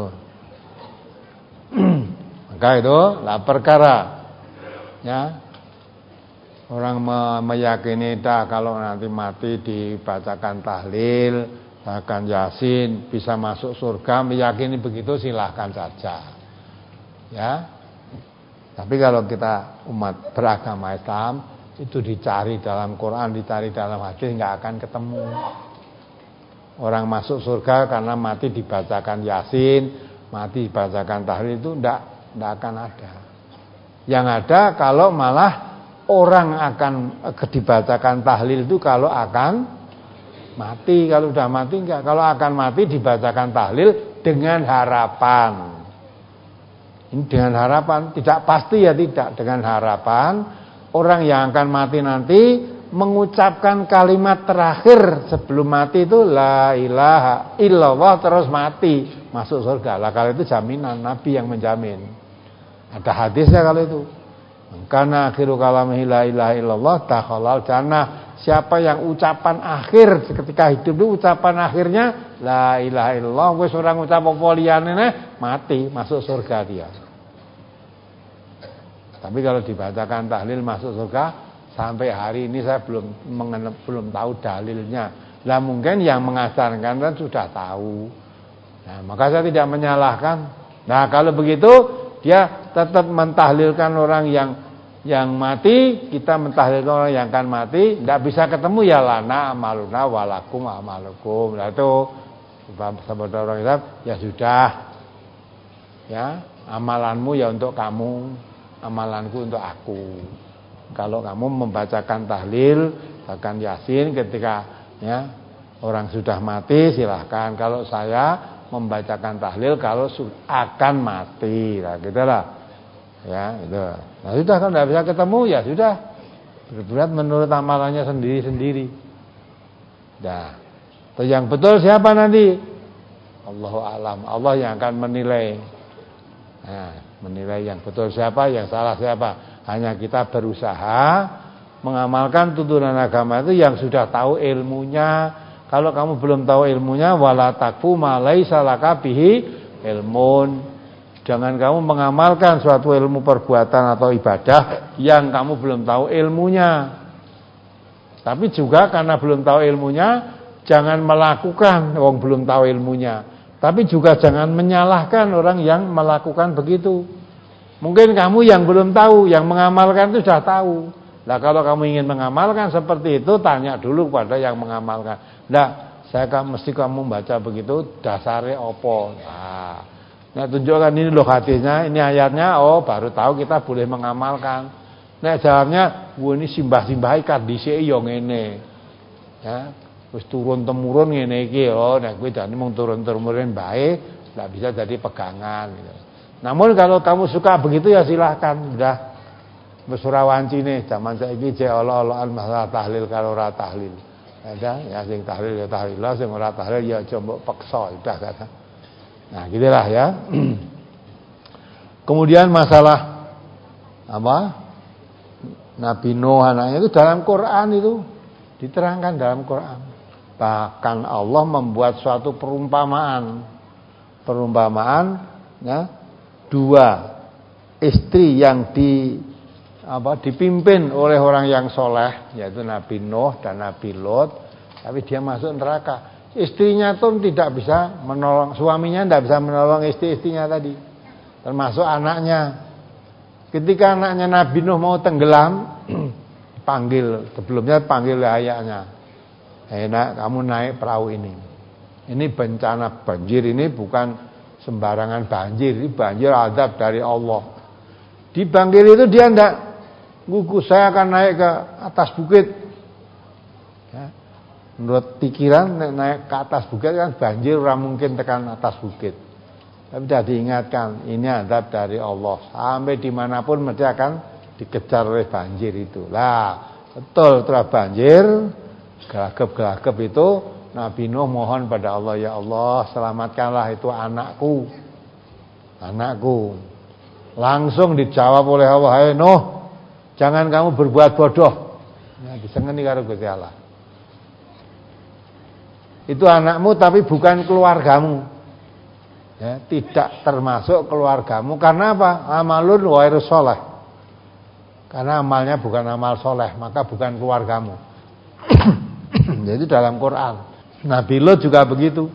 Maka itu lah perkara. Ya, orang meyakini dah kalau nanti mati dibacakan tahlil, bacakan yasin, bisa masuk surga, meyakini begitu silahkan saja. Ya, Tapi kalau kita umat beragama Islam, itu dicari dalam Quran, dicari dalam hadis, nggak akan ketemu. Orang masuk surga karena mati dibacakan Yasin, mati dibacakan tahlil, itu nggak nggak akan ada. Yang ada kalau malah orang akan dibacakan tahlil itu kalau akan mati. Kalau udah mati enggak. Kalau akan mati dibacakan tahlil dengan harapan. Ini dengan harapan, tidak pasti ya, tidak, dengan harapan orang yang akan mati nanti mengucapkan kalimat terakhir sebelum mati itu la ilaha illallah, terus mati masuk surga. Lah kalau itu jaminan, Nabi yang menjamin. Ada hadisnya kalau itu. Karena akhiru kalamihi la ilaha illallah dakhalal jannah. Siapa yang ucapan akhir ketika hidup itu ucapan akhirnya la ilaha illallah, wis ora ngucap apa liyane mati masuk surga dia. Tapi kalau dibacakan tahlil masuk surga, sampai hari ini saya belum mengenal, belum tahu dalilnya. Lah mungkin yang mengajarkan kan sudah tahu. Nah, maka saya tidak menyalahkan. Nah, kalau begitu dia tetap mentahlilkan orang yang yang mati, kita mentahlilkan orang yang akan mati, tidak bisa ketemu ya lana amaluna walakum amalukum. Nah itu sahabat orang Islam, ya sudah. Ya, amalanmu ya untuk kamu, amalanku untuk aku. Kalau kamu membacakan tahlil, bahkan Yasin ketika ya orang sudah mati silahkan. Kalau saya membacakan tahlil kalau akan mati, nah gitulah. Ya, itu. Nah sudah, kan tidak bisa ketemu ya sudah. Berbuat menurut amalannya sendiri-sendiri. Nah, terus yang betul siapa nanti? Allahu a'lam. Allah yang akan menilai. Nah, menilai yang betul siapa, yang salah siapa. Hanya kita berusaha mengamalkan tuntunan agama itu yang sudah tahu ilmunya. Kalau kamu belum tahu ilmunya, wala takfu ma laisa laka bihi ilmun. Jangan kamu mengamalkan suatu ilmu perbuatan atau ibadah yang kamu belum tahu ilmunya. Tapi juga karena belum tahu ilmunya, jangan melakukan wong belum tahu ilmunya. Tapi juga jangan menyalahkan orang yang melakukan begitu. Mungkin kamu yang belum tahu, yang mengamalkan itu sudah tahu. Nah kalau kamu ingin mengamalkan seperti itu, tanya dulu kepada yang mengamalkan. Nah, saya kan mesti kamu baca begitu, dasarnya opo. Nah, nah tunjukkan ini loh hadisnya, ini ayatnya, oh baru tahu kita boleh mengamalkan. Nah jawabnya, wah ini simbah-simbah ikat dhisik yo ngene. Ya, wis turun temurun ngene iki oh, nek kuwi jane mung turun-turun bae, enggak bisa jadi pegangan gitu. Namun kalau kamu suka begitu ya silahkan, udah wis ora wancine zaman saiki jek olo-oloan masalah tahlil karo ora tahlil. Ada ya sing tahlil ya tahlil, sing ora tahlil ya aja mbok peksa, udah kata. Nah, gitulah ya. Kemudian masalah apa? Nabi Nuh anaknya itu dalam Quran itu diterangkan dalam Quran. Bahkan Allah membuat suatu perumpamaan. Perumpamaan ya, dua istri yang di apa dipimpin oleh orang yang soleh, yaitu Nabi Nuh dan Nabi Lot, tapi dia masuk neraka. Istrinya tuh tidak bisa menolong, suaminya tidak bisa menolong istri-istrinya tadi, termasuk anaknya. Ketika anaknya Nabi Nuh mau tenggelam, panggil, sebelumnya panggil ayahnya, enak kamu naik perahu ini. Ini bencana banjir, ini bukan sembarangan banjir, ini banjir azab dari Allah. Dipanggil itu dia tidak gugus, saya akan naik ke atas bukit. Ya. Menurut pikiran naik ke atas bukit kan banjir, orang mungkin tekan atas bukit. Tapi sudah diingatkan, ini azab dari Allah. Sampai dimanapun mesti akan dikejar oleh banjir itu. Lah, betul setelah banjir, gelagap-gelagap itu Nabi Nuh mohon pada Allah, ya Allah selamatkanlah itu anakku, anakku. Langsung dijawab oleh Allah, hai Nuh, jangan kamu berbuat bodoh. Ya, disengeni karo Gusti Allah. Itu anakmu tapi bukan keluargamu. Ya, tidak termasuk keluargamu. Karena apa? Amalun wairus soleh. Karena amalnya bukan amal soleh, maka bukan keluargamu. Jadi dalam Quran. Nabi Lot juga begitu.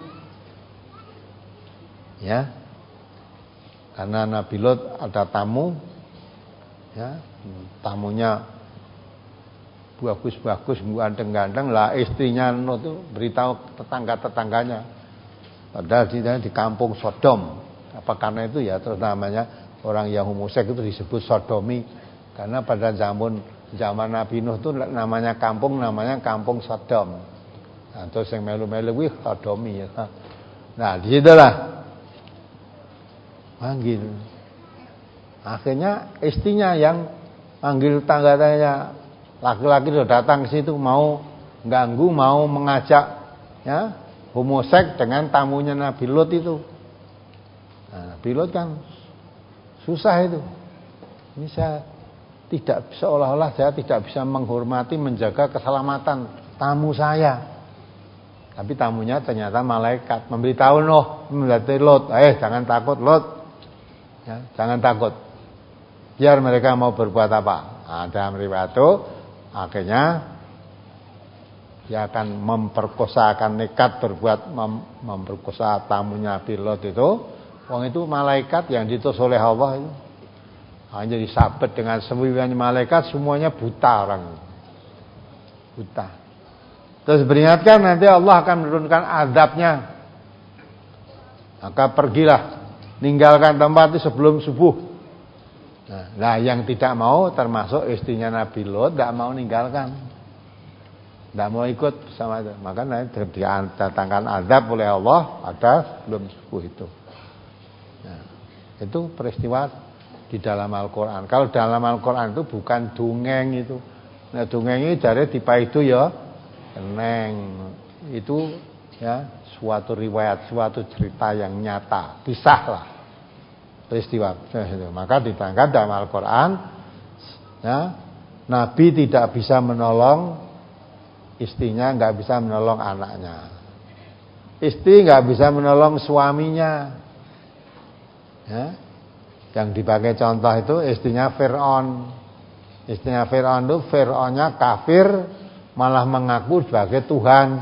Ya. Karena Nabi Lot ada tamu, Ya, tamunya bagus-bagus, ganteng-ganteng lah, istrinya no tuh beritahu tetangga-tetangganya. Padahal di, di kampung Sodom. Apa karena itu ya terus namanya orang yang homoseks itu disebut sodomi. Karena pada zaman zaman Nabi Nuh itu namanya kampung namanya kampung Sodom. Nah, terus yang melu-melu wih sodomi ya. Nah, disitulah manggil. Akhirnya istrinya yang manggil tangga-tangganya, laki-laki sudah datang ke situ mau ganggu, mau mengajak ya homoseks dengan tamunya Nabi Lot itu. Nah, Nabi Lot kan susah itu. Ini saya tidak seolah-olah saya tidak bisa menghormati, menjaga keselamatan tamu saya. Tapi tamunya ternyata malaikat memberitahu Nuh, memberitahu Lot, eh jangan takut Lot, ya, jangan takut. Biar mereka mau berbuat apa. Ada riwayat itu, akhirnya dia akan memperkosa, akan nekat berbuat mem, memperkosa tamunya Nabi Lot itu. Wong itu malaikat yang diutus oleh Allah itu. Hanya disabet dengan sembilan malaikat, semuanya buta orang. Buta. Terus beringatkan nanti Allah akan menurunkan azabnya. Maka pergilah, ninggalkan tempat itu sebelum subuh. Nah, nah yang tidak mau termasuk istrinya Nabi Lot, tidak mau ninggalkan. Tidak mau ikut bersama itu. Maka nanti didatangkan azab oleh Allah pada sebelum subuh itu. Nah, itu peristiwa di dalam Al-Quran. Kalau dalam Al-Quran itu bukan dongeng itu. Nah dongeng ini dari tipe itu ya keneng. Itu ya suatu riwayat, suatu cerita yang nyata. Kisahlah peristiwa. Maka ditangkap dalam Al-Quran ya, Nabi tidak bisa menolong istrinya, nggak bisa menolong anaknya. Istri nggak bisa menolong suaminya. Ya. Yang dipakai contoh itu istrinya Fir'aun. Istrinya Fir'aun itu Fir'aunnya kafir, malah mengaku sebagai Tuhan.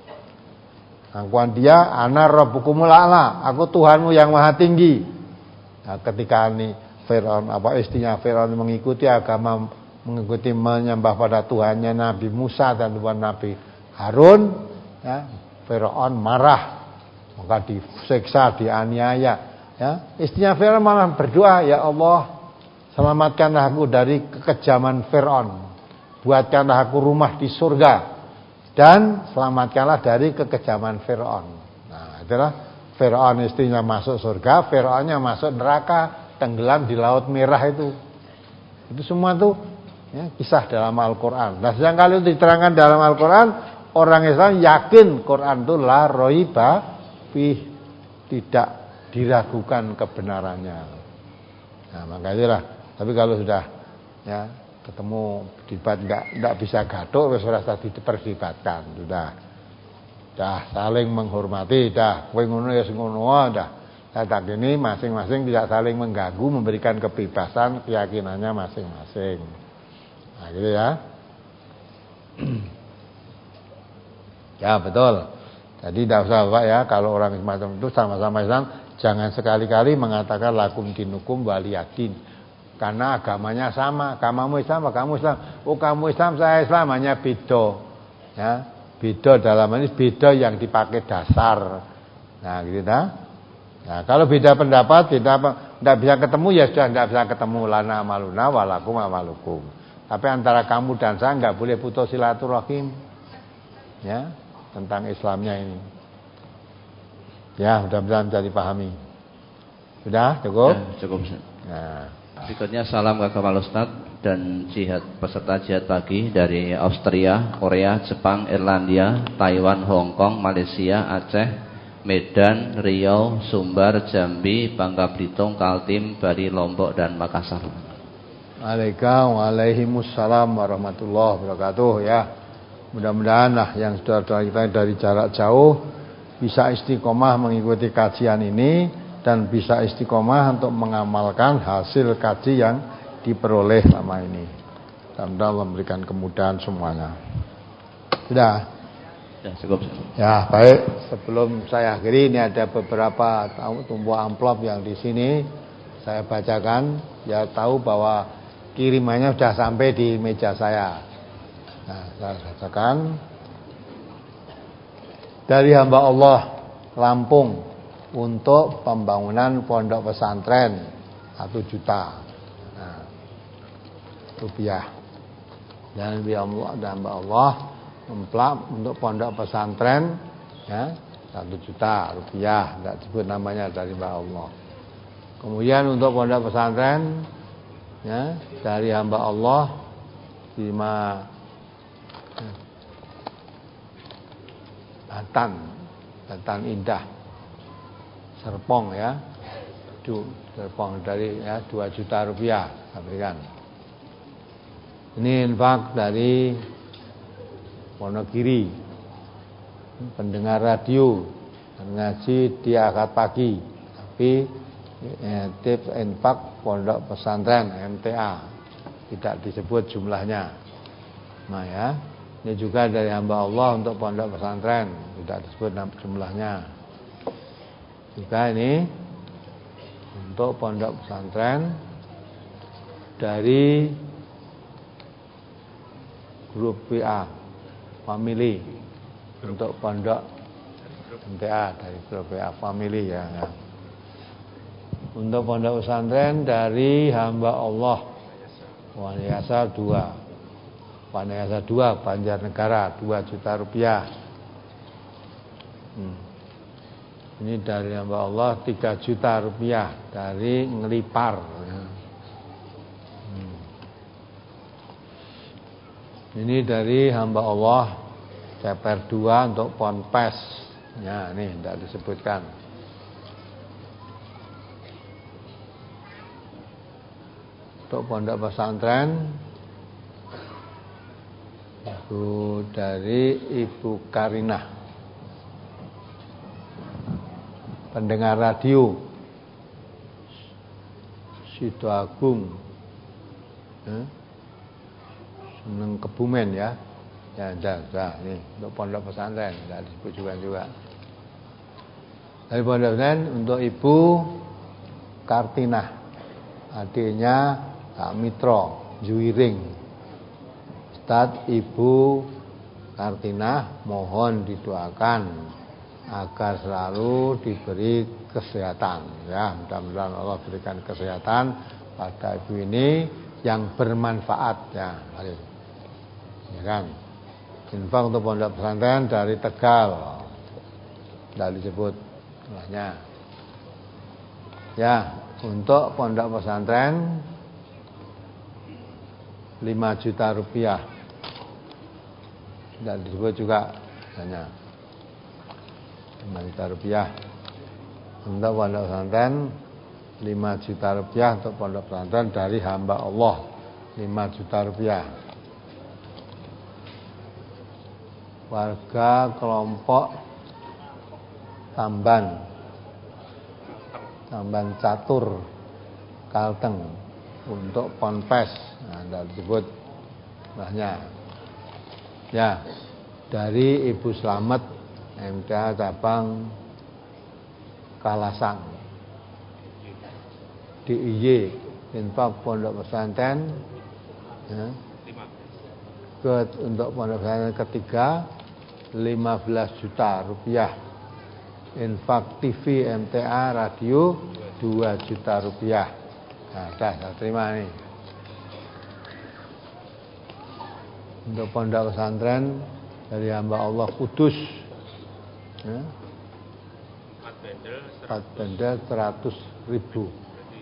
Ngakuan dia, ana rabbukumul a'la, aku Tuhanmu yang maha tinggi. Nah, ketika ini Fir'aun apa istrinya Fir'aun mengikuti agama, mengikuti menyembah pada Tuhannya Nabi Musa dan Tuhan Nabi Harun, ya, Fir'aun marah, maka disiksa, dianiaya. Ya, istrinya Fir'aun malah berdoa, ya Allah, selamatkanlah aku dari kekejaman Fir'aun, buatkanlah aku rumah di surga, dan selamatkanlah dari kekejaman Fir'aun. Nah, itulah Fir'aun istrinya masuk surga, Fir'aunnya masuk neraka, tenggelam di Laut Merah itu. Itu semua tuh ya, kisah dalam Al-Quran. Nah, sedang kali itu diterangkan dalam Al-Quran, orang Islam yakin Quran itu la roiba fih, tidak diragukan kebenarannya. Nah, maka itulah. Tapi kalau sudah ya ketemu debat enggak enggak bisa gaduh, wis ora usah diperdebatkan, sudah. Dah saling menghormati, dah kowe ngono ya sing ngono dah. Tak ini masing-masing tidak saling mengganggu, memberikan kebebasan keyakinannya masing-masing. Nah, gitu ya. Ya, betul. Jadi tidak usah Pak ya, kalau orang semacam itu sama-sama Islam, jangan sekali-kali mengatakan lakum dinukum waliyadin. Karena agamanya sama, agamamu Islam, kamu Islam. Oh, kamu Islam, saya Islam, hanya beda. Ya, beda dalam ini beda yang dipakai dasar. Nah, gitu nah. Nah, kalau beda pendapat, tidak tidak bisa ketemu ya sudah tidak bisa ketemu, lana amaluna walakum amalukum. Tapi antara kamu dan saya enggak boleh putus silaturahim. Ya, tentang Islamnya ini. Ya, mudah-mudahan bisa dipahami. Sudah cukup? Ya, cukup. Nah, berikutnya salam Kakak Ustaz dan jihad peserta jihad pagi dari Austria, Korea, Jepang, Irlandia, Taiwan, Hong Kong, Malaysia, Aceh, Medan, Riau, Sumbar, Jambi, Bangka Belitung, Kaltim, Bali, Lombok dan Makassar. Waalaikumsalam warahmatullahi wabarakatuh ya. Mudah-mudahan lah yang saudara kita dari jarak jauh bisa istiqomah mengikuti kajian ini dan bisa istiqomah untuk mengamalkan hasil kaji yang diperoleh selama ini. Dan Allah memberikan kemudahan semuanya. Sudah? Ya, cukup. Ya, baik. Sebelum saya akhiri, ini ada beberapa tumpuk amplop yang di sini saya bacakan. Ya, tahu bahwa kirimannya sudah sampai di meja saya. Nah, saya bacakan. Dari hamba Allah Lampung untuk pembangunan pondok pesantren satu juta nah, rupiah. Dan hamba Allah Memplak untuk pondok pesantren ya satu juta rupiah, tidak sebut namanya, dari hamba Allah. Kemudian untuk pondok pesantren ya dari hamba Allah lima Batan, Batan Indah, Serpong ya, du, Serpong dari ya dua juta rupiah saya berikan. Ini infak dari Wonogiri, pendengar radio ngaji di akad pagi, tapi eh, tips infak pondok pesantren M T A tidak disebut jumlahnya. Nah ya. Ini juga dari hamba Allah untuk pondok pesantren, tidak disebut jumlahnya. Juga ini untuk pondok pesantren dari grup W A family untuk pondok M T A dari grup W A family ya, ya. Untuk pondok pesantren dari hamba Allah Wanayasa dua Wanayasa dua Banjarnegara dua juta rupiah. Hmm. Ini dari hamba Allah tiga juta rupiah dari Ngelipar. Hmm. Ini dari hamba Allah Ceper dua untuk Ponpes. Ya, ini tidak disebutkan. Untuk pondok pesantren itu dari Ibu Karinah, pendengar radio Sidoagung, eh? Seneng Kebumen ya, ya, ya, ya, ini untuk pondok pesantren, tidak disebut juga juga. Dari pondok pesantren untuk Ibu Kartinah, adiknya Kak Mitro Juwiring. Ustadz Ibu Kartinah mohon didoakan agar selalu diberi kesehatan ya, mudah-mudahan Allah berikan kesehatan pada ibu ini yang bermanfaat ya, ya kan. Infak untuk pondok pesantren dari Tegal tidak disebut namanya ya. Untuk pondok pesantren lima juta rupiah tidak disebut juga hanya lima juta rupiah untuk pondok pesantren lima juta rupiah untuk pondok pesantren dari hamba Allah lima juta rupiah. Warga kelompok Tamban Tamban Catur Kalteng untuk Ponpes, nah, tidak disebut bahnya. Ya, dari Ibu Slamet M T A cabang Kalasang D I Y infak pondok pesantren ya, ke untuk pondok pesantren ketiga lima belas juta rupiah. Infak T V M T A radio dua juta rupiah. Nah, dah, saya terima nih. Untuk pondok pesantren dari hamba Allah Kudus ya, empat bendel seratus ribu,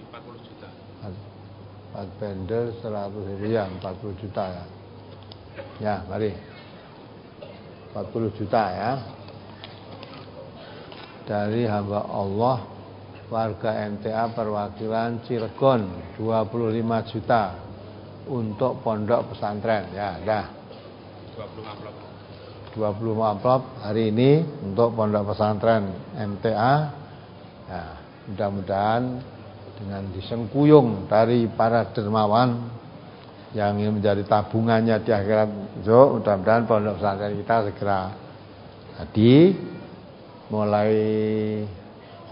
empat bendel seratus ribu ya, empat puluh juta ya. Ya, mari empat puluh juta ya. Dari hamba Allah warga M T A perwakilan Cilegon dua puluh lima juta untuk pondok pesantren ya, dah. dua puluh amplop hari ini untuk pondok pesantren M T A. Ya, mudah-mudahan dengan disengkuyung dari para dermawan yang ingin menjadi tabungannya di akhirat, so, mudah-mudahan pondok pesantren kita segera jadi mulai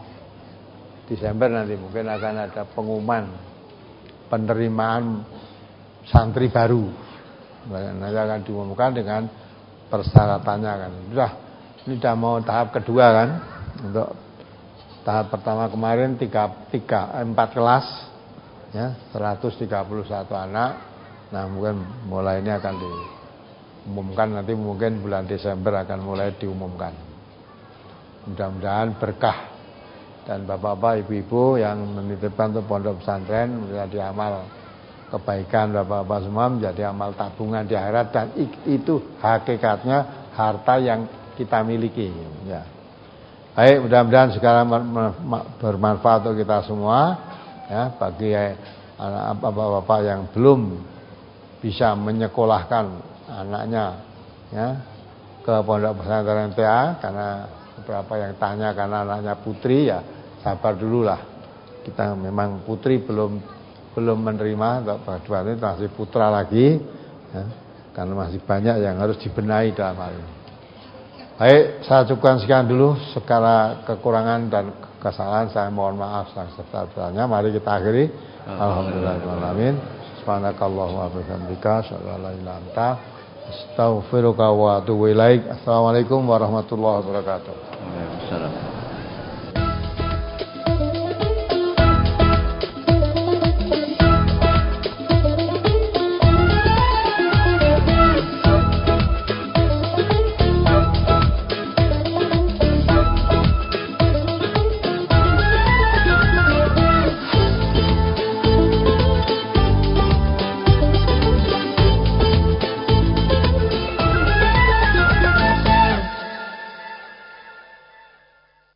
Desember nanti mungkin akan ada pengumuman penerimaan santri baru. Nanti akan diumumkan dengan persyaratannya kan. Sudah, ini sudah mau tahap kedua kan. Untuk tahap pertama kemarin tiga, tiga, empat kelas, ya, seratus tiga puluh satu anak. Nah mungkin mulai ini akan diumumkan nanti, mungkin bulan Desember akan mulai diumumkan. Mudah-mudahan berkah dan bapak-bapak, ibu-ibu yang menitipkan untuk pondok pesantren menjadi amal kebaikan bapak-bapak semua, menjadi amal tabungan di akhirat, dan itu hakikatnya harta yang kita miliki. Ya. Baik, mudah-mudahan sekarang bermanfaat untuk kita semua. Ya, bagi anak bapak-bapak yang belum bisa menyekolahkan anaknya, ya, ke pondok pesantren T A, karena beberapa yang tanya karena anaknya putri, ya sabar dulu lah. Kita memang putri belum belum menerima, kedua ini masih putra lagi, ya, karena masih banyak yang harus dibenahi dalam hal ini. Baik, saya cukupkan sekian dulu. Segala kekurangan dan kesalahan saya mohon maaf sebesar-besarnya. Mari kita akhiri. Alhamdulillahirrahmanirrahim. Subhanakallahumma wa bihamdika asyhadu an la ilaha illa anta astaghfiruka wa atubu ilaik. Assalamualaikum warahmatullahi wabarakatuh. Waalaikumsalam.